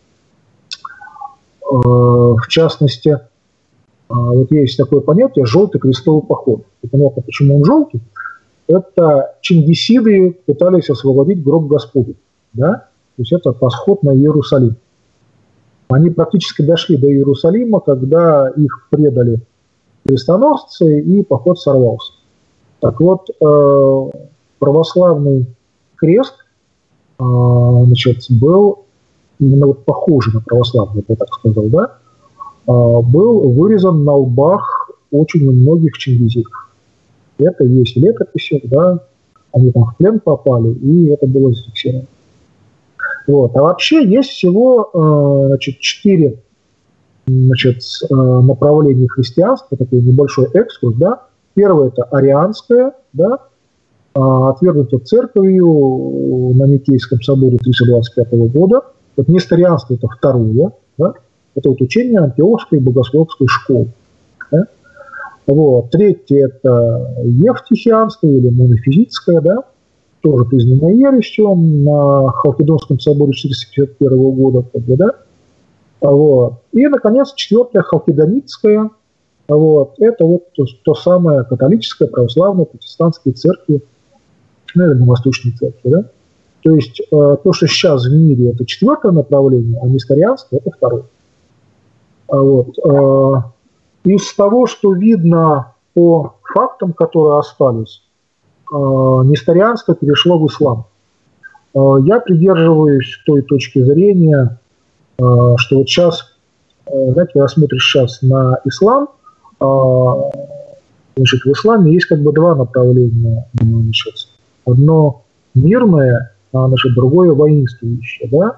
в частности, вот есть такое понятие «желтый крестовый поход». И понятно, почему он желтый. Это чингисиды пытались освободить гроб Господень. Да? То есть это поход на Иерусалим. Они практически дошли до Иерусалима, когда их предали крестоносцы, и поход сорвался. Так вот, православный крест, значит, был именно вот похожий на православный, я так сказал, да, был вырезан на лбах очень многих чингизидов. Это есть в летописях, да, они там в плен попали, и это было зафиксировано. Вот. А вообще есть всего, значит, 4, значит, направления христианства, такой небольшой экскурс, да. Первое – это арианское, да, отвергнуто церковью на Никейском соборе 325 года. Вот несторианство – это второе, да? Это вот учение Антиохской богословской школы. Да? Вот. Третье – это евтихианство или монофизитское, да? Тоже признанное ересью на Халкидонском соборе 451 года. Да? Вот. И, наконец, четвертое – халкидонитское. Вот. Это вот то самое католическое, православное, протестантские церкви, наверное, восточные церкви, да? То есть то, что сейчас в мире, это четвертое направление, а несторианство – это второе. Вот. Из того, что видно по фактам, которые остались, несторианство перешло в ислам. Я придерживаюсь той точки зрения, что вот сейчас, знаете, когда смотришь сейчас на ислам, значит, в исламе есть как бы два направления. Значит, одно мирное, значит, другое воинствующее, да?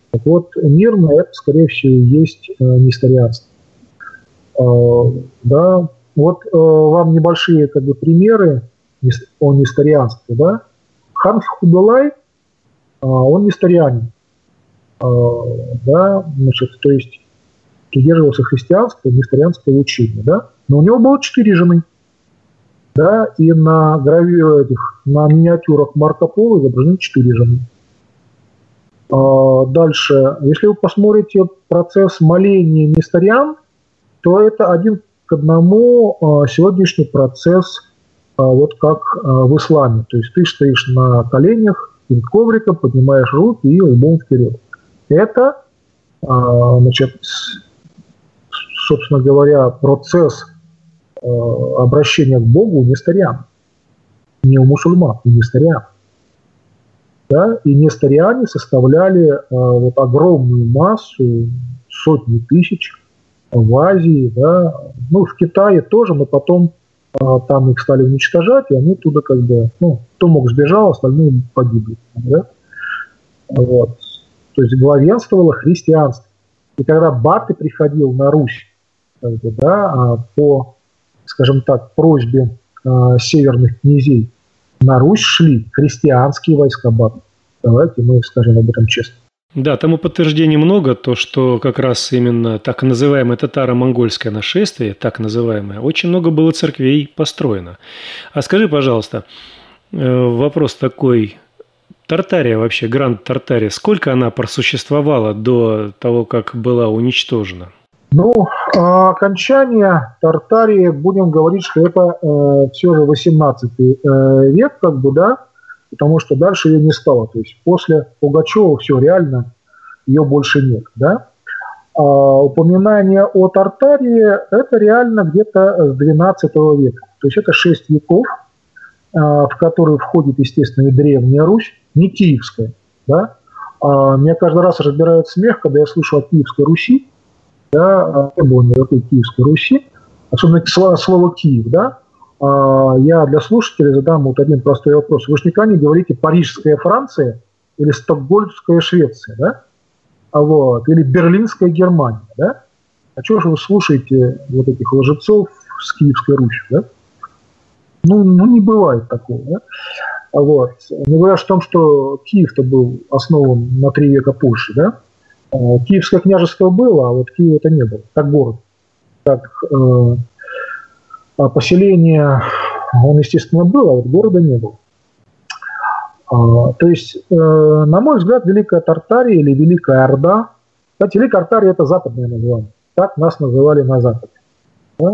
Так вот, мирное – это, скорее всего, есть несторианство. Да, вот вам небольшие как бы примеры о несторианстве. Да? Хан Хубилай, он несторианин. Да, значит, то есть придерживался христианского и несторианского учения. Да? Но у него было 4 жены. Да, и на на миниатюрах Марко Поло изображены 4 жены. Дальше, если вы посмотрите процесс моления несториан, то это 1 к 1 сегодняшний процесс, вот как в исламе. То есть ты стоишь на коленях, перед ковриком, поднимаешь руки и лбом вперед. Это, значит, собственно говоря, процесс обращения к Богу у несториан. Не у мусульман, у несториан. Да? И несториане составляли вот огромную массу, сотни тысяч в Азии, да? Ну, в Китае тоже, но потом там их стали уничтожать, и они туда как бы, ну, кто мог сбежал, остальные погибли. Да? Вот. То есть главенствовало христианство. И когда Баты приходил на Русь, как бы, да, по, скажем так, просьбе северных князей, на Русь шли христианские войска Баты. Давайте мы скажем об этом честно. Да, тому подтверждений много, то, что как раз именно так называемое татаро-монгольское нашествие, так называемое, очень много было церквей построено. А скажи, пожалуйста, вопрос такой, Тартария вообще, Гранд Тартария, сколько она просуществовала до того, как была уничтожена? Ну, окончание Тартарии, будем говорить, что это все же 18 век, как бы, да, потому что дальше ее не стало. То есть после Пугачева все, реально ее больше нет, да. Упоминание о Тартарии – это реально где-то с 12 века. То есть это 6 веков, в которые входит, естественно, и Древняя Русь, не Киевская, да. Меня каждый раз разбирает смех, когда я слышу о Киевской Руси, да, не было никакой Киевской Руси, особенно слово «Киев», да. Я для слушателей задам вот один простой вопрос. Вы же никогда не говорите «Парижская Франция» или «Стокгольмская Швеция», да? Вот, или «Берлинская Германия», да? А чего же вы слушаете вот этих лжецов с Киевской Русью, да? Ну, не бывает такого, да? Вот. Не говоря о том, что Киев-то был основан на 3 века позже, да? Киевское княжество было, а вот Киева-то не было, как город. Как поселение, он, естественно, был, а вот города не было. То есть, на мой взгляд, Великая Тартария или Великая Орда, кстати, Великая Тартария – это западное название, так нас называли на Западе. Да?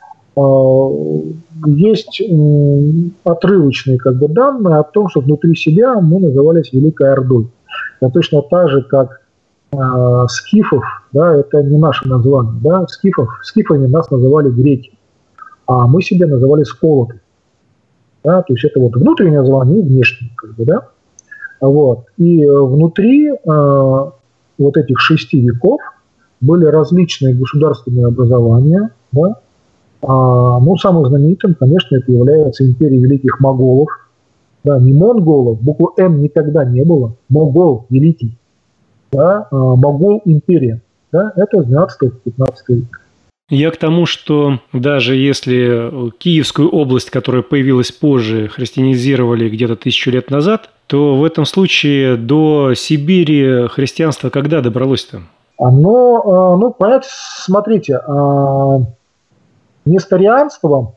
Есть отрывочные как бы данные о том, что внутри себя мы назывались Великой Ордой. Это точно так же, как скифов, да, это не наше название, да, скифами нас называли греки, а мы себя называли сколоты. Да, то есть это вот внутреннее название и внешнее, как бы, да. Вот. И внутри вот этих 6 веков были различные государственные образования, да. Ну, самым знаменитым, конечно, это является империя великих моголов, да, не монголов, буквы «М» никогда не было, могол великий, да, могол империя, да, это 12-15 век. Я к тому, что даже если Киевскую область, которая появилась позже, христианизировали где-то 1000 лет назад, то в этом случае до Сибири христианство когда добралось-то? Оно, ну, понятно, смотрите, несторианство,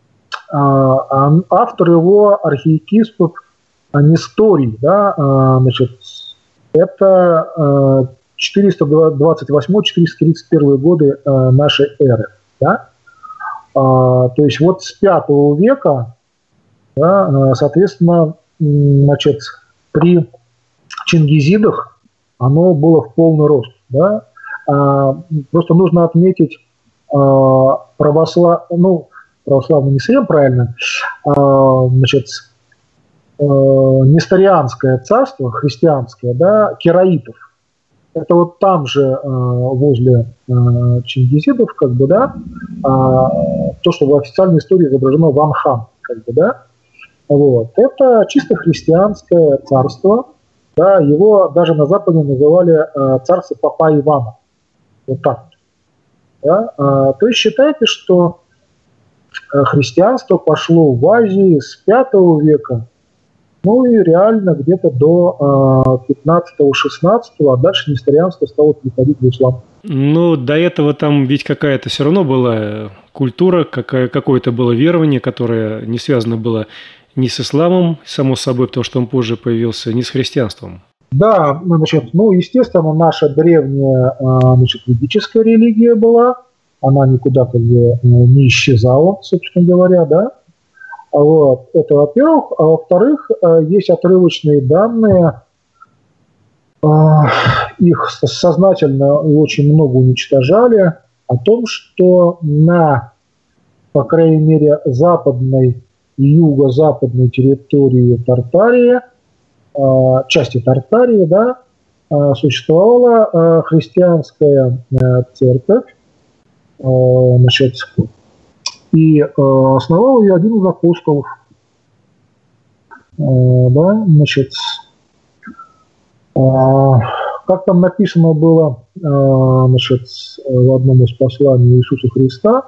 автор его архиепископ Несторий, да, значит, это 428-431 годы нашей эры. Да? То есть вот с 5 века, да, соответственно, значит, при чингизидах оно было в полный рост. Да? Просто нужно отметить православный не совсем правильно, значит, несторианское царство, христианское, да, кераитов. Это вот там же, возле чингизидов, как бы, да, то, что в официальной истории изображено Ван Хан, как бы, да, вот. Это чисто христианское царство, Да, его даже на Западе называли царство Папа Ивана. Вот так. Да? То есть считайте, что христианство пошло в Азии с V века, ну и реально где-то до 15-16, а дальше несторианство стало приходить в ислам. Но до этого там ведь какая-то все равно была культура, какое-то было верование, которое не связано было ни с исламом, само собой, потому что он позже появился, ни с христианством. Да, значит, ну, естественно, наша древняя, значит, ведическая религия была, она никуда как бы не исчезала, собственно говоря, да. Вот, это во-первых. А во-вторых, есть отрывочные данные, их сознательно очень много уничтожали, о том, что на, по крайней мере, западной и юго-западной территории Тартарии, части Тартарии, да, существовала христианская церковь, значит, и основал ее один из апостолов. Да, значит, как там написано было, значит, в одном из посланий Иисуса Христа,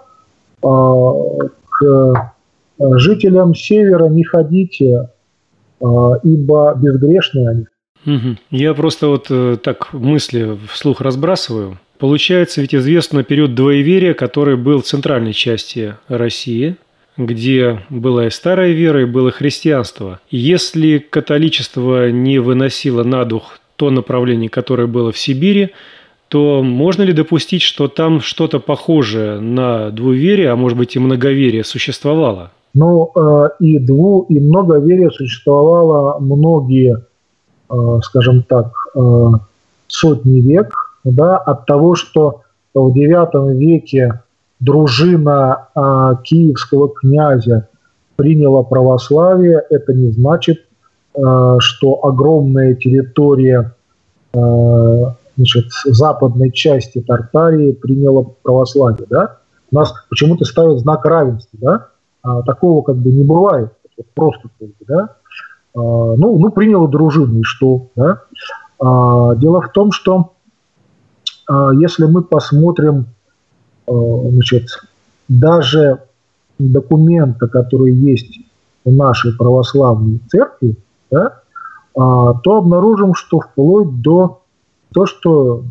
к жителям севера не ходите, ибо безгрешны они. Я просто вот так мысли вслух разбрасываю. Получается, ведь известно период двоеверия, который был в центральной части России, где была и старая вера, и было христианство. Если католичество не выносило на дух то направление, которое было в Сибири, то можно ли допустить, что там что-то похожее на двуверие, а может быть и многоверие существовало? Ну, и многоверие существовало многие, скажем так, сотни век, да, от того, что в IX веке дружина киевского князя приняла православие, это не значит, что огромная территория, значит, западной части Тартарии приняла православие. Да? У нас почему-то ставят знак равенства. Да? Такого как бы не бывает. Просто как бы, да? Ну, приняла дружину, и что? Да? Дело в том, что если мы посмотрим, значит, даже документы, которые есть в нашей православной церкви, да, то обнаружим, что вплоть до того, что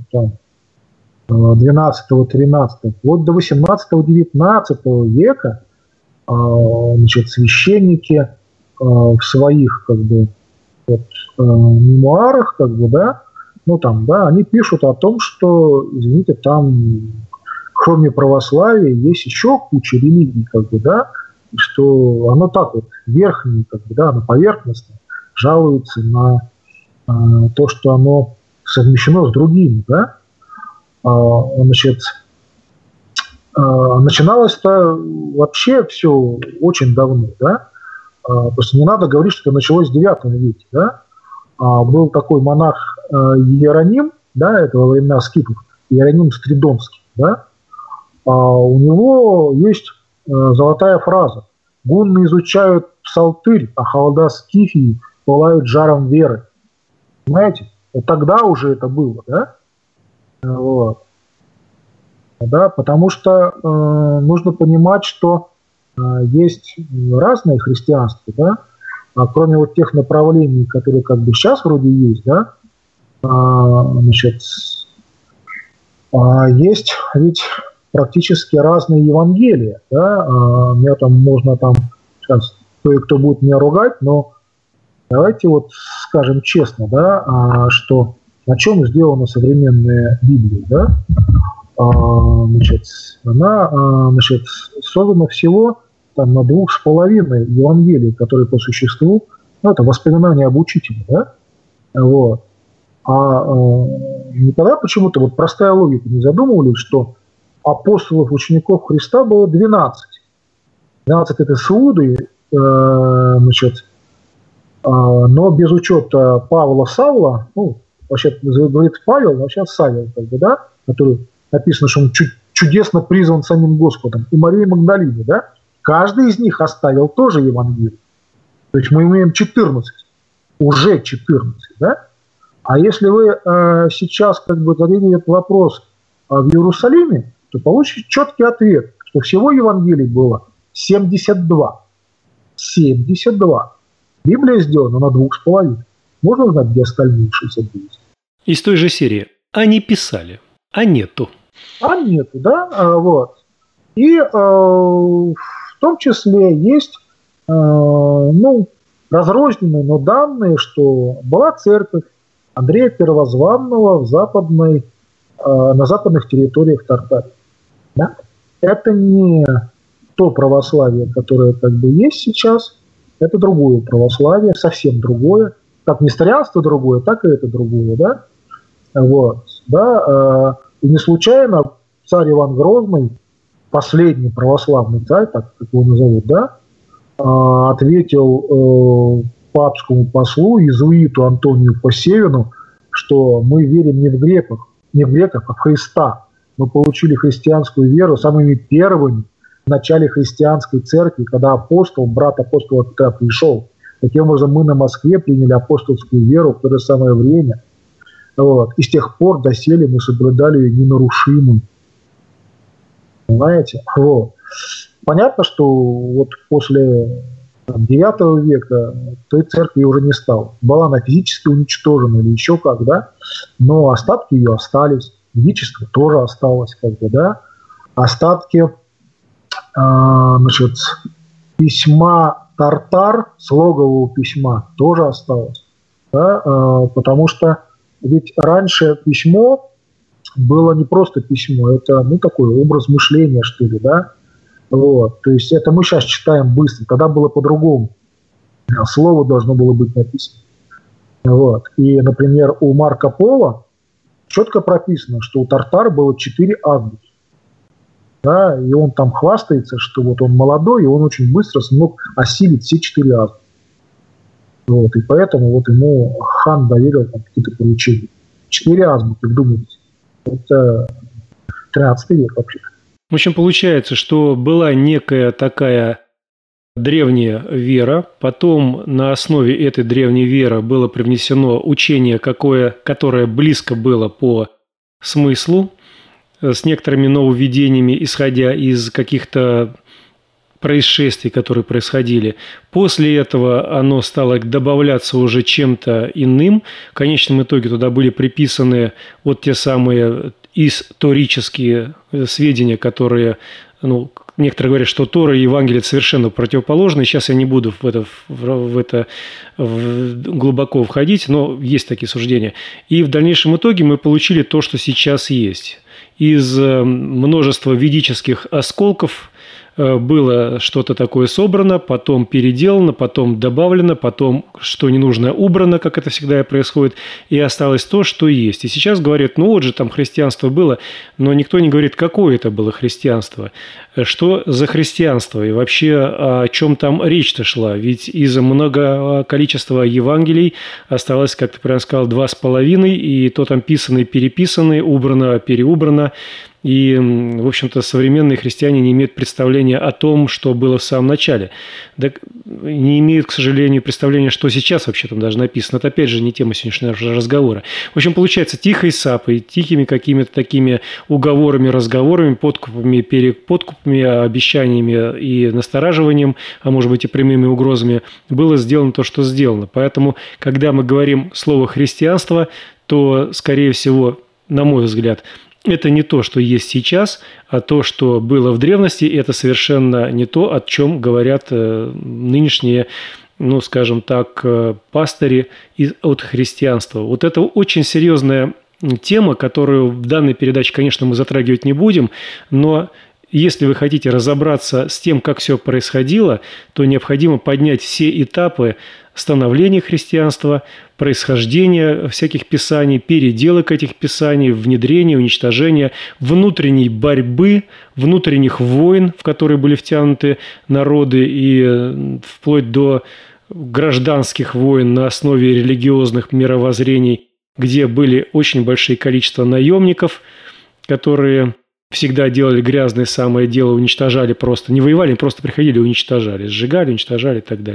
12-13, вплоть до 18-19 века, значит, священники в своих как бы вот, мемуарах, как бы, да, ну там, да, они пишут о том, что, извините, там кроме православия есть еще куча религий, как бы, да, что оно так вот верхнее, как бы, да, на поверхностно жалуется на то, что оно совмещено с другими, да. Значит, начиналось-то вообще все очень давно, да. Просто не надо говорить, что это началось в IX веке, да. Был такой монах Иероним, да, это во времена скифов, Иероним Стридонский, да. У него есть золотая фраза: «Гунны изучают псалтырь, а холода скифии пылают жаром веры». Понимаете? Вот тогда уже это было, да? Вот. Да, потому что нужно понимать, что есть разное христианство, да? Кроме вот тех направлений, которые как бы сейчас вроде есть, да? Значит, есть ведь практически разные Евангелия, да? Меня там можно там сейчас кое-кто будет меня ругать, но давайте вот скажем честно, да, что на чем сделана современная Библия, да? Значит, она, значит, создана всего там на 2,5 Евангелий, которые по существу, ну, это воспоминания об учителе, да? Вот. Никогда почему-то вот простая логика не задумывались, что апостолов, учеников Христа было 12. 12 это с Иудой, значит, но без учета Павла Савла, ну, вообще говорит Павел, но сейчас Савел, как бы, да, который написано, что он чудесно призван самим Господом, и Мария Магдалина, да, каждый из них оставил тоже Евангелие. То есть мы имеем 14, уже 14, да. А если вы сейчас зададите этот вопрос в Иерусалиме, то получите четкий ответ, что всего Евангелий было 72. 72. Библия сделана на 2,5. Можно узнать, где остальные 69? Из той же серии. Они писали, а нету. А нету, да? Вот. И в том числе есть разрозненные, но данные, что была церковь Андрея Первозванного на западных территориях Тартарии. Да? Это не то православие, которое есть сейчас, это другое православие, совсем другое. Как несторианство другое, так и это другое. Да? Вот. Да? И не случайно царь Иван Грозный, последний православный царь, так как его назовут, да, ответил папскому послу, иезуиту Антонию Посевину, что мы верим не в греков, а в Христа. Мы получили христианскую веру самыми первыми в начале христианской церкви, когда брат апостола Петра пришел. Таким образом, мы на Москве приняли апостольскую веру в то же самое время. Вот. И с тех пор доселе мы соблюдали ее ненарушимую. Понимаете? Вот. Понятно, что после IX века той церкви уже не стало. Была она физически уничтожена или еще как, да? Но остатки ее остались. Ведичество тоже осталось, да? Остатки письма Тартар, слогового письма, тоже осталось. Да? Потому что ведь раньше письмо было не просто письмо, это такой образ мышления, что ли, да? Вот. То есть это мы сейчас читаем быстро, тогда было по-другому. Слово должно было быть написано. Вот. И, например, у Марко Поло четко прописано, что у Тартар было 4 азбуки. Да? И он там хвастается, что он молодой, и он очень быстро смог осилить все 4 азбуки. Вот. И поэтому ему хан доверил какие-то поручения. 4 азбуки, вдумайтесь. Это 13 век вообще. В общем, получается, что была некая такая древняя вера, потом на основе этой древней веры было привнесено учение, которое близко было по смыслу, с некоторыми нововведениями, исходя из каких-то происшествий, которые происходили. После этого оно стало добавляться уже чем-то иным. В конечном итоге туда были приписаны те самые исторические сведения, которые, некоторые говорят, что Тора и Евангелие совершенно противоположны. Сейчас я не буду в это глубоко входить, но есть такие суждения. И в дальнейшем итоге мы получили то, что сейчас есть. Из множества ведических осколков было что-то такое собрано, потом переделано, потом добавлено, потом что не нужно убрано, как это всегда происходит, и осталось то, что есть. И сейчас говорят, там христианство было, но никто не говорит, какое это было христианство, что за христианство и вообще о чем там речь-то шла. Ведь из-за много количества Евангелий осталось, как ты правильно сказал, 2,5, и то там писано, переписано, убрано, переубрано. И, в общем-то, современные христиане не имеют представления о том, что было в самом начале. Так не имеют, к сожалению, представления, что сейчас вообще там даже написано. Это, опять же, не тема сегодняшнего разговора. В общем, получается, тихой сапой, тихими какими-то такими уговорами, разговорами, подкупами, переподкупами, обещаниями и настораживанием, а может быть и прямыми угрозами, было сделано то, что сделано. Поэтому, когда мы говорим слово «христианство», то, скорее всего, на мой взгляд, это не то, что есть сейчас, а то, что было в древности, это совершенно не то, о чем говорят нынешние, скажем так, пастыри от христианства. Это очень серьезная тема, которую в данной передаче, конечно, мы затрагивать не будем, но если вы хотите разобраться с тем, как все происходило, то необходимо поднять все этапы становления христианства, происхождения всяких писаний, переделок этих писаний, внедрения, уничтожения, внутренней борьбы, внутренних войн, в которые были втянуты народы, и вплоть до гражданских войн на основе религиозных мировоззрений, где были очень большие количества наемников, которые всегда делали грязное самое дело, уничтожали просто, не воевали, просто приходили и уничтожали, сжигали, уничтожали и так далее.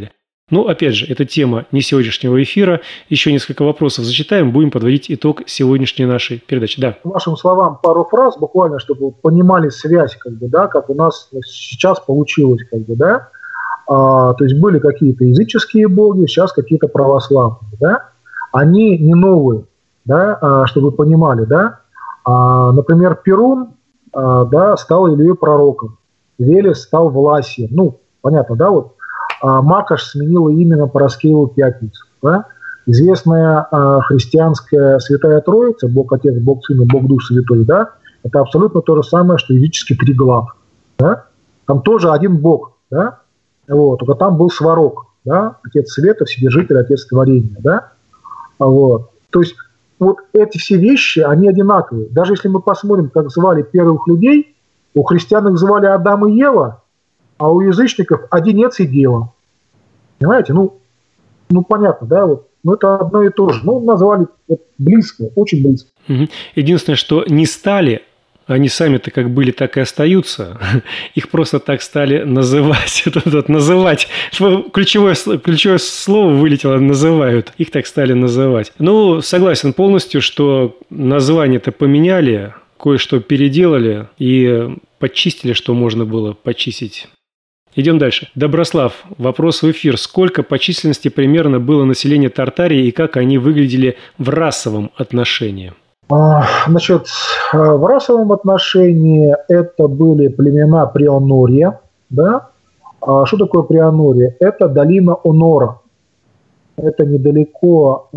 Ну, опять же, это тема не сегодняшнего эфира. Еще несколько вопросов зачитаем, будем подводить итог сегодняшней нашей передачи. Да. К вашим словам пару фраз, буквально, чтобы вы понимали связь, как у нас сейчас получилось, то есть были какие-то языческие боги, сейчас какие-то православные, они не новые, чтобы вы понимали, например, Перун, стал Ильей пророком, Велес стал Власием, понятно, Макаш сменила имя на Параскеву Пятницу. Известная христианская Святая Троица, Бог Отец, Бог Сын и Бог Дух Святой, это абсолютно то же самое, что языческий Триглав. Там тоже один Бог, только там был Сварог, Отец Света, Вседержитель, Отец Творения. То есть вот эти все вещи, они одинаковые. Даже если мы посмотрим, как звали первых людей, у христиан их звали Адам и Ева, а у язычников Одинец и Дева. Понимаете? Понятно, это одно и то же. Назвали близко, очень близко. Единственное, что не стали, они сами-то как были, так и остаются. Их просто так стали называть. Называть. Ключевое слово вылетело, называют. Их так стали называть. Согласен полностью, что название-то поменяли, кое-что переделали и подчистили, что можно было почистить. Идем дальше. Доброслав, вопрос в эфир. Сколько по численности примерно было населения Тартарии и как они выглядели в расовом отношении? Значит, в расовом отношении это были племена Преонорья. Что такое Преонорье? Это долина Онора. Это недалеко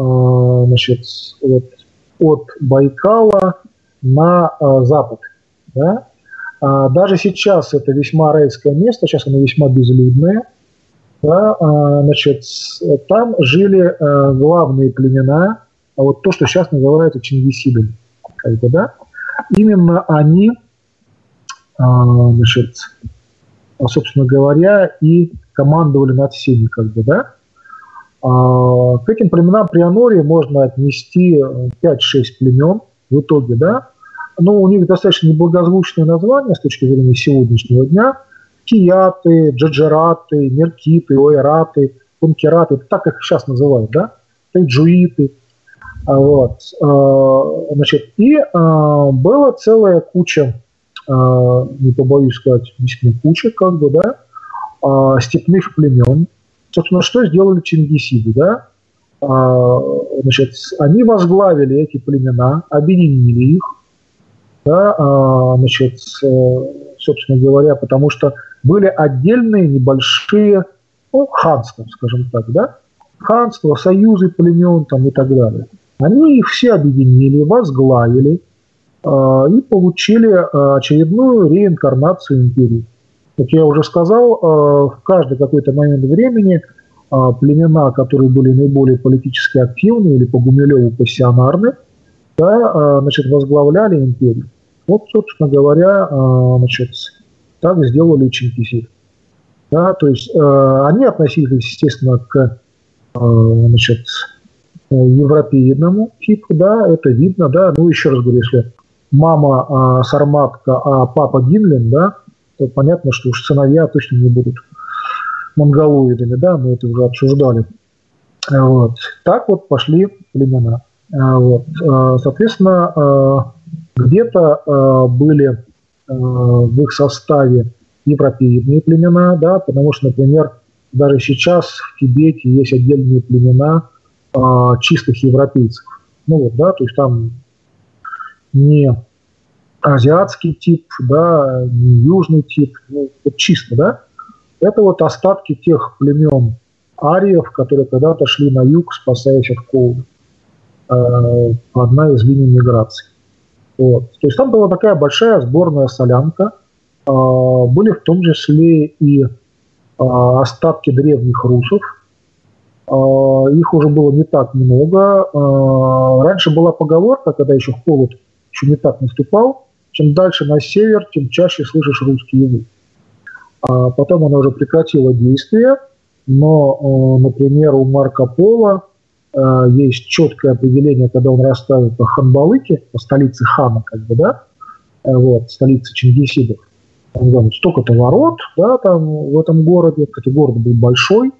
от Байкала на запад. Даже сейчас это весьма райское место, сейчас оно весьма безлюдное. Там жили главные племена, то, что сейчас называется чингисидами. Именно они, собственно говоря, и командовали над всеми. К этим племенам Преонорья можно отнести 5-6 племен в итоге, у них достаточно неблагозвучное название с точки зрения сегодняшнего дня. Кияты, джаджараты, меркиты, ойраты, пункераты, так их сейчас называют, тайджуиты. Была целая куча, не побоюсь сказать, куча, степных племен. Собственно, что сделали чингисиды, они возглавили эти племена, объединили их, собственно говоря, потому что были отдельные небольшие ханства, скажем так, ханства, союзы племен и так далее. Они их все объединили, возглавили и получили очередную реинкарнацию империи. Как я уже сказал, в каждый какой-то момент времени племена, которые были наиболее политически активны или по Гумилеву пассионарны, возглавляли империю. Собственно говоря, так сделали чингисиды. То есть они относились, естественно, к европейному типу, это видно, еще раз говорю, если мама сарматка, а папа гимлин, то понятно, что уж сыновья точно не будут монголоидами, мы это уже обсуждали. Так пошли племена. Соответственно, где-то были в их составе европейные племена, потому что, например, даже сейчас в Тибете есть отдельные племена чистых европейцев. То есть там не азиатский тип, не южный тип, чисто, Это остатки тех племен ариев, которые когда-то шли на юг, спасаясь от холода. Одна из линий миграции. То есть там была такая большая сборная солянка. Были в том числе и остатки древних русов. Их уже было не так много. Раньше была поговорка, когда еще холод еще не так наступал, чем дальше на север, тем чаще слышишь русский язык. Потом она уже прекратила действие, но, например, у Марко Поло есть четкое определение, когда он расставит по Ханбалыке, по столице хана, столице чингисидов. Там столько-то ворот, там в этом городе, хотя город был большой,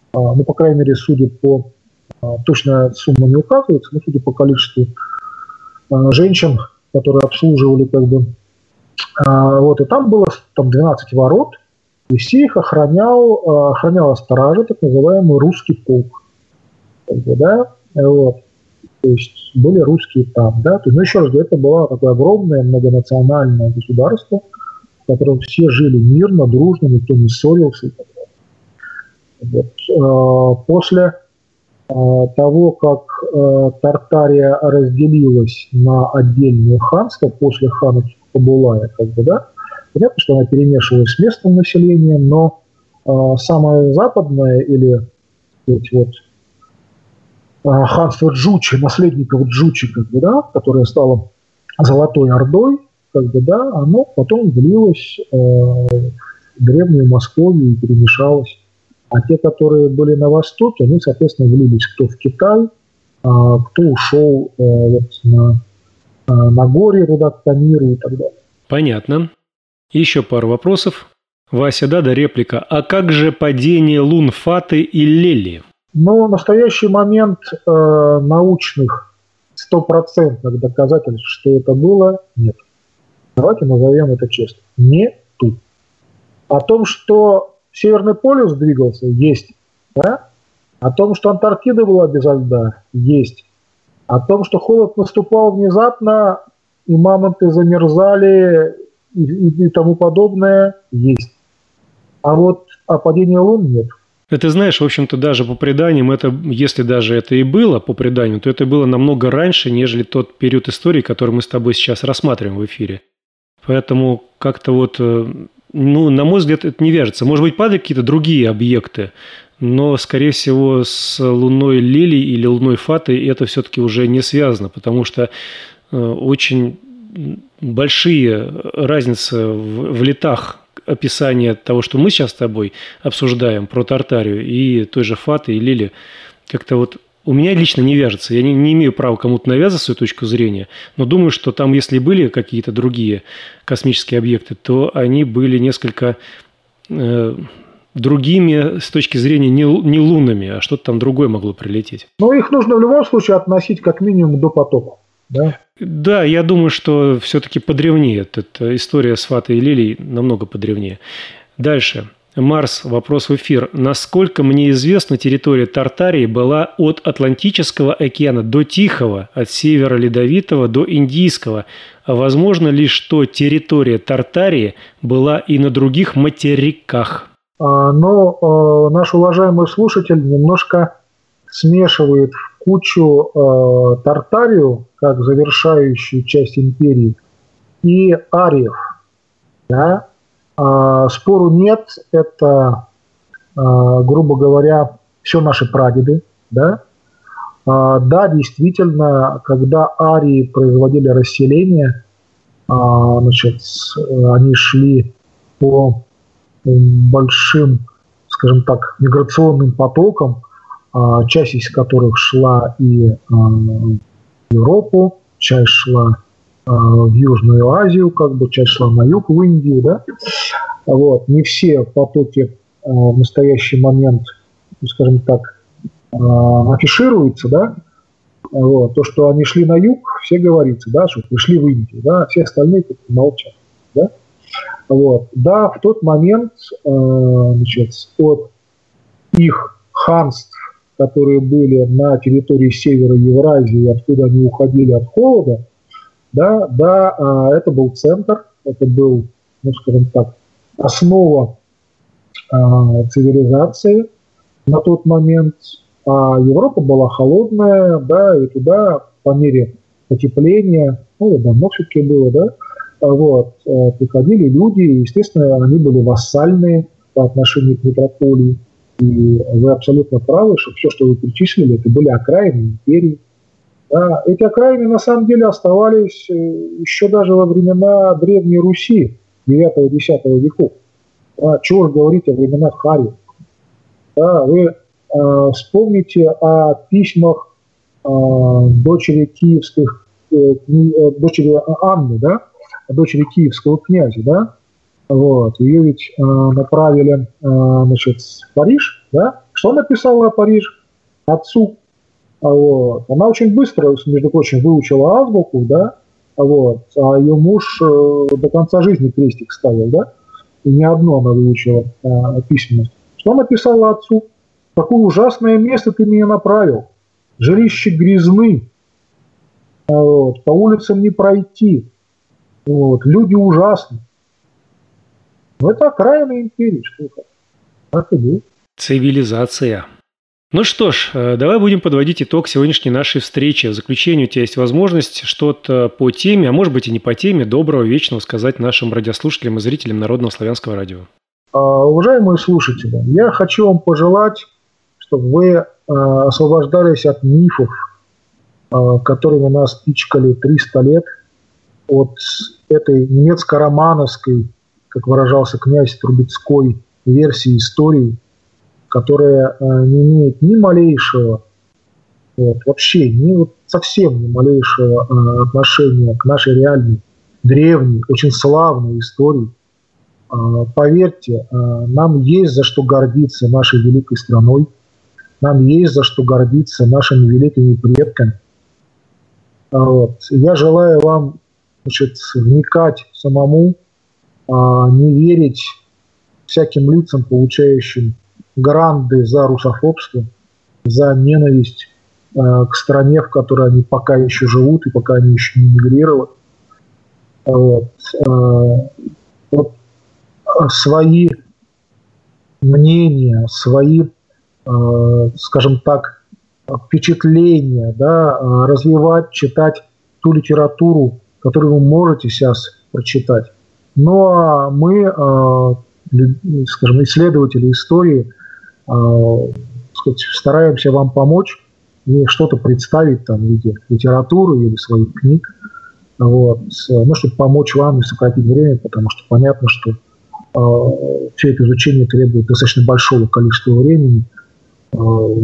ну, по крайней мере, судя по, точная сумма не указывается, но судя по количеству женщин, которые обслуживали, как бы, вот, и там было 12 ворот, и все их охраняла стража, так называемый русский полк, как бы, да, вот, то есть были русские там, да, то есть, ну, еще раз говорю, это было такое огромное многонациональное государство, в котором все жили мирно, дружно, никто не ссорился и так далее. Вот. После того, как Тартария разделилась на отдельные ханства после хана Кабулая, как бы, да, понятно, что она перемешивалась с местным населением, но самое западное или вот, ханство Джучи, наследников Джучи, как бы, да, которое стало Золотой Ордой, как бы, да, оно потом влилось в древнюю Московию и перемешалось. А те, которые были на востоке, они, соответственно, влились кто в Китай, кто ушел вот, на горе, туда, к Тамиру и так далее. Понятно. Еще пару вопросов. Вася Дада, реплика. А как же падение лун Фаты и Лели? Но в настоящий момент научных стопроцентных доказательств, что это было, нет. Давайте назовем это честно. Нету. О том, что Северный полюс двигался, есть. Да? О том, что Антарктида была безо льда, есть. О том, что холод наступал внезапно, и мамонты замерзали, и тому подобное, есть. А вот о падении лун нет. Это, знаешь, в общем-то, даже по преданиям, это, если даже это и было по преданию, то это было намного раньше, нежели тот период истории, который мы с тобой сейчас рассматриваем в эфире. Поэтому как-то вот, ну, на мой взгляд, это не вяжется. Может быть, падали какие-то другие объекты, но, скорее всего, с луной Лили или луной Фаты это все-таки уже не связано, потому что очень большие разницы в летах описания того, что мы сейчас с тобой обсуждаем про Тартарию и той же Фаты и Лили, как-то вот у меня лично не вяжется. Я не имею права кому-то навязывать свою точку зрения, но думаю, что там, если были какие-то другие космические объекты, то они были несколько другими с точки зрения не лунами, а что-то там другое могло прилететь. Но их нужно в любом случае относить как минимум до потопа. Да? Да, я думаю, что все-таки подревнее. Эта история с Фатой и Лилией намного подревнее. Дальше. Марс, вопрос в эфир. Насколько мне известно, территория Тартарии была от Атлантического океана до Тихого, от Севера Ледовитого до Индийского. А возможно ли, что территория Тартарии была и на других материках? Но наш уважаемый слушатель немножко смешивает в кучу Тартарию, как завершающую часть империи, и ариев. Да? Спору нет, это, грубо говоря, все наши прадеды. Да? Да, действительно, когда арии производили расселение, значит, они шли по большим, скажем так, миграционным потокам, часть из которых шла и в Европу, часть шла в Южную Азию, как бы, часть шла на юг, в Индию, да. Вот. Не все потоки в настоящий момент, скажем так, афишируются, да. Вот. То, что они шли на юг, все говорится, да, что пришли в Индию, да, все остальные молчат, да. Вот. Да, в тот момент, значит, от их ханств, которые были на территории севера Евразии, откуда они уходили от холода, да, это был центр, это был, ну, скажем так, основа цивилизации на тот момент. А Европа была холодная, да, и туда по мере потепления, ну, давно все-таки было, да, вот, приходили люди, и, естественно, они были вассальные по отношению к метрополии. И вы абсолютно правы, что все, что вы перечислили, это были окраины империи. Да, эти окраины, на самом деле, оставались еще даже во времена Древней Руси, 9-10 веков. Да, чего же говорить о временах ариев. Да, вы вспомните о письмах дочери киевских, дочери Анны, да, дочери киевского князя, да, вот, ее ведь направили, значит, в Париж, да, Что написала о Париже отцу? Вот. Она очень быстро, между прочим, выучила азбуку, да, вот, а ее муж до конца жизни крестик ставил, да, и не одно она выучила письменность. Что написала отцу? В какое ужасное место ты меня направил. Жилища грязны, вот, по улицам не пройти, вот, люди ужасны. Но это окраина империи, что это? Так и было. Цивилизация. Ну что ж, давай будем подводить итог сегодняшней нашей встречи. В заключение у тебя есть возможность что-то по теме, а может быть и не по теме, доброго, вечного сказать нашим радиослушателям и зрителям Народного славянского радио. Уважаемые слушатели, я хочу вам пожелать, чтобы вы освобождались от мифов, которыми нас пичкали 300 лет, от этой немецко-романовской, как выражался князь Трубецкой, версии истории, которая не имеет ни малейшего, вообще совсем ни малейшего отношения к нашей реальной, древней, очень славной истории. Поверьте, нам есть за что гордиться нашей великой страной, нам есть за что гордиться нашими великими предками. Я желаю вам, вникать самому, не верить всяким лицам, получающим гранды за русофобство, за ненависть к стране, в которой они пока еще живут и пока они еще не мигрировали. Свои мнения, свои, скажем так, впечатления, да, развивать, читать ту литературу, которую вы можете сейчас прочитать. Но мы, скажем, исследователи истории, стараемся вам помочь и что-то представить там, в виде литературы или своих книг, чтобы помочь вам и сократить время, потому что понятно, что все это изучение требует достаточно большого количества времени. У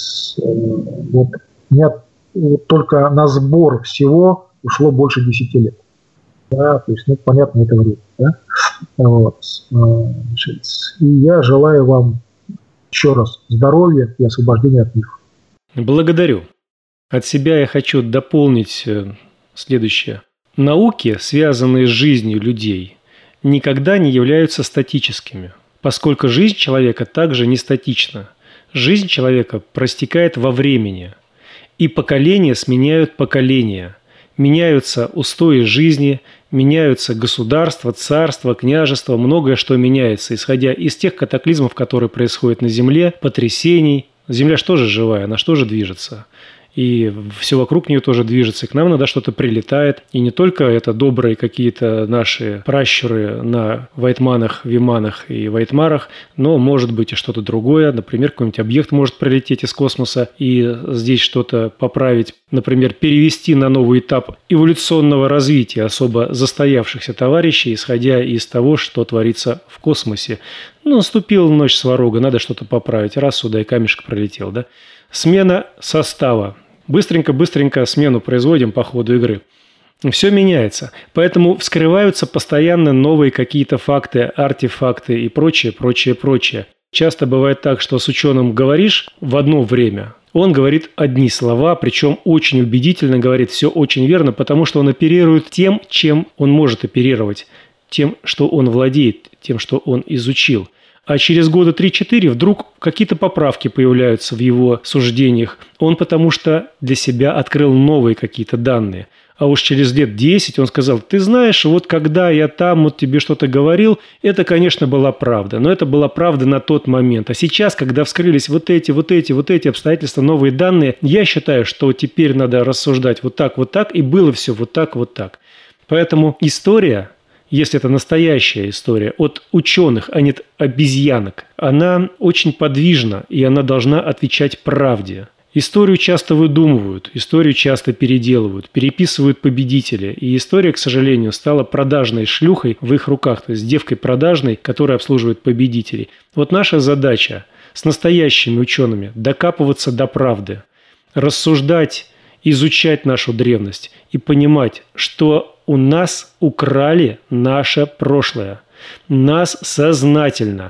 меня только на сбор всего ушло больше 10 лет. Да, то есть, понятно, это время. Да? И я желаю вам еще раз здоровья и освобождения от них. Благодарю. От себя я хочу дополнить следующее. Науки, связанные с жизнью людей, никогда не являются статическими, поскольку жизнь человека также не статична. Жизнь человека простекает во времени, и поколения сменяют поколения. Меняются устои жизни, меняются государства, царства, княжества, многое что меняется, исходя из тех катаклизмов, которые происходят на Земле, потрясений. Земля что же живая, она что же движется? И все вокруг нее тоже движется, и к нам иногда что-то прилетает. И не только это добрые какие-то наши пращуры на Вайтманах, Виманах и Вайтмарах, но может быть и что-то другое. Например, какой-нибудь объект может прилететь из космоса и здесь что-то поправить. Например, перевести на новый этап эволюционного развития особо застоявшихся товарищей, исходя из того, что творится в космосе. Наступила ночь Сварога, надо что-то поправить. Раз сюда и камешек пролетел, да? Смена состава. Быстренько смену производим по ходу игры. Все меняется. Поэтому вскрываются постоянно новые какие-то факты, артефакты и прочее. Часто бывает так, что с ученым говоришь в одно время. Он говорит одни слова, причем очень убедительно говорит, все очень верно, потому что он оперирует тем, чем он может оперировать, тем, что он владеет, тем, что он изучил. А через года 3-4 вдруг какие-то поправки появляются в его суждениях. Он потому что для себя открыл новые какие-то данные. А уж через лет 10 он сказал: ты знаешь, вот когда я там вот тебе что-то говорил, это, конечно, была правда. Но это была правда на тот момент. А сейчас, когда вскрылись вот эти обстоятельства, новые данные, я считаю, что теперь надо рассуждать вот так, и было все вот так. Поэтому история, если это настоящая история, от ученых, а не от обезьянок, она очень подвижна, и она должна отвечать правде. Историю часто выдумывают, историю часто переделывают, переписывают победители. И история, к сожалению, стала продажной шлюхой в их руках, то есть девкой продажной, которая обслуживает победителей. Вот наша задача с настоящими учеными докапываться до правды, рассуждать, изучать нашу древность и понимать, что у нас украли наше прошлое. Нас сознательно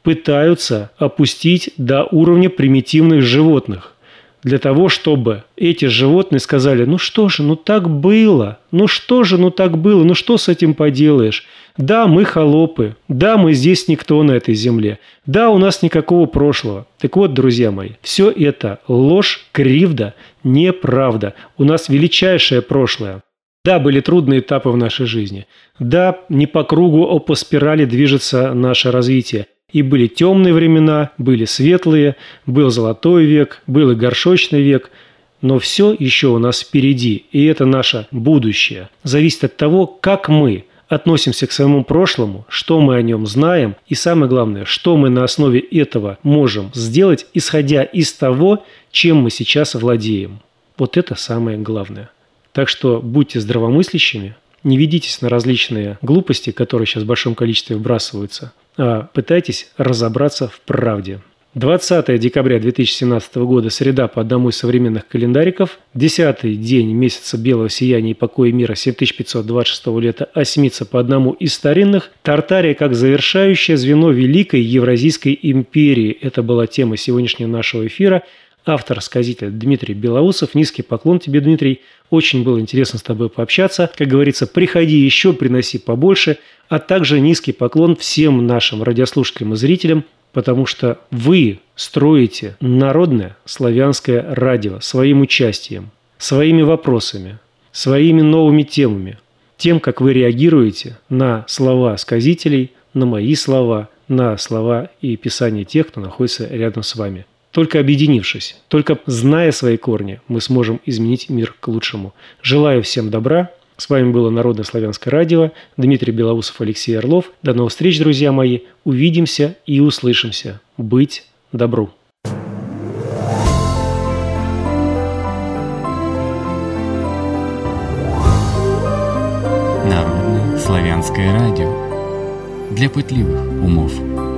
пытаются опустить до уровня примитивных животных. Для того, чтобы эти животные сказали: ну что же, ну так было, ну что же, ну так было, ну что с этим поделаешь? Да, мы холопы, да, мы здесь никто на этой земле, да, у нас никакого прошлого. Так вот, друзья мои, все это ложь, кривда, неправда. У нас величайшее прошлое. Да, были трудные этапы в нашей жизни. Да, не по кругу, а по спирали движется наше развитие. И были темные времена, были светлые, был золотой век, был и горшочный век. Но все еще у нас впереди, и это наше будущее. Зависит от того, как мы относимся к своему прошлому, что мы о нем знаем, и самое главное, что мы на основе этого можем сделать, исходя из того, чем мы сейчас владеем. Вот это самое главное. Так что будьте здравомыслящими, не ведитесь на различные глупости, которые сейчас в большом количестве вбрасываются, а пытайтесь разобраться в правде. 20 декабря 2017 года, среда по одному из современных календариков, 10-й день месяца белого сияния и покоя мира 7526 лета, осьмица по одному из старинных, Тартария как завершающее звено Великой Евразийской империи. Это была тема сегодняшнего нашего эфира. Автор-сказитель Дмитрий Белоусов. Низкий поклон тебе, Дмитрий. Очень было интересно с тобой пообщаться. Как говорится, приходи еще, приноси побольше. А также низкий поклон всем нашим радиослушателям и зрителям, потому что вы строите народное славянское радио своим участием, своими вопросами, своими новыми темами, тем, как вы реагируете на слова сказителей, на мои слова, на слова и писания тех, кто находится рядом с вами. Только объединившись, только зная свои корни, мы сможем изменить мир к лучшему. Желаю всем добра. С вами было Народное славянское радио. Дмитрий Белоусов, Алексей Орлов. До новых встреч, друзья мои. Увидимся и услышимся. Быть добру. Народное славянское радио. Для пытливых умов.